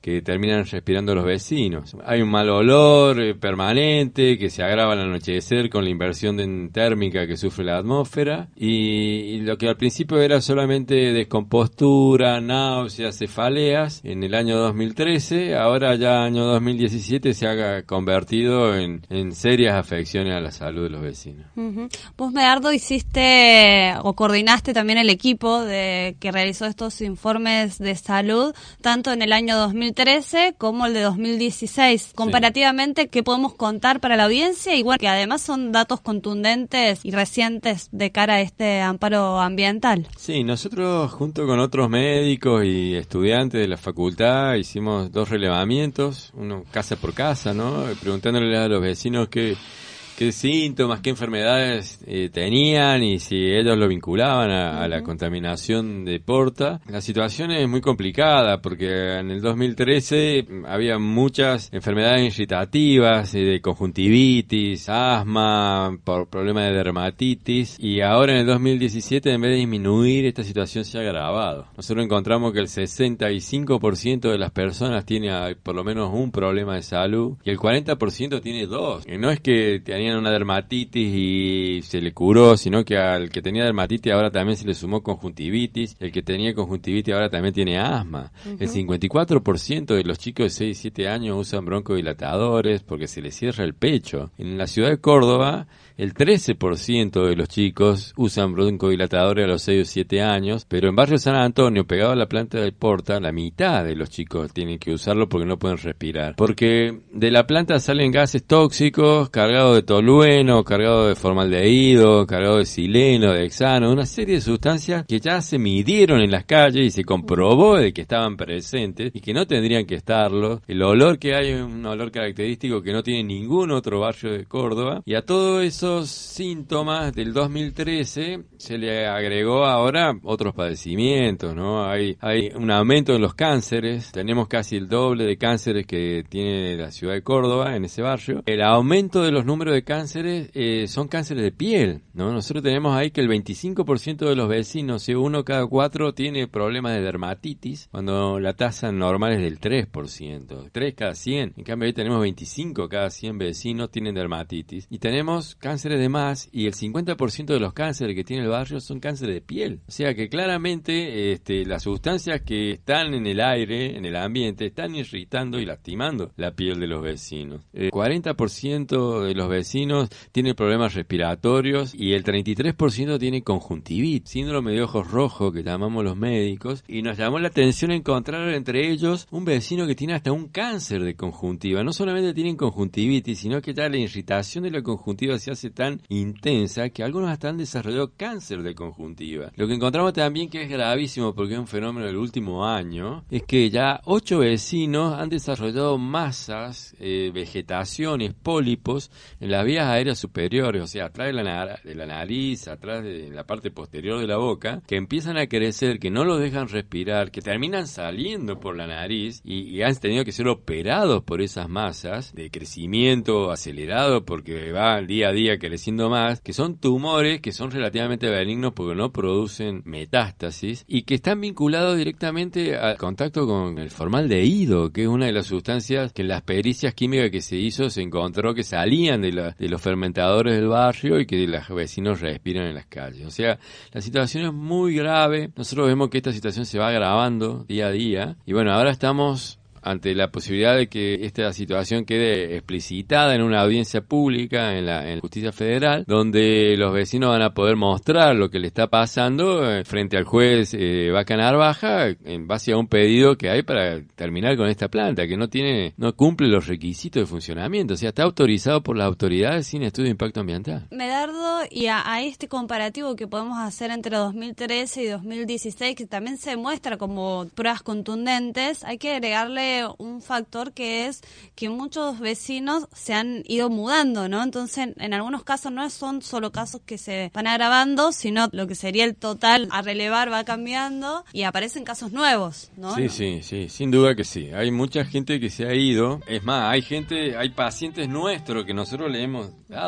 que terminan respirando los vecinos. Hay un mal olor eh, permanente que se agrava al anochecer con la inversión de, térmica que sufre la atmósfera y, y lo que al principio era solamente descompostura, náuseas, cefaleas, en el año dos mil trece, ahora ya año dos mil diecisiete se ha convertido en, en serias afecciones a la salud de los vecinos. Uh-huh. Vos, Medardo, hiciste o coordinaste también el equipo de que realizó estos informes de salud, tanto en el año dos mil trece como el de dos mil dieciséis. Comparativamente, ¿qué podemos contar para la audiencia? Igual que además son datos contundentes y recientes de cara a este amparo ambiental. Sí, nosotros junto con otros médicos y estudiantes de la facultad hicimos dos relevamientos, uno casa por casa, ¿no? Preguntándole a los vecinos qué, qué síntomas, qué enfermedades eh, tenían y si ellos lo vinculaban a, a la contaminación de Porta. La situación es muy complicada porque en el dos mil trece había muchas enfermedades irritativas, eh, de conjuntivitis, asma, por problemas de dermatitis, y ahora en el dos mil diecisiete, en vez de disminuir, esta situación se ha agravado. Nosotros encontramos que el sesenta y cinco por ciento de las personas tiene por lo menos un problema de salud y el cuarenta por ciento tiene dos. Y no es que tenían una dermatitis y se le curó, sino que al que tenía dermatitis ahora también se le sumó conjuntivitis, el que tenía conjuntivitis ahora también tiene asma. Uh-huh. El cincuenta y cuatro por ciento de los chicos de seis y siete años usan broncodilatadores porque se les cierra el pecho. En la ciudad de Córdoba, el trece por ciento de los chicos usan broncodilatadores a los seis o siete años, pero en Barrio San Antonio, pegado a la planta de Porta, la mitad de los chicos tienen que usarlo porque no pueden respirar. Porque de la planta salen gases tóxicos cargados de tolueno, cargados de formaldehído, cargados de sileno, de hexano, una serie de sustancias que ya se midieron en las calles y se comprobó de que estaban presentes y que no tendrían que estarlo. El olor que hay es un olor característico que no tiene ningún otro barrio de Córdoba, y a todo eso síntomas del dos mil trece se le agregó ahora otros padecimientos, ¿no? Hay, hay un aumento en los cánceres, tenemos casi el doble de cánceres que tiene la ciudad de Córdoba en ese barrio. El aumento de los números de cánceres eh, son cánceres de piel, ¿no? Nosotros tenemos ahí que el veinticinco por ciento de los vecinos, si uno cada cuatro, tiene problemas de dermatitis, cuando la tasa normal es del tres por ciento, tres cada cien. En cambio ahí tenemos veinticinco cada cien vecinos tienen dermatitis, y tenemos cánceres de más, y el cincuenta por ciento de los cánceres que tiene el barrio son cánceres de piel. O sea que claramente este, las sustancias que están en el aire, en el ambiente, están irritando y lastimando la piel de los vecinos. El cuarenta por ciento de los vecinos tiene problemas respiratorios y el treinta y tres por ciento tiene conjuntivitis, síndrome de ojos rojos que llamamos los médicos, y nos llamó la atención encontrar entre ellos un vecino que tiene hasta un cáncer de conjuntiva. No solamente tienen conjuntivitis, sino que ya la irritación de la conjuntiva se hace tan intensa que algunos hasta han desarrollado cáncer de conjuntiva. Lo que encontramos también que es gravísimo, porque es un fenómeno del último año, es que ya ocho vecinos han desarrollado masas, eh, vegetaciones, pólipos en las vías aéreas superiores, o sea, atrás de la, nar- de la nariz, atrás de la parte posterior de la boca, que empiezan a crecer, que no los dejan respirar, que terminan saliendo por la nariz y, y han tenido que ser operados por esas masas de crecimiento acelerado, porque va día a día creciendo más, que son tumores que son relativamente benignos porque no producen metástasis y que están vinculados directamente al contacto con el formaldehído, que es una de las sustancias que en las pericias químicas que se hizo se encontró que salían de, la, de los fermentadores del barrio y que los vecinos respiran en las calles. O sea, la situación es muy grave. Nosotros vemos que esta situación se va agravando día a día y bueno, ahora estamos ante la posibilidad de que esta situación quede explicitada en una audiencia pública en la, en la Justicia Federal, donde los vecinos van a poder mostrar lo que le está pasando eh, frente al juez eh, Vaca Narvaja, en base a un pedido que hay para terminar con esta planta, que no tiene, no cumple los requisitos de funcionamiento, o sea, está autorizado por las autoridades sin estudio de impacto ambiental. Medardo, y a, a este comparativo que podemos hacer entre dos mil trece y dos mil dieciséis, que también se muestra como pruebas contundentes, hay que agregarle un factor que es que muchos vecinos se han ido mudando, ¿no? Entonces, en algunos casos no son solo casos que se van agravando, sino lo que sería el total a relevar va cambiando y aparecen casos nuevos, ¿no? Sí, sí, sí, sin duda que sí. Hay mucha gente que se ha ido. Es más, hay gente, hay pacientes nuestros que nosotros le hemos dado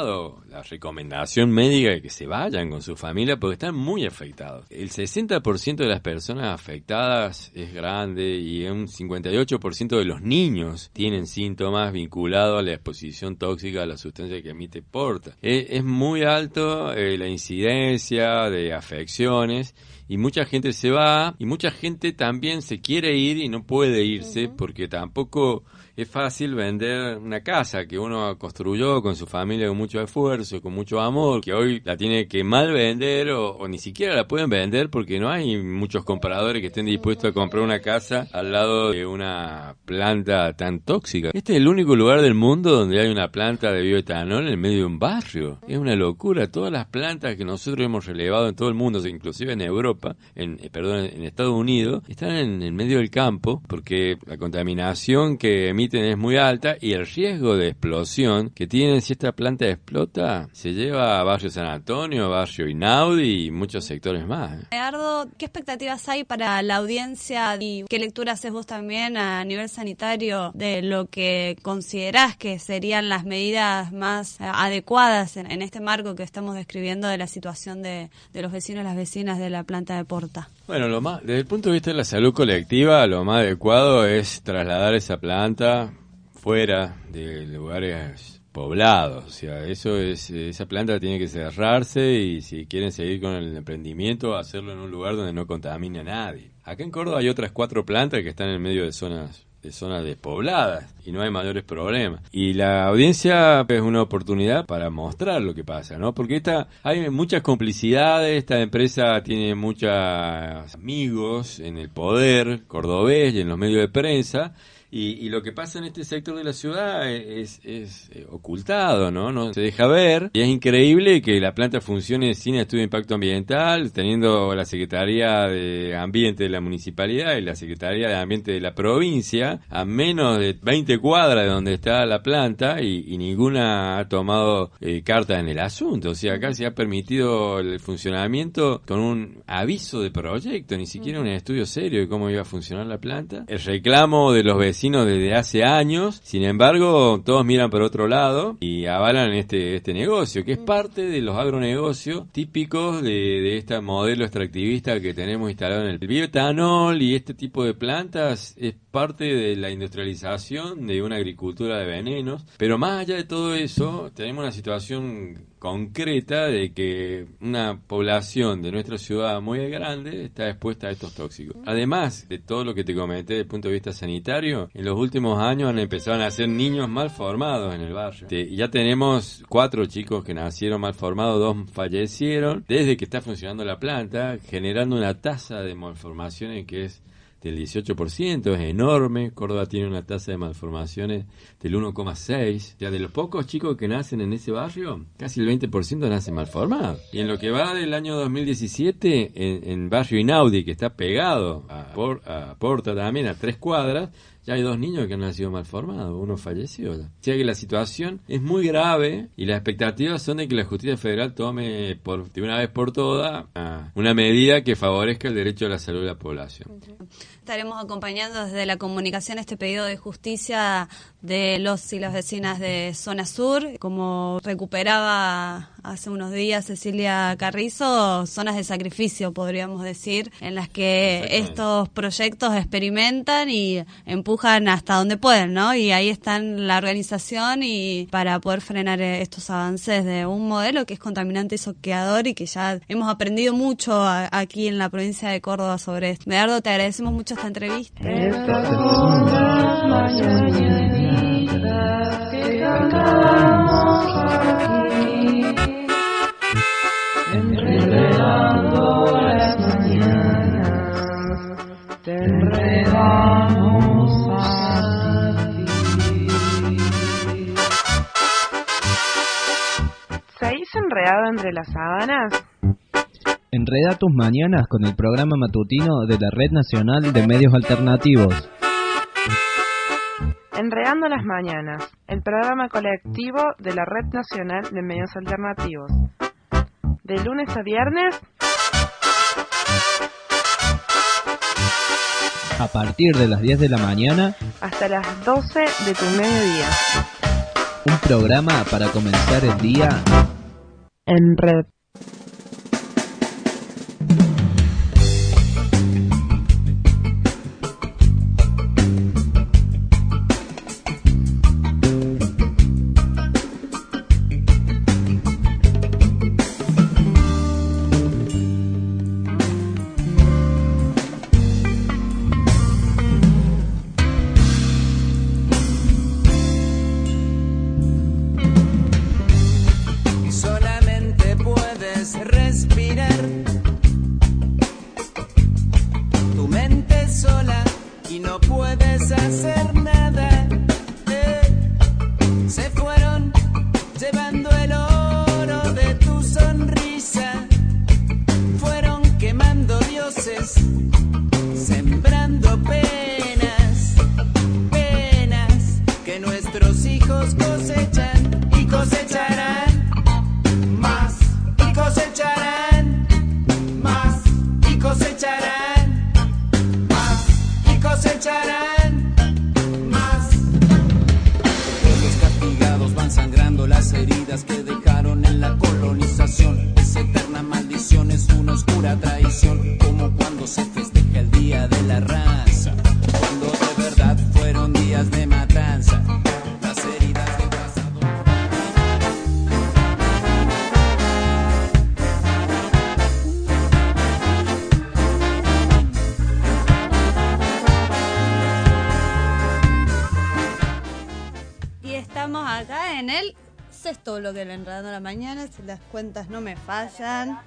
la recomendación médica es que se vayan con su familia porque están muy afectados. El sesenta por ciento de las personas afectadas es grande y un cincuenta y ocho por ciento de los niños tienen síntomas vinculados a la exposición tóxica a la sustancia que emite Porta. Es, es muy alto eh, la incidencia de afecciones y mucha gente se va y mucha gente también se quiere ir y no puede irse porque tampoco es fácil vender una casa que uno construyó con su familia con mucho esfuerzo, con mucho amor, que hoy la tiene que mal vender o, o ni siquiera la pueden vender porque no hay muchos compradores que estén dispuestos a comprar una casa al lado de una planta tan tóxica. Este es el único lugar del mundo donde hay una planta de bioetanol en el medio de un barrio. Es una locura. Todas las plantas que nosotros hemos relevado en todo el mundo, inclusive en Europa, en eh, perdón, en Estados Unidos, están en el medio del campo porque la contaminación que emite es muy alta y el riesgo de explosión que tienen si esta planta explota se lleva a Barrio San Antonio, Barrio Inaudi y muchos sectores más. Eduardo, ¿qué expectativas hay para la audiencia y qué lectura haces vos también a nivel sanitario de lo que considerás que serían las medidas más adecuadas en, en este marco que estamos describiendo de la situación de, de los vecinos y las vecinas de la planta de Porta? Bueno, lo más, desde el punto de vista de la salud colectiva, lo más adecuado es trasladar esa planta fuera de lugares poblados. O sea, eso es, esa planta tiene que cerrarse y si quieren seguir con el emprendimiento, hacerlo en un lugar donde no contamine a nadie. Acá en Córdoba hay otras cuatro plantas que están en medio de zonas de zonas despobladas y no hay mayores problemas. Y la audiencia es una oportunidad para mostrar lo que pasa, ¿no? Porque esta, hay muchas complicidades, esta empresa tiene muchos amigos en el poder cordobés y en los medios de prensa. Y, y lo que pasa en este sector de la ciudad es, es, es ocultado, ¿no? No se deja ver. Y es increíble que la planta funcione sin estudio de impacto ambiental, teniendo la Secretaría de Ambiente de la Municipalidad y la Secretaría de Ambiente de la provincia a menos de veinte cuadras de donde está la planta y, y ninguna ha tomado eh, carta en el asunto. O sea, acá se ha permitido el funcionamiento con un aviso de proyecto, ni siquiera un estudio serio de cómo iba a funcionar la planta. El reclamo de los vecinos desde hace años, sin embargo todos miran por otro lado y avalan este este negocio que es parte de los agronegocios típicos de, de este modelo extractivista que tenemos instalado en el bioetanol y este tipo de plantas es parte de la industrialización de una agricultura de venenos, pero más allá de todo eso tenemos una situación concreta de que una población de nuestra ciudad muy grande está expuesta a estos tóxicos. Además de todo lo que te comenté desde el punto de vista sanitario, en los últimos años han empezado a nacer niños mal formados en el barrio. Y ya tenemos cuatro chicos que nacieron mal formados, dos fallecieron, desde que está funcionando la planta, generando una tasa de malformaciones que es del dieciocho por ciento, es enorme. Córdoba tiene una tasa de malformaciones del uno coma seis. Ya de los pocos chicos que nacen en ese barrio, casi el veinte por ciento nacen malformados. Y en lo que va del año dos mil diecisiete, en, en Barrio Inaudi, que está pegado a, Por, a Porta también, a tres cuadras, ya hay dos niños que han nacido malformados, uno falleció. O sea que la situación es muy grave y las expectativas son de que la justicia federal tome por, de una vez por todas una medida que favorezca el derecho a la salud de la población. Estaremos acompañando desde la comunicación este pedido de justicia de los y las vecinas de Zona Sur. Como recuperaba hace unos días Cecilia Carrizo, zonas de sacrificio, podríamos decir, en las que estos proyectos experimentan y empujan hasta donde pueden, ¿no? Y ahí están la organización y para poder frenar estos avances de un modelo que es contaminante y soqueador y que ya hemos aprendido mucho a, aquí en la provincia de Córdoba sobre esto. Medardo, te agradecemos mucho esta entrevista. Estas son las mañanitas que cantamos aquí, enredando las mañanas, te enredamos a ti. ¿Seguís enredado entre las sábanas? Enreda tus mañanas con el programa matutino de la Red Nacional de Medios Alternativos. Enredando las mañanas, el programa colectivo de la Red Nacional de Medios Alternativos. De lunes a viernes, a partir de las diez de la mañana, hasta las doce de tu mediodía. Un programa para comenzar el día en red. Bloque del Enredando la Mañana, si las cuentas no me fallan.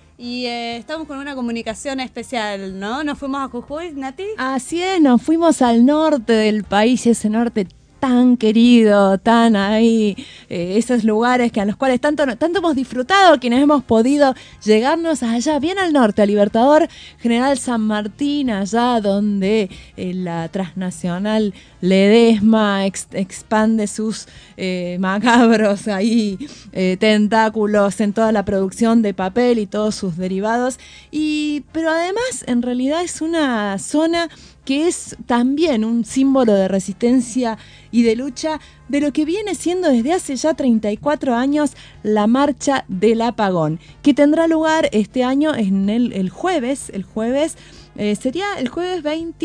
Y eh, estamos con una comunicación especial, ¿no? ¿Nos fuimos a Jujuy, Nati? Así es, nos fuimos al norte del país, ese norte tan querido, tan ahí, eh, esos lugares que a los cuales tanto, tanto hemos disfrutado, quienes hemos podido llegarnos allá, bien al norte, a Libertador General San Martín, allá donde eh, la transnacional Ledesma ex, expande sus eh, macabros ahí eh, tentáculos en toda la producción de papel y todos sus derivados. Y, pero además, en realidad es una zona que es también un símbolo de resistencia y de lucha de lo que viene siendo desde hace ya treinta y cuatro años la Marcha del Apagón, que tendrá lugar este año en el, el jueves, el jueves, eh, sería el jueves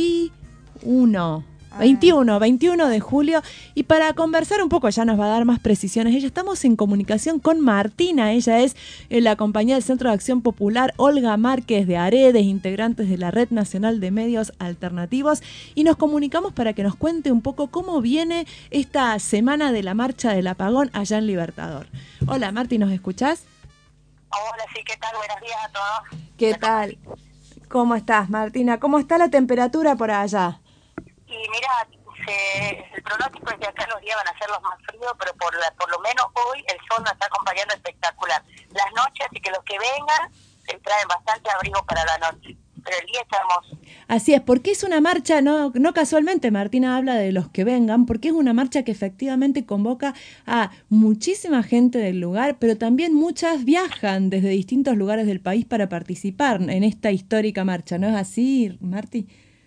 veintiuno. veintiuno, veintiuno de julio, y para conversar un poco, ya nos va a dar más precisiones ella, estamos en comunicación con Martina, ella es eh, la compañía del Centro de Acción Popular Olga Márquez de Aredes, integrantes de la Red Nacional de Medios Alternativos, y nos comunicamos para que nos cuente un poco cómo viene esta semana de la Marcha del Apagón allá en Libertador. Hola Marti, ¿nos escuchás? Hola, sí, ¿qué tal? Buenos días a todos. ¿Qué tal? ¿Cómo estás, Martina? ¿Cómo está la temperatura por allá? Y mira, se, el pronóstico es que acá los días van a ser los más fríos, pero por la, por lo menos hoy el sol nos está acompañando espectacular. Las noches, así que los que vengan se traen bastante abrigo para la noche, pero el día está hermoso. Así es, porque es una marcha, no, no casualmente Martina habla de los que vengan, porque es una marcha que efectivamente convoca a muchísima gente del lugar, pero también muchas viajan desde distintos lugares del país para participar en esta histórica marcha, ¿no es así, Marti?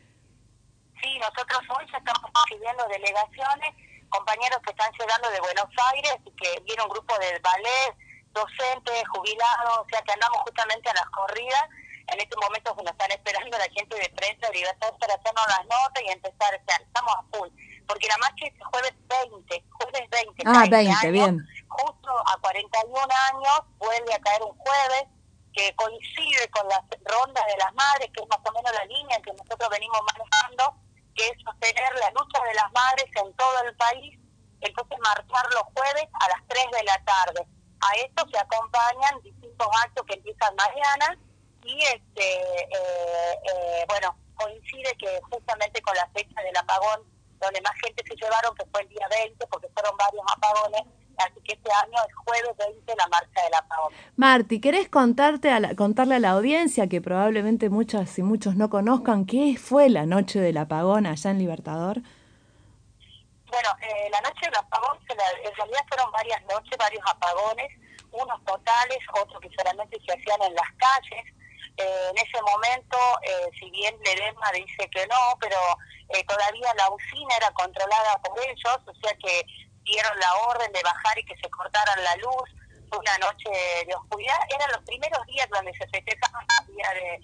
Sí, nosotros hoy ya estamos recibiendo delegaciones, compañeros que están llegando de Buenos Aires y que viene un grupo del ballet, docentes, jubilados, o sea que andamos justamente a las corridas. En este momento nos están esperando la gente de prensa de Libertad para hacernos las notas y empezar, o sea, estamos a full. Porque la marcha es jueves veinte, jueves veinte. Ah, veinte, años, bien. Justo a cuarenta y un años vuelve a caer un jueves que coincide con las rondas de las madres, que es más o menos la línea que nosotros venimos manejando, que es sostener la lucha de las madres en todo el país, entonces marchar los jueves a las tres de la tarde. A esto se acompañan distintos actos que empiezan mañana y este eh, eh, bueno, coincide que justamente con la fecha del apagón, donde más gente se llevaron, que fue el día veinte, porque fueron varios apagones, así que este año es jueves veinte la marcha del apagón. Marti, ¿querés contarte a la, contarle a la audiencia, que probablemente muchas y muchos no conozcan, qué fue la noche del apagón allá en Libertador? Bueno, eh, la noche del apagón, en realidad fueron varias noches, varios apagones, unos totales, otros que solamente se hacían en las calles. Eh, en ese momento, eh, si bien Ledesma dice que no, pero eh, todavía la usina era controlada por ellos, o sea que dieron la orden de bajar y que se cortaran la luz. fue una noche de oscuridad. Eran los primeros días donde se festejaban los días de,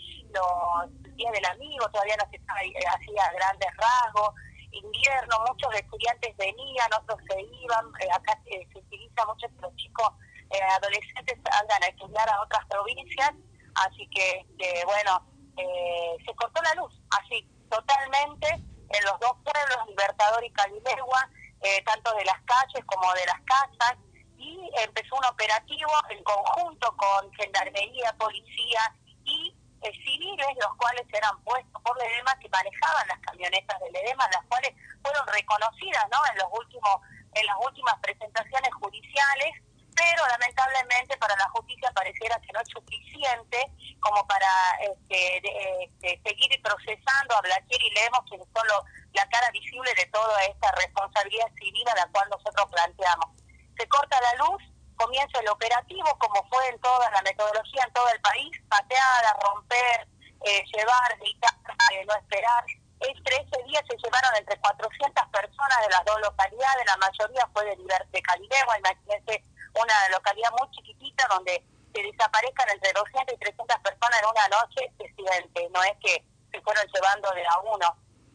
los días del amigo, todavía no se hacía grandes rasgos. Invierno, muchos estudiantes venían, otros se iban. Eh, acá se, se utiliza mucho que los chicos eh, adolescentes salgan a estudiar a otras provincias, así que, que bueno, eh, se cortó la luz, así, totalmente, en los dos pueblos, Libertador y Calilegua, eh, tanto de las calles como de las casas, y empezó un operativo en conjunto con Gendarmería, Policía y eh, civiles, los cuales eran puestos por Ledesma, que manejaban las camionetas de Ledesma, las cuales fueron reconocidas, ¿no?, en los últimos, en las últimas presentaciones judiciales, pero lamentablemente para la justicia pareciera que no es suficiente como para este, de, este, seguir procesando a Blaquier y Lemos, quienes son lo, la cara visible de toda esta responsabilidad civil a la cual nosotros planteamos. Se corta la luz, comienza el operativo, como fue en toda la metodología en todo el país: patear, romper, eh, llevar, gritar, eh, no esperar. Entre ese día se llevaron entre cuatrocientas personas de las dos localidades, la mayoría fue de, de Calilegua. Imagínense una localidad muy chiquitita donde se desaparezcan entre doscientas y trescientas personas en una noche, presidente, no es que se fueron llevando de a uno.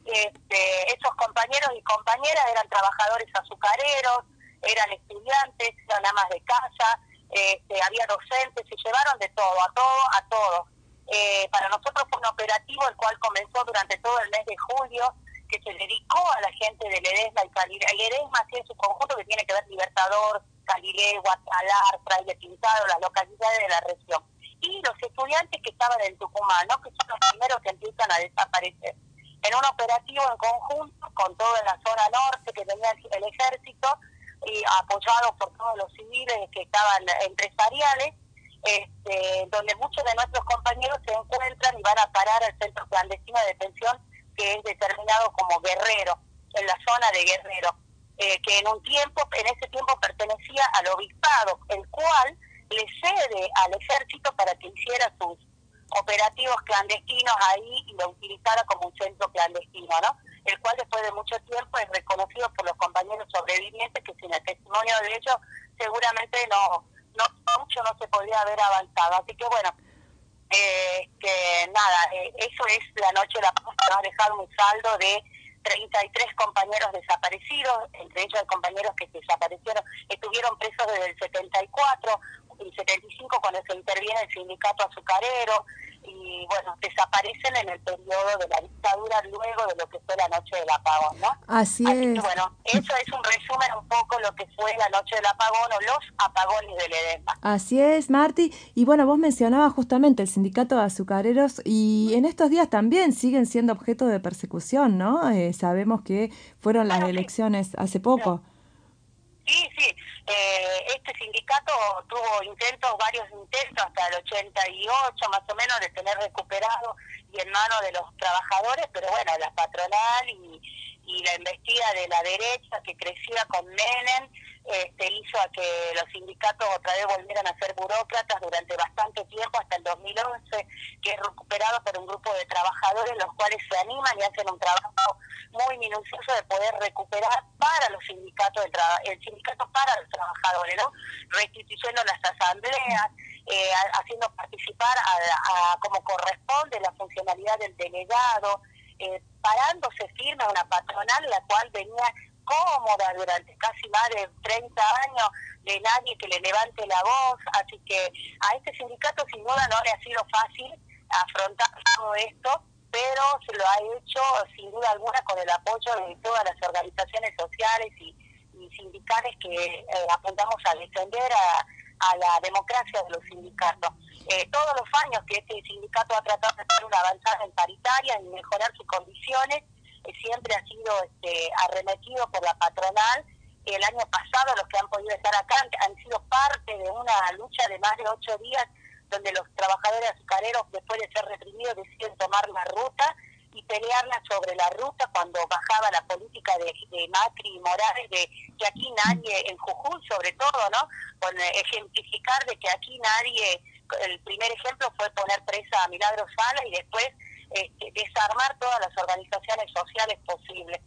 Este, esos compañeros y compañeras eran trabajadores azucareros, eran estudiantes, eran amas de casa, este, había docentes, se llevaron de todo, a todo, a todo. Eh, para nosotros fue un operativo el cual comenzó durante todo el mes de julio, que se dedicó a la gente de Ledesma y Calilegua, Ledesma así en su conjunto, que tiene que ver Libertador, Calilegua, Salar, Fraile Pintado, las localidades de la región. Y los estudiantes que estaban en Tucumán, ¿no?, que son los primeros que empiezan a desaparecer. En un operativo en conjunto con toda la zona norte que tenía el ejército, y apoyado por todos los civiles que estaban empresariales, este, donde muchos de nuestros compañeros se encuentran y van a parar al centro clandestino de detención, que es determinado como Guerrero, en la zona de Guerrero, eh, que en un tiempo, en ese tiempo pertenecía al obispado, el cual le cede al ejército para que hiciera sus operativos clandestinos ahí y lo utilizara como un centro clandestino, ¿no?, el cual después de mucho tiempo es reconocido por los compañeros sobrevivientes, que sin el testimonio de ellos seguramente no, no mucho no se podría haber avanzado. Así que bueno, eh, que nada, eh, eso es la noche de la paz, que nos ha dejado un saldo de treinta y tres compañeros desaparecidos, entre ellos hay compañeros que desaparecieron, estuvieron presos desde el setenta y cuatro, y setenta y cinco cuando se interviene el sindicato azucarero, y bueno, desaparecen en el periodo de la dictadura luego de lo que fue la noche del apagón, ¿no? Así, Así es. que bueno, eso es un resumen un poco lo que fue la noche del apagón o los apagones de Ledesma. Así es, Marti. Y bueno, vos mencionabas justamente el sindicato de azucareros y en estos días también siguen siendo objeto de persecución, ¿no? Eh, sabemos que fueron las bueno, elecciones sí. hace poco. Sí, sí. Eh, este sindicato tuvo intentos, varios intentos, hasta el ochenta y ocho más o menos, de tener recuperado y en manos de los trabajadores, pero bueno, la patronal y, y la embestida de la derecha que crecía con Menem este, hizo a que los sindicatos otra vez volvieran a ser burócratas durante bastante tiempo, hasta el dos mil once, que es recuperado por un grupo de trabajadores, los cuales se animan y hacen un trabajo muy minucioso de poder recuperar para los sindicatos, el, tra- el sindicato para los trabajadores, ¿no? Restituyendo las asambleas, eh, haciendo participar a, a, como corresponde la funcionalidad del delegado, eh, parándose firme a una patronal la cual venía cómoda durante casi más de treinta años, de nadie que le levante la voz, así que a este sindicato sin duda no le ha sido fácil afrontar todo esto, pero se lo ha hecho sin duda alguna con el apoyo de todas las organizaciones sociales y, y sindicales que eh, apuntamos a defender a, a la democracia de los sindicatos. Eh, todos los años que este sindicato ha tratado de hacer una avanzada en paritaria y mejorar sus condiciones, eh, siempre ha sido este, arremetido por la patronal. El año pasado los que han podido estar acá han, han sido parte de una lucha de más de ocho días donde los trabajadores azucareros, después de ser reprimidos, deciden tomar la ruta y pelearla sobre la ruta cuando bajaba la política de, de Macri y Morales, de que aquí nadie, en Jujuy sobre todo, ¿no? Con eh, ejemplificar de que aquí nadie, el primer ejemplo fue poner presa a Milagro Sala y después este, desarmar todas las organizaciones sociales posibles. Entonces,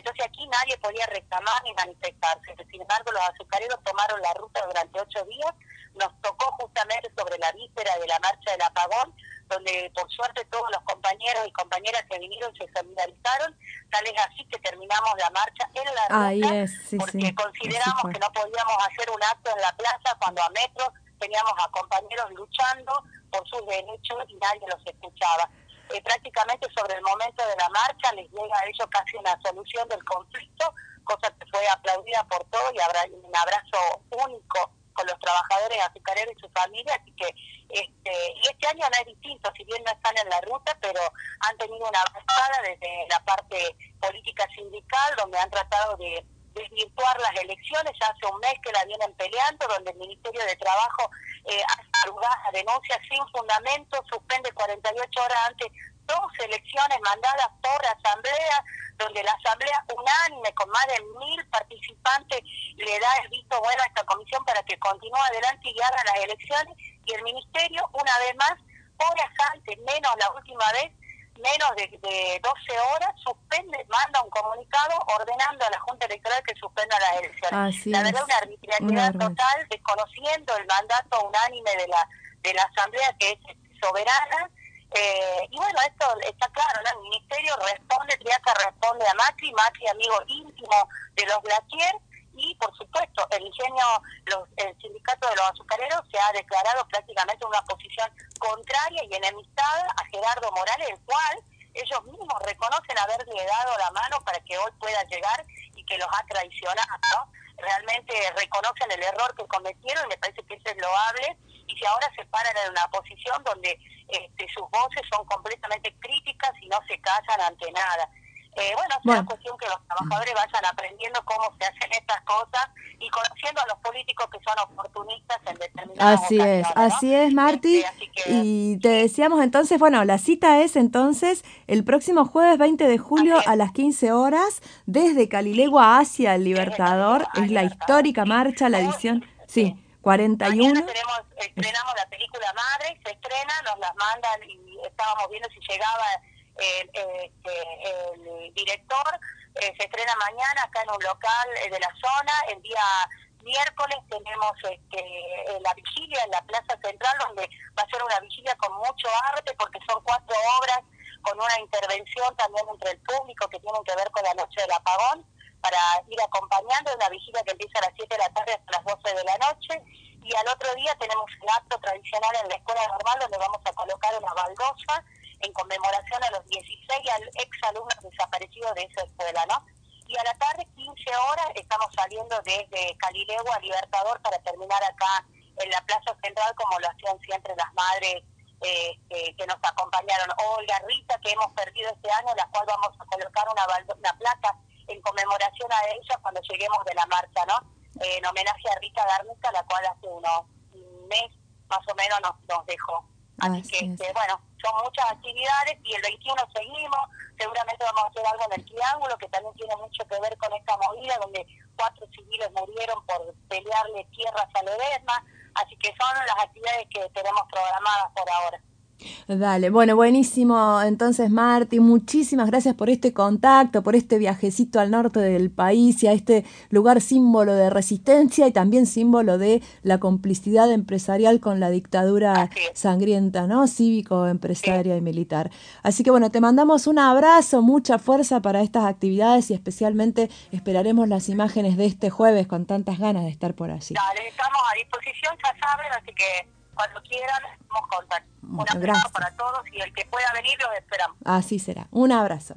Entonces aquí nadie podía reclamar ni manifestarse. Sin embargo, los azucareros tomaron la ruta durante ocho días. Nos tocó justamente sobre la víspera de la marcha del apagón, donde por suerte todos los compañeros y compañeras que vinieron se solidarizaron, tal es así que terminamos la marcha en la ruta, Ahí es, sí, porque sí, consideramos así fue. que no podíamos hacer un acto en la plaza cuando a metros teníamos a compañeros luchando por sus derechos y nadie los escuchaba. Eh, prácticamente sobre el momento de la marcha les llega a ellos casi una solución del conflicto, cosa que fue aplaudida por todos y habrá un abrazo único con los trabajadores azucareros y su familia, así que este y este año no es distinto, si bien no están en la ruta, pero han tenido una avanzada desde la parte política sindical, donde han tratado de desvirtuar las elecciones. Ya hace un mes que la vienen peleando, donde el Ministerio de Trabajo eh, hace arrugadas denuncias sin fundamento, suspende cuarenta y ocho horas antes dos elecciones mandadas por asamblea, donde la asamblea unánime con más de mil participantes le da el visto bueno a esta comisión para que continúe adelante y haga las elecciones, y el ministerio una vez más, horas antes, menos la última vez, menos de, de doce horas, suspende, manda un comunicado ordenando a la Junta Electoral que suspenda las elecciones. Así la verdad, es. una arbitrariedad Una vergüenza. total, desconociendo el mandato unánime de la de la asamblea, que es soberana. Eh, y bueno, esto está claro, ¿no? El ministerio responde, Triaca responde a Macri, Macri amigo íntimo de los Glacier, y por supuesto el ingenio, los, el sindicato de los azucareros se ha declarado prácticamente una posición contraria y enemistada a Gerardo Morales, el cual ellos mismos reconocen haberle dado la mano para que hoy pueda llegar y que los ha traicionado, ¿no? Realmente reconocen el error que cometieron y me parece que eso es loable, y si ahora se paran en una posición donde este, sus voces son completamente críticas y no se callan ante nada. Eh, bueno, es Bueno. una cuestión que los trabajadores vayan aprendiendo cómo se hacen estas cosas y conociendo a los políticos que son oportunistas en determinadas Así es, ocasiones, ¿no? así es, Marti. Este, así que- Y te decíamos entonces, bueno, la cita es entonces el próximo jueves veinte de julio a las quince horas, desde Calilegua hacia el Libertador. Es la histórica marcha, la edición, sí, cuarenta y uno. Mañana tenemos, estrenamos la película Madre, se estrena, nos las mandan y estábamos viendo si llegaba el, el, el, el director. Eh, se estrena mañana acá en un local eh, de la zona. El día miércoles tenemos este, eh, la vigilia en la Plaza Central, donde va a ser una vigilia con mucho arte, porque son cuatro obras con una intervención también entre el público que tienen que ver con la noche del apagón, para ir acompañando una vigilia que empieza a las siete de la tarde hasta las doce de la noche. Y al otro día tenemos un acto tradicional en la escuela normal, donde vamos a colocar una baldosa en conmemoración a los dieciséis exalumnos desaparecidos de esa escuela, ¿no? Y a la tarde, quince horas, estamos saliendo desde Calilegua a Libertador para terminar acá en la Plaza Central, como lo hacían siempre las madres eh, eh, que nos acompañaron. Olga, Rita, que hemos perdido este año, la cual vamos a colocar una, baldo- una placa en conmemoración a ella cuando lleguemos de la marcha, ¿no? Eh, en homenaje a Rita Garnica, la cual hace unos un mes más o menos nos, nos dejó. Así, Así que, es. este, bueno, son muchas actividades y el veintiuno seguimos, seguramente vamos a hacer algo en el Triángulo, que también tiene mucho que ver con esta movida, donde cuatro civiles murieron por pelearle tierras a Ledesma, así que son las actividades que tenemos programadas por ahora. Dale, bueno, buenísimo. Entonces, Marti, muchísimas gracias por este contacto, por este viajecito al norte del país y a este lugar símbolo de resistencia y también símbolo de la complicidad empresarial con la dictadura sangrienta, ¿no? Cívico, empresaria y militar. Así que, bueno, te mandamos un abrazo, mucha fuerza para estas actividades y especialmente esperaremos las imágenes de este jueves con tantas ganas de estar por allí. Dale, estamos a disposición, ya saben, así que cuando quieran, hacemos contacto. Un abrazo Gracias. para todos y el que pueda venir, los esperamos. Así será. Un abrazo.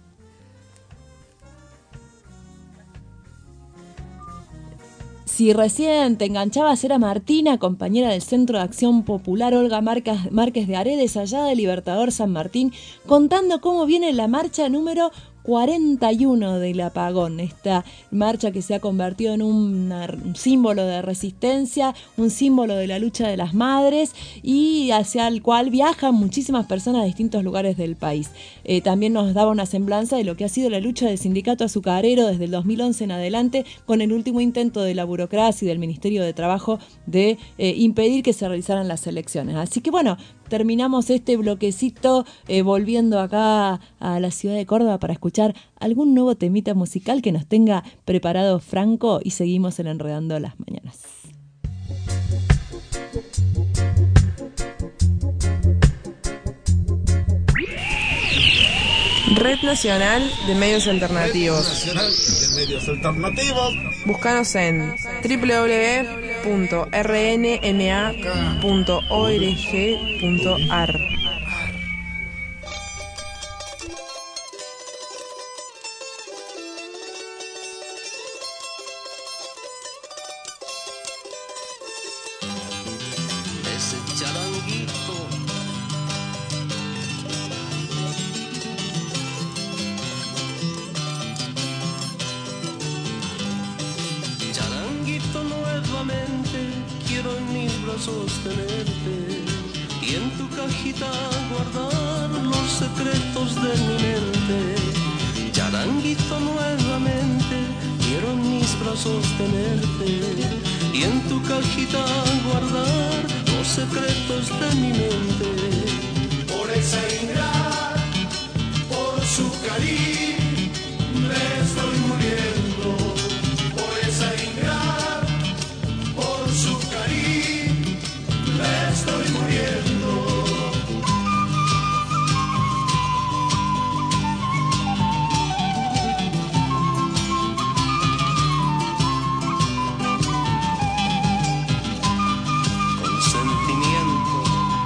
Si recién te enganchabas, era Martina, compañera del Centro de Acción Popular Olga Márquez, Márquez de Aredes, allá de Libertador San Martín, contando cómo viene la marcha número cuarenta y uno del apagón, esta marcha que se ha convertido en una, un símbolo de resistencia, un símbolo de la lucha de las madres y hacia el cual viajan muchísimas personas de distintos lugares del país. Eh, también nos daba una semblanza de lo que ha sido la lucha del sindicato azucarero desde el dos mil once en adelante, con el último intento de la burocracia y del Ministerio de Trabajo de eh, impedir que se realizaran las elecciones. Así que bueno, terminamos este bloquecito eh, volviendo acá a la ciudad de Córdoba para escuchar algún nuevo temita musical que nos tenga preparado Franco y seguimos en Enredando las Mañanas. Red Nacional de Medios Alternativos. Red Nacional de Medios Alternativos. Búscanos en doble u doble u doble u punto r n m a punto org punto a r. Sostenerte y en tu cajita guardar los secretos de mi mente. Charanguito, nuevamente quiero en mis brazos tenerte y en tu cajita guardar los secretos de mi mente. Por esa ingrata, por su cariño, me estoy muriendo. Por esa ingrata, por su cariño, me estoy muriendo. Con sentimiento.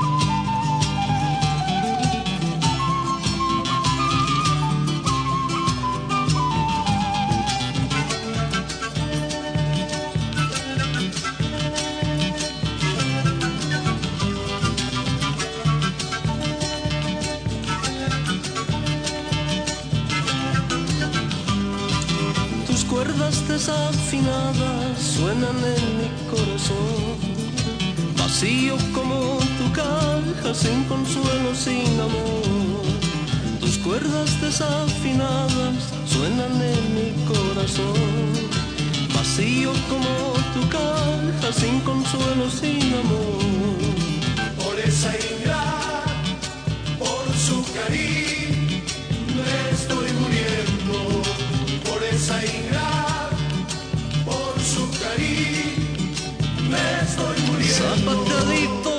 Cuerdas desafinadas suenan en mi corazón, vacío como tu caja, sin consuelo, sin amor. Tus cuerdas desafinadas suenan en mi corazón, vacío como tu caja, sin consuelo, sin amor. Por esa ingrata, por su cariño, me estoy muriendo. Por esa ingrata, por su cariño, me estoy muriendo. Zapateadito.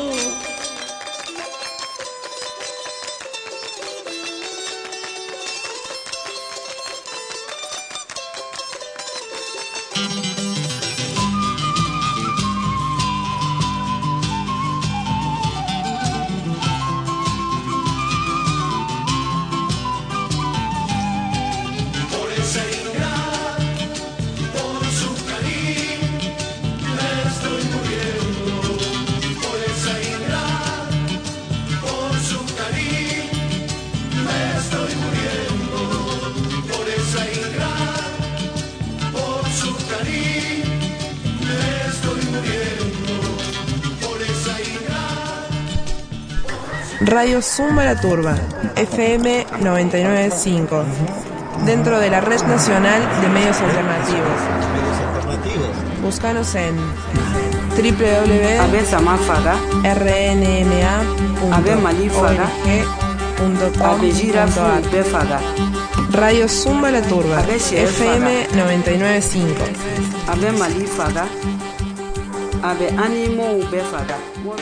Radio Zumba La Turba, F M noventa y nueve punto cinco, dentro de la Red Nacional de Medios Alternativos. Búscanos en doble u doble u doble u punto r n m a punto org punto com punto a r. Radio Zumba La Turba, F M noventa y nueve punto cinco. Abe Malifaga, Abe Animo Ubefaga.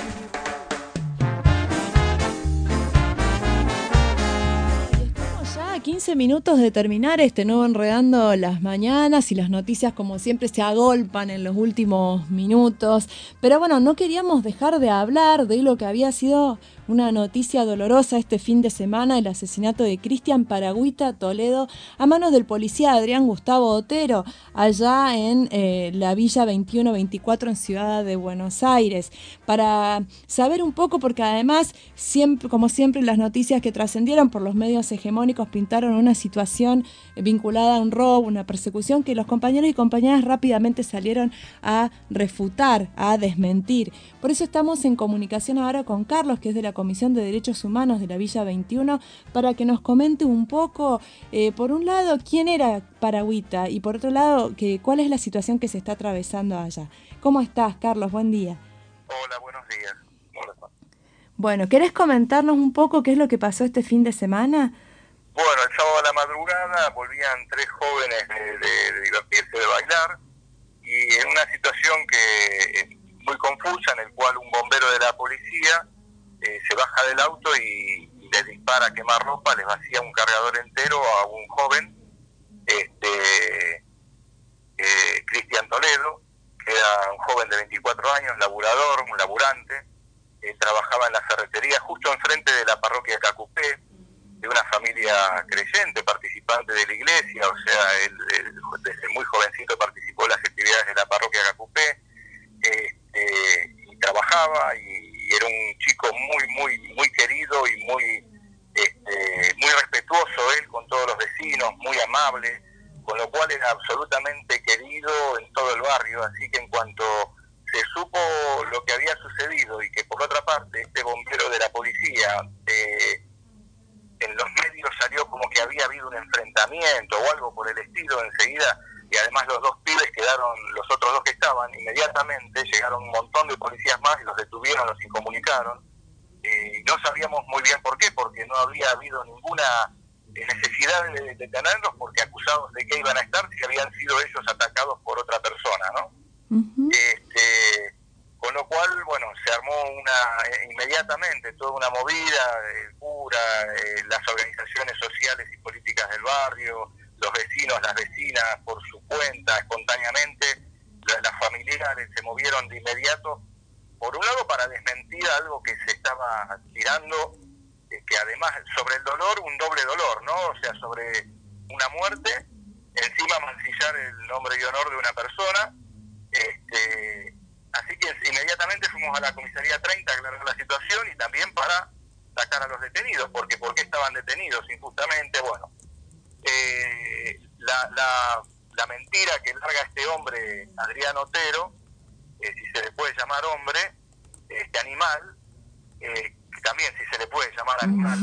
quince minutos de terminar este nuevo Enredando las Mañanas y las noticias como siempre se agolpan en los últimos minutos, pero bueno, no queríamos dejar de hablar de lo que había sido una noticia dolorosa este fin de semana, el asesinato de Cristian Paragüita Toledo a manos del policía Adrián Gustavo Otero, allá en eh, la Villa veintiuno veinticuatro en Ciudad de Buenos Aires. Para saber un poco, porque además, siempre, como siempre, las noticias que trascendieron por los medios hegemónicos pintaron una situación vinculada a un robo, una persecución que los compañeros y compañeras rápidamente salieron a refutar, a desmentir. Por eso estamos en comunicación ahora con Carlos, que es de la Comisión de Derechos Humanos de la Villa veintiuno, para que nos comente un poco, eh, por un lado, quién era Paragüita y por otro lado, que, cuál es la situación que se está atravesando allá. ¿Cómo estás, Carlos? Buen día. Hola, buenos días. Hola. Bueno, ¿querés comentarnos un poco qué es lo que pasó este fin de semana? Bueno, el sábado a la madrugada volvían tres jóvenes de, de, de divertirse, de bailar, y en una situación que es muy confusa, en el cual un bombero de la policía eh, se baja del auto y, y les dispara a quemarropa, les vacía un cargador entero a un joven, este eh, Cristian Toledo, que era un joven de veinticuatro años, laburador, un laburante, eh, trabajaba en la ferretería justo enfrente de la parroquia Cacupé, de una familia creyente, participante de la iglesia, o sea, él, él desde muy jovencito participó en las actividades de la parroquia Cacupé, este, y trabajaba, y, y era un chico muy, muy, muy querido y muy, este, muy respetuoso él con todos los vecinos, muy amable, con lo cual era absolutamente querido en todo el barrio. Así que en cuanto se supo lo que había sucedido y que por otra parte este bombero de la policía eh, en los medios salió como que había habido un enfrentamiento o algo por el estilo enseguida, y además los dos pibes quedaron, los otros dos que estaban, inmediatamente llegaron un montón de policías más y los detuvieron, los incomunicaron. Eh, no sabíamos muy bien por qué, porque no había habido ninguna necesidad de detenerlos, porque acusados de que iban a estar si habían sido ellos atacados por otra persona, ¿no? Uh-huh. Este, con lo cual, bueno, se armó una eh, inmediatamente toda una movida, el cura, eh, las organizaciones sociales y políticas del barrio, los vecinos, las vecinas, por su cuenta, espontáneamente, la, las familiares se movieron de inmediato, por un lado para desmentir algo que se estaba tirando, eh, que además sobre el dolor, un doble dolor, ¿no? O sea, sobre una muerte, encima mancillar el nombre y honor de una persona. Este, así que inmediatamente fuimos a la comisaría treinta a aclarar la situación y también para sacar a los detenidos, porque ¿por qué estaban detenidos injustamente? Bueno, eh, la, la, la mentira que larga este hombre, Adrián Otero, eh, si se le puede llamar hombre, este animal, eh, también si se le puede llamar animal,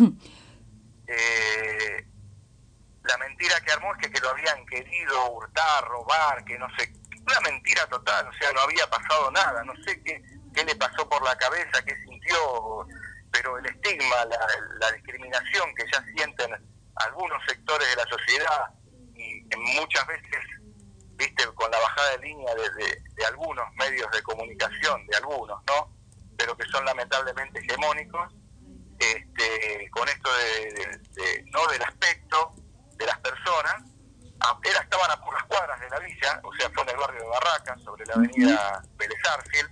eh, la mentira que armó es que, que lo habían querido hurtar, robar, que no sé, una mentira total, o sea, no había pasado nada, no sé qué, qué le pasó por la cabeza, qué sintió, pero el estigma, la, la discriminación que ya sienten algunos sectores de la sociedad, y muchas veces, viste, con la bajada de línea de, de, de algunos medios de comunicación, de algunos, ¿no? Pero que son lamentablemente hegemónicos, este, con esto de, de, de, no del aspecto de las personas, era, estaban a pocas cuadras de la villa, o sea, fue en el barrio de Barracas, sobre la avenida Vélez Arfield,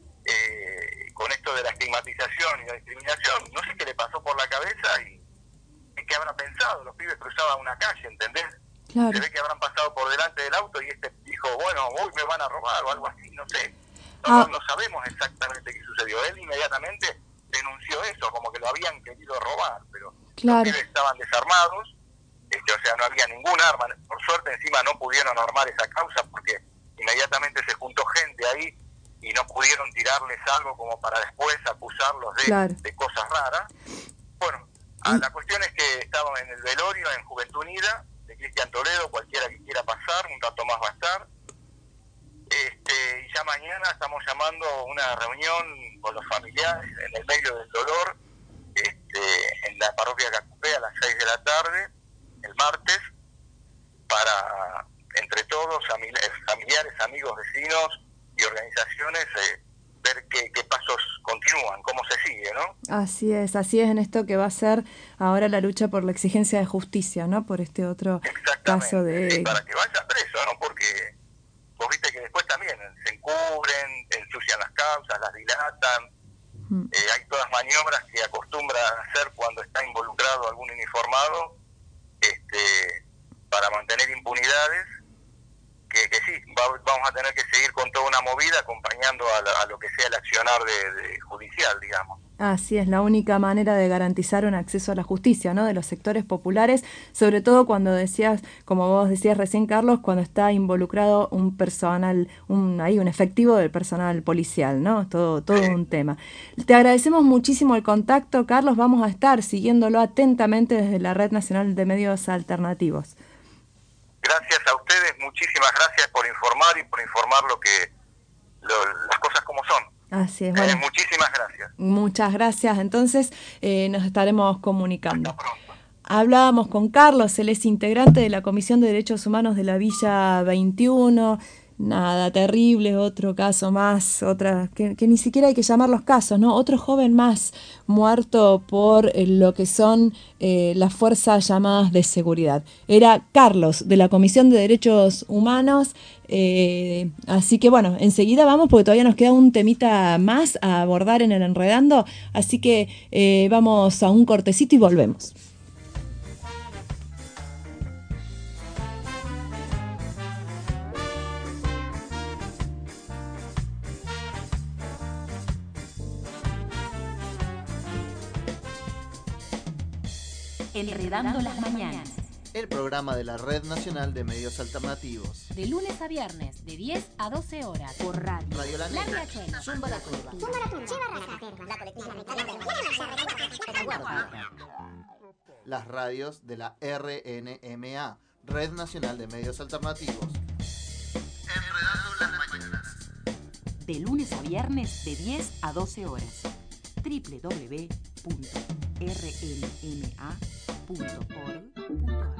eh, con esto de la estigmatización y la discriminación, no sé qué le pasó por la cabeza y, y qué habrán pensado, los pibes cruzaban una calle, ¿entendés? Claro. Se ve que habrán pasado por delante del auto y este dijo, bueno, hoy me van a robar o algo así, no sé. No, ah. no, no sabemos exactamente qué sucedió. Él inmediatamente denunció eso, como que lo habían querido robar, pero claro. Los pibes estaban desarmados, este, o sea, no había ningún arma. Por suerte encima no pudieron armar esa causa porque inmediatamente se juntó gente ahí y no pudieron tirarles algo como para después acusarlos de, claro. de cosas raras. Bueno, a, la cuestión es que estaban en el velorio en Juventud Unida de Cristian Toledo, cualquiera que quiera pasar, un rato más va a estar. Este, y ya mañana estamos llamando a una reunión con los familiares en el medio del dolor, este, en la parroquia Cacupé a las seis de la tarde, el martes, para entre todos, familiares, amigos, vecinos y organizaciones, eh, ver qué, qué pasos continúan, cómo se sigue, ¿no? Así es, así es en esto que va a ser ahora la lucha por la exigencia de justicia, ¿no? Por este otro caso de... Sí, para que vaya preso, ¿no? Porque vos viste que después también se encubren, ensucian las causas, las dilatan, mm. eh, hay todas maniobras que acostumbran a hacer cuando está involucrado algún uniformado, este, para mantener impunidades, que, que sí, va, vamos a tener que seguir con toda una movida acompañando a, la, a lo que sea el accionar de, de judicial, digamos. Así es, la única manera de garantizar un acceso a la justicia, ¿no? De los sectores populares, sobre todo cuando decías, como vos decías recién, Carlos, cuando está involucrado un personal, un ahí un efectivo del personal policial, ¿no? Todo, todo sí. Un tema. Te agradecemos muchísimo el contacto, Carlos, vamos a estar siguiéndolo atentamente desde la Red Nacional de Medios Alternativos. Gracias a ustedes, muchísimas gracias por informar y por informar lo que lo, las cosas como son. Así es, bueno. Eh, muchísimas Muchísimas gracias. Muchas gracias. Entonces eh, nos estaremos comunicando. Hablábamos con Carlos, él es integrante de la Comisión de Derechos Humanos de la Villa veintiuno. Nada, terrible, otro caso más, otra que, que ni siquiera hay que llamar los casos, ¿no? Otro joven más muerto por eh, lo que son eh, las fuerzas llamadas de seguridad. Era Carlos, de la Comisión de Derechos Humanos. Eh, así que bueno, enseguida vamos porque todavía nos queda un temita más a abordar en el Enredando. Así que eh, vamos a un cortecito y volvemos. Enredando las mañanas. El programa de la Red Nacional de Medios Alternativos. De lunes a viernes, de diez a doce horas. Por radio. Radio La Negra. Larga Chena. Zumba la Turba. Zumba la Turba. La colectiva. Las radios de la R N M A, Red Nacional de Medios Alternativos. Enredando las mañanas. De lunes a viernes, de diez a doce horas. doble u doble u doble u punto r n m a punto org punto a r.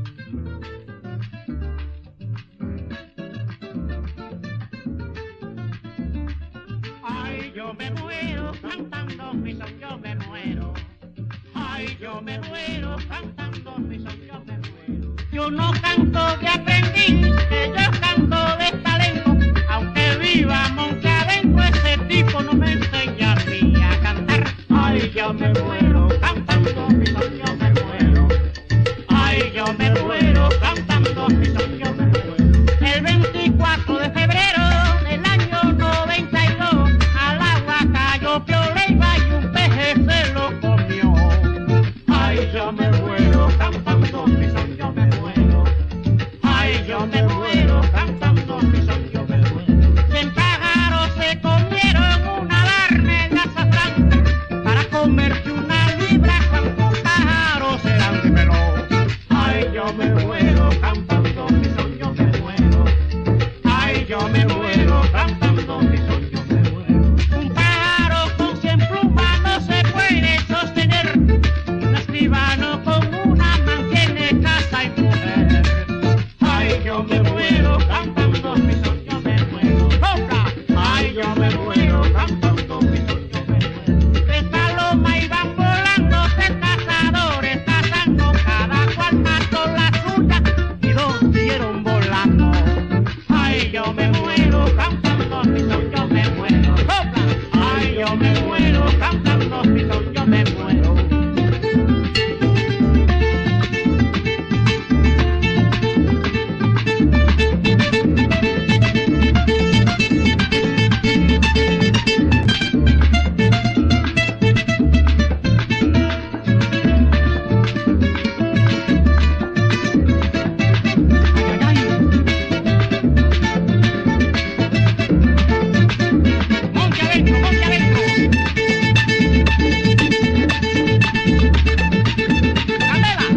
Ay, yo me muero cantando mi son, yo me muero. Ay, yo me muero cantando mi son, yo me muero. Yo no canto de aprendiz, que yo canto de talento. Aunque viva monte adentro, ese tipo no me enseña a mí a cantar. Ay, yo me muero cantando mi son, yo me muero. Ay, yo me muero cantando mi son, yo me muero. El veinticuatro de febrero del año noventa y dos, al agua cayó Pioleiva y un peje se lo comió. Ay, yo me muero cantando mi son, yo me muero. Ay, yo me muero cantando mi son, yo me muero. Cien pájaros se comieron una barra de azafrán para comerse una libra, cuántos pájaros serán de melón. Ay, yo me muero cantando mi son, yo me muero. Ay, yo me muero cantando mi son, yo me muero. Un pájaro con cien plumas no se puede sostener. Un escribano con una mantiene casa y mujer. Ay, yo me muero cantando mi son, yo me muero. ¡Sopla! Ay, yo me muero cantando mi son, yo me muero. De paloma iban volando, de cazadores cazando, cada cual mató la suya y dos siguieron volando. Ay, yo me muero cantando mi son, yo me muero. ¡Sopla! Ay, yo me muero cantando mi son, yo me muero. Monte adentro, monte adentro. ¡Candela!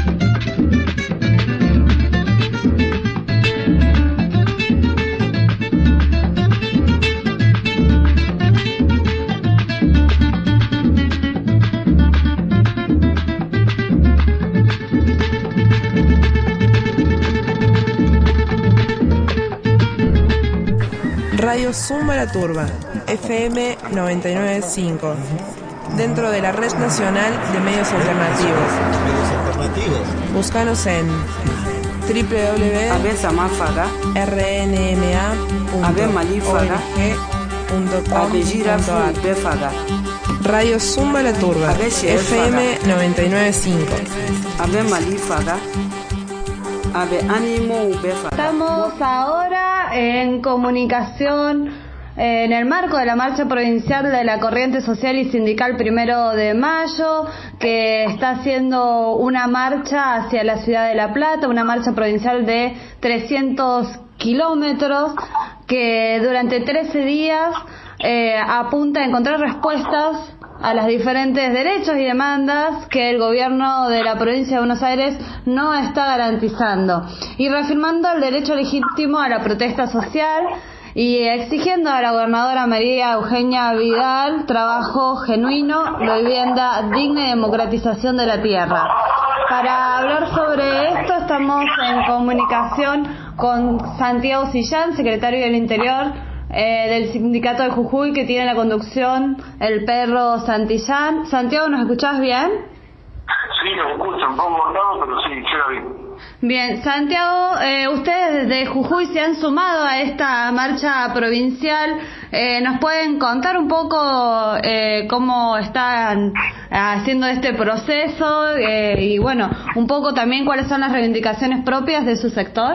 Radio Zumba la Turba, F M noventa y nueve punto cinco, dentro de la Red Nacional de Medios Alternativos. Búscanos en doble u doble u doble u punto r n m a punto org punto com punto a r. Radio Zumba la Turba, F M noventa y nueve punto cinco. Estamos ahora en comunicación eh, en el marco de la marcha provincial de la Corriente Social y Sindical Primero de Mayo, que está haciendo una marcha hacia la ciudad de La Plata, una marcha provincial de trescientos kilómetros, que durante trece días eh, apunta a encontrar respuestas a los diferentes derechos y demandas que el gobierno de la provincia de Buenos Aires no está garantizando, y reafirmando el derecho legítimo a la protesta social y exigiendo a la gobernadora María Eugenia Vidal trabajo genuino, vivienda digna y democratización de la tierra. Para hablar sobre esto estamos en comunicación con Santiago Sillán, secretario del Interior eh, del Sindicato de Jujuy, que tiene la conducción el perro Santillán. Santiago, ¿nos escuchás bien? Sí, nos escuchan, un poco cortado, pero sí, llega bien. Bien, Santiago, eh, ustedes desde Jujuy se han sumado a esta marcha provincial. Eh, ¿Nos pueden contar un poco eh, cómo están haciendo este proceso eh, y, bueno, un poco también cuáles son las reivindicaciones propias de su sector?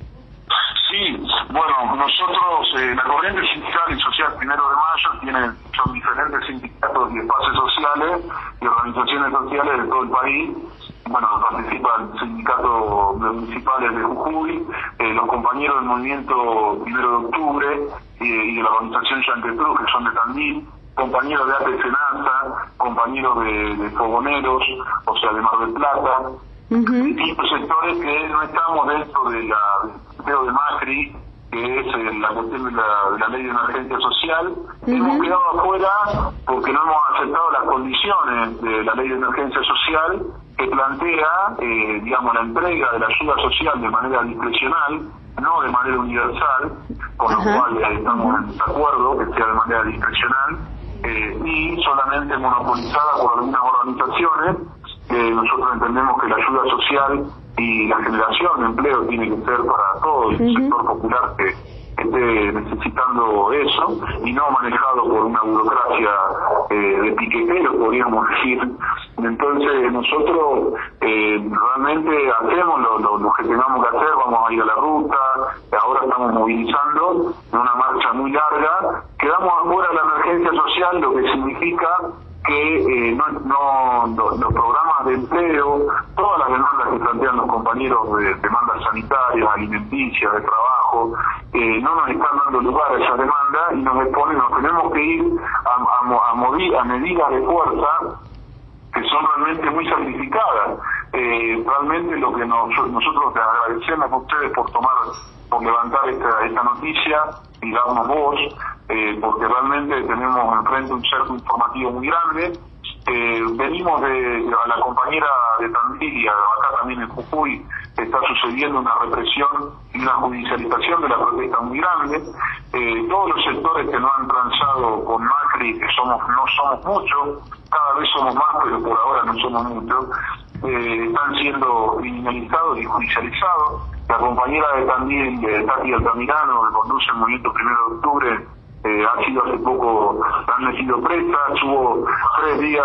Sí, bueno, nosotros, eh, la corriente sindical y social Primero de Mayo tiene, son diferentes sindicatos y espacios sociales y organizaciones sociales de todo el país. Bueno, participa el sindicato de municipales de Jujuy, eh, los compañeros del movimiento Primero de Octubre eh, y de la organización Yanquetruz, que son de Tandil, compañeros de A P Senasa, compañeros de, de Fogoneros, o sea, de Mar del Plata, uh-huh. distintos sectores que no estamos dentro de la del de Macri, que es eh, la cuestión de la, de la ley de emergencia social. Uh-huh. Hemos quedado afuera porque no hemos aceptado las condiciones de la ley de emergencia social, que plantea, eh, digamos, la entrega de la ayuda social de manera discrecional, no de manera universal, con lo cual eh, estamos en desacuerdo que sea de manera discrecional, eh, y solamente monopolizada por algunas organizaciones. Eh, nosotros entendemos que la ayuda social y la generación de empleo tiene que ser para todo el uh-huh. sector popular que esté necesitando eso, y no manejado por una burocracia eh, de piqueteros, podríamos decir. Entonces nosotros eh, realmente hacemos lo, lo, lo que tengamos que hacer, vamos a ir a la ruta, ahora estamos movilizando en una marcha muy larga, quedamos afuera de la emergencia social, lo que significa que eh, no, no, no, los programas de empleo, todas las demandas que plantean los compañeros de demandas sanitarias, alimenticias, de trabajo, eh, no nos están dando lugar a esas demandas y nos exponen, nos tenemos que ir a, a, a, modir, a medidas de fuerza que son realmente muy sacrificadas. Eh, realmente lo que nos, nosotros les agradecemos a ustedes por tomar, por levantar esta, esta noticia y darnos voz, eh, porque realmente tenemos enfrente un cerco informativo muy grande. Eh, venimos de, de a la compañera de Tandil y acá también en Jujuy está sucediendo una represión y una judicialización de la protesta muy grande. Eh, todos los sectores que no han transado con Macri, que somos no somos muchos, cada vez somos más, pero por ahora no somos muchos, eh, están siendo criminalizados y judicializados. La compañera de Tandil, de Tati Altamirano, que conduce el movimiento Primero de Octubre, Eh, ha sido hace poco, han metido presa, tuvo tres días,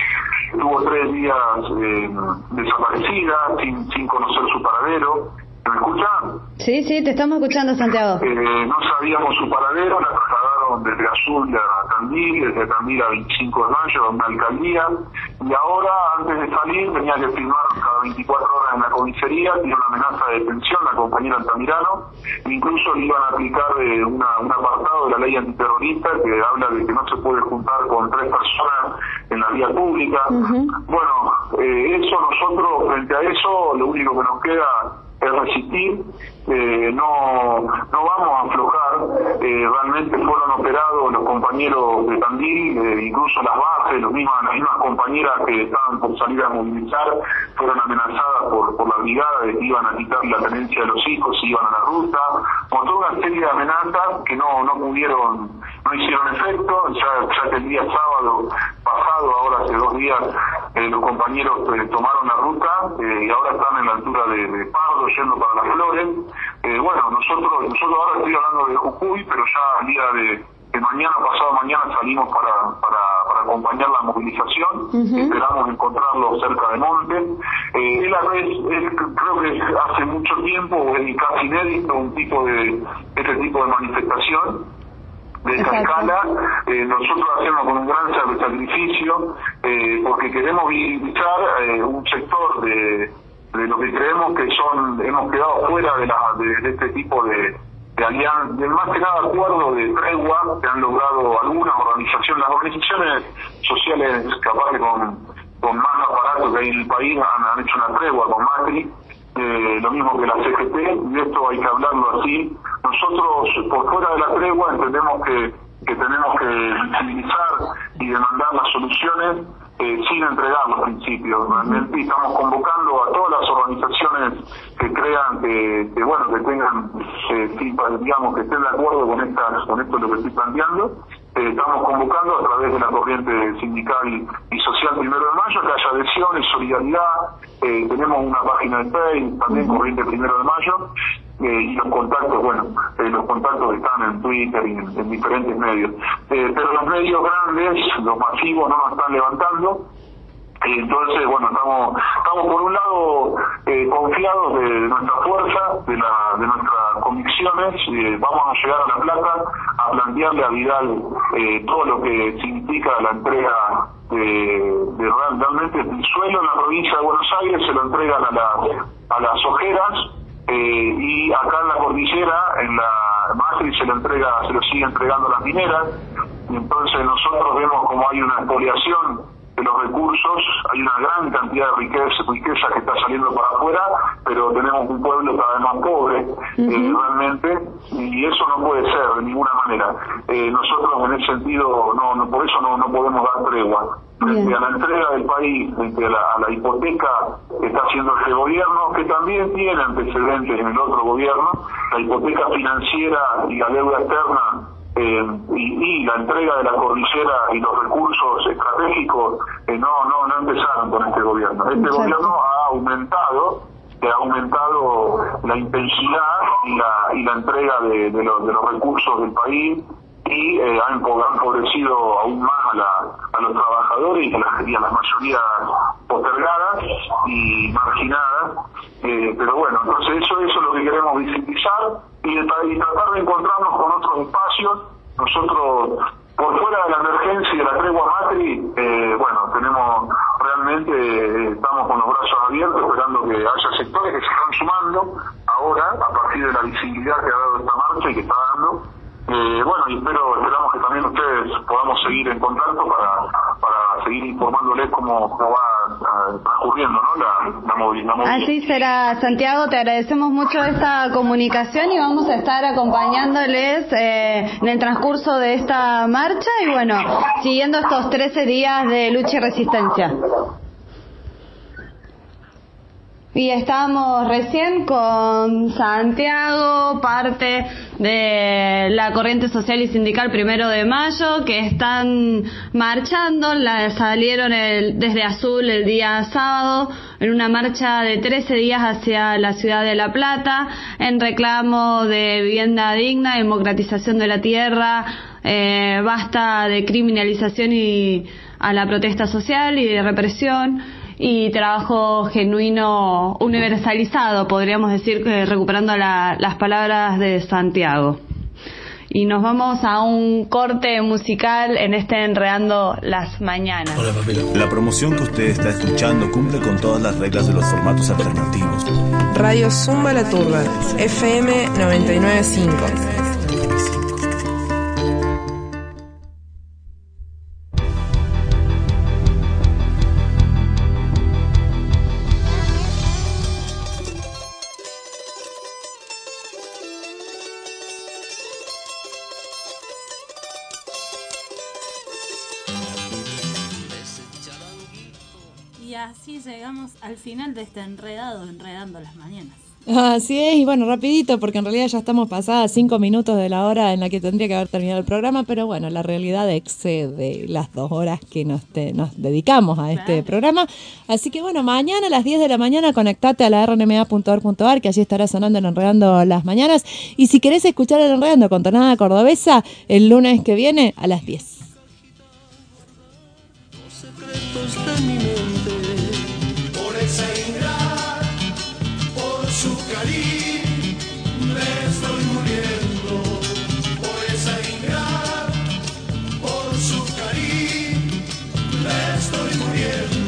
tuvo tres días eh, desaparecida, sin, sin conocer su paradero. ¿Me escuchan? Sí, sí, te estamos escuchando, Santiago. Eh, no sabíamos su paradero, la trasladaron desde Azul a Tandil, desde Tandil a veinticinco de mayo, a una alcaldía, y ahora, antes de salir, tenía que firmar cada veinticuatro horas en la comisaría, tiene una amenaza de detención la compañera Altamirano, incluso le iban a aplicar eh, una, un apartado de la ley antiterrorista que habla de que no se puede juntar con tres personas en la vía pública. Uh-huh. Bueno, eh, eso nosotros, frente a eso, lo único que nos queda es resistir, eh, no no vamos a aflojar. Eh, realmente fueron operados los compañeros de Tandil, eh, incluso las bases, los mismas, las mismas compañeras que estaban por salir a movilizar, fueron amenazadas por, por la brigada de que iban a quitar la tenencia de los hijos si iban a la ruta, con toda una serie de amenazas que no no pudieron, no hicieron efecto, ya, ya que el día sábado pasado, ahora hace dos días, eh, los compañeros eh, tomaron la ruta eh, y ahora están en la altura de, de Pardo, yendo para Las Flores. Eh, bueno, nosotros nosotros ahora estoy hablando de Jujuy, pero ya el día de, de mañana, pasado mañana, salimos para, para, para acompañar la movilización. Uh-huh. Esperamos encontrarlo cerca de Monte. Eh, es la vez, es, creo que hace mucho tiempo, es casi inédito un tipo de, este tipo de manifestación de esta escala. Eh, nosotros hacemos con un gran sacrificio, eh, porque queremos visibilizar eh, un sector de de lo que creemos que son, hemos quedado fuera de, la, de, de este tipo de, de alianza, de más que nada acuerdo de tregua que han logrado algunas organizaciones, las organizaciones sociales capaz que con, con más aparato que hay en el país han, han hecho una tregua con Macri, eh, lo mismo que la C G T, y esto hay que hablarlo así, nosotros por fuera de la tregua entendemos que, que tenemos que visibilizar y demandar las soluciones eh, sin entregar los principios. Realmente estamos convocando a todas las organizaciones que crean que, que bueno, que tengan, eh, digamos, que estén de acuerdo con estas, con esto lo que estoy planteando. Eh, estamos convocando a través de la corriente sindical y social Primero de Mayo que haya adhesión y solidaridad. Eh, tenemos una página de Facebook también, uh-huh. Corriente Primero de Mayo, eh, y los contactos, bueno, eh, los contactos están en Twitter y en, en diferentes medios. Eh, pero los medios grandes, los masivos, no nos están levantando. Entonces, bueno, estamos estamos por un lado eh, confiados de, de nuestra fuerza, de, la, de nuestras convicciones. Eh, vamos a llegar a La Plata a plantearle a Vidal eh, todo lo que significa la entrega de, de realmente el suelo en la provincia de Buenos Aires, se lo entregan a, la, a las ojeras, eh, y acá en la cordillera, en la Macri se lo entrega, se lo sigue entregando a las mineras. Y entonces nosotros vemos como hay una expoliación de los recursos, hay una gran cantidad de riqueza, riqueza que está saliendo para afuera, pero tenemos un pueblo cada vez más pobre, uh-huh. eh, realmente, y eso no puede ser de ninguna manera. Eh, nosotros en ese sentido, no, no por eso no, no podemos dar tregua. Frente a la entrega del país, frente a la, a la hipoteca que está haciendo este gobierno, que también tiene antecedentes en el otro gobierno, la hipoteca financiera y la deuda externa, Eh, y, y la entrega de la cordillera y los recursos estratégicos eh, no no no empezaron con este gobierno. Este Exacto. gobierno ha aumentado eh, ha aumentado la intensidad y la y la entrega de, de, los, de los recursos del país y eh, ha empobrecido aún más a, la, a los trabajadores y a, las, y a las mayorías postergadas y marginadas. Eh, pero bueno, entonces eso, eso es lo que queremos visibilizar y, y tratar de encontrarnos con otros espacios. Nosotros, por fuera de la emergencia y de la tregua Macri, eh, bueno, tenemos realmente, eh, estamos con los brazos abiertos esperando que haya sectores que se están sumando ahora a partir de la visibilidad que ha dado esta marcha y que está dando. Eh, bueno, y espero, esperamos que también ustedes podamos seguir en contacto para, para seguir informándoles cómo, cómo va uh, transcurriendo, ¿no? la, la, movi- la movilidad. Así será, Santiago, te agradecemos mucho esta comunicación y vamos a estar acompañándoles eh, en el transcurso de esta marcha y bueno, siguiendo estos trece días de lucha y resistencia. Y estábamos recién con Santiago, parte de la corriente social y sindical Primero de Mayo, que están marchando, la, salieron el, desde Azul el día sábado, en una marcha de trece días hacia la ciudad de La Plata, en reclamo de vivienda digna, democratización de la tierra, eh, basta de criminalización y a la protesta social y de represión, y trabajo genuino universalizado, podríamos decir, que recuperando la, las palabras de Santiago. Y nos vamos a un corte musical en este Enredando las Mañanas. Hola, papilo. La promoción que usted está escuchando cumple con todas las reglas de los formatos alternativos. Radio Zumba La Turba, F M noventa y nueve punto cinco. Así llegamos al final de este enredado, enredando las mañanas. Así es, y bueno, rapidito, porque en realidad ya estamos pasadas cinco minutos de la hora en la que tendría que haber terminado el programa, pero bueno, la realidad excede las dos horas que nos, te, nos dedicamos a este claro. programa. Así que bueno, mañana a las diez de la mañana conectate a la r n m a punto org punto a r, que allí estará sonando el Enredando las Mañanas. Y si querés escuchar el Enredando con tonada cordobesa, el lunes que viene a las diez. Los secretos de mi mente. Esa ingrata, por su cariño me estoy muriendo. Por esa ingrata, por su cariño me estoy muriendo.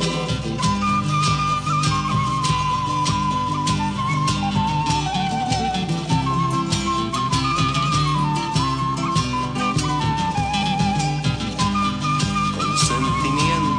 Con sentimiento.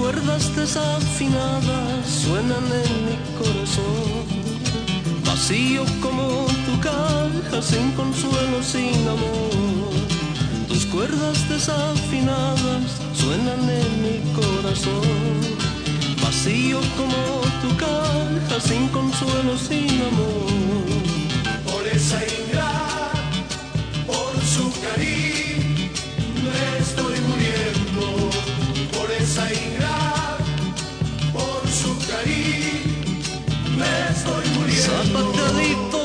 cuerdas desafinadas suenan en mi corazón, vacío como tu caja, sin consuelo, sin amor. Tus cuerdas desafinadas suenan en mi corazón, vacío como tu caja, sin consuelo, sin amor. Por esa ingrata, por su cariño, me estoy muriendo. Por esa ingrata, por su cariño, me estoy muriendo. Zapateadito.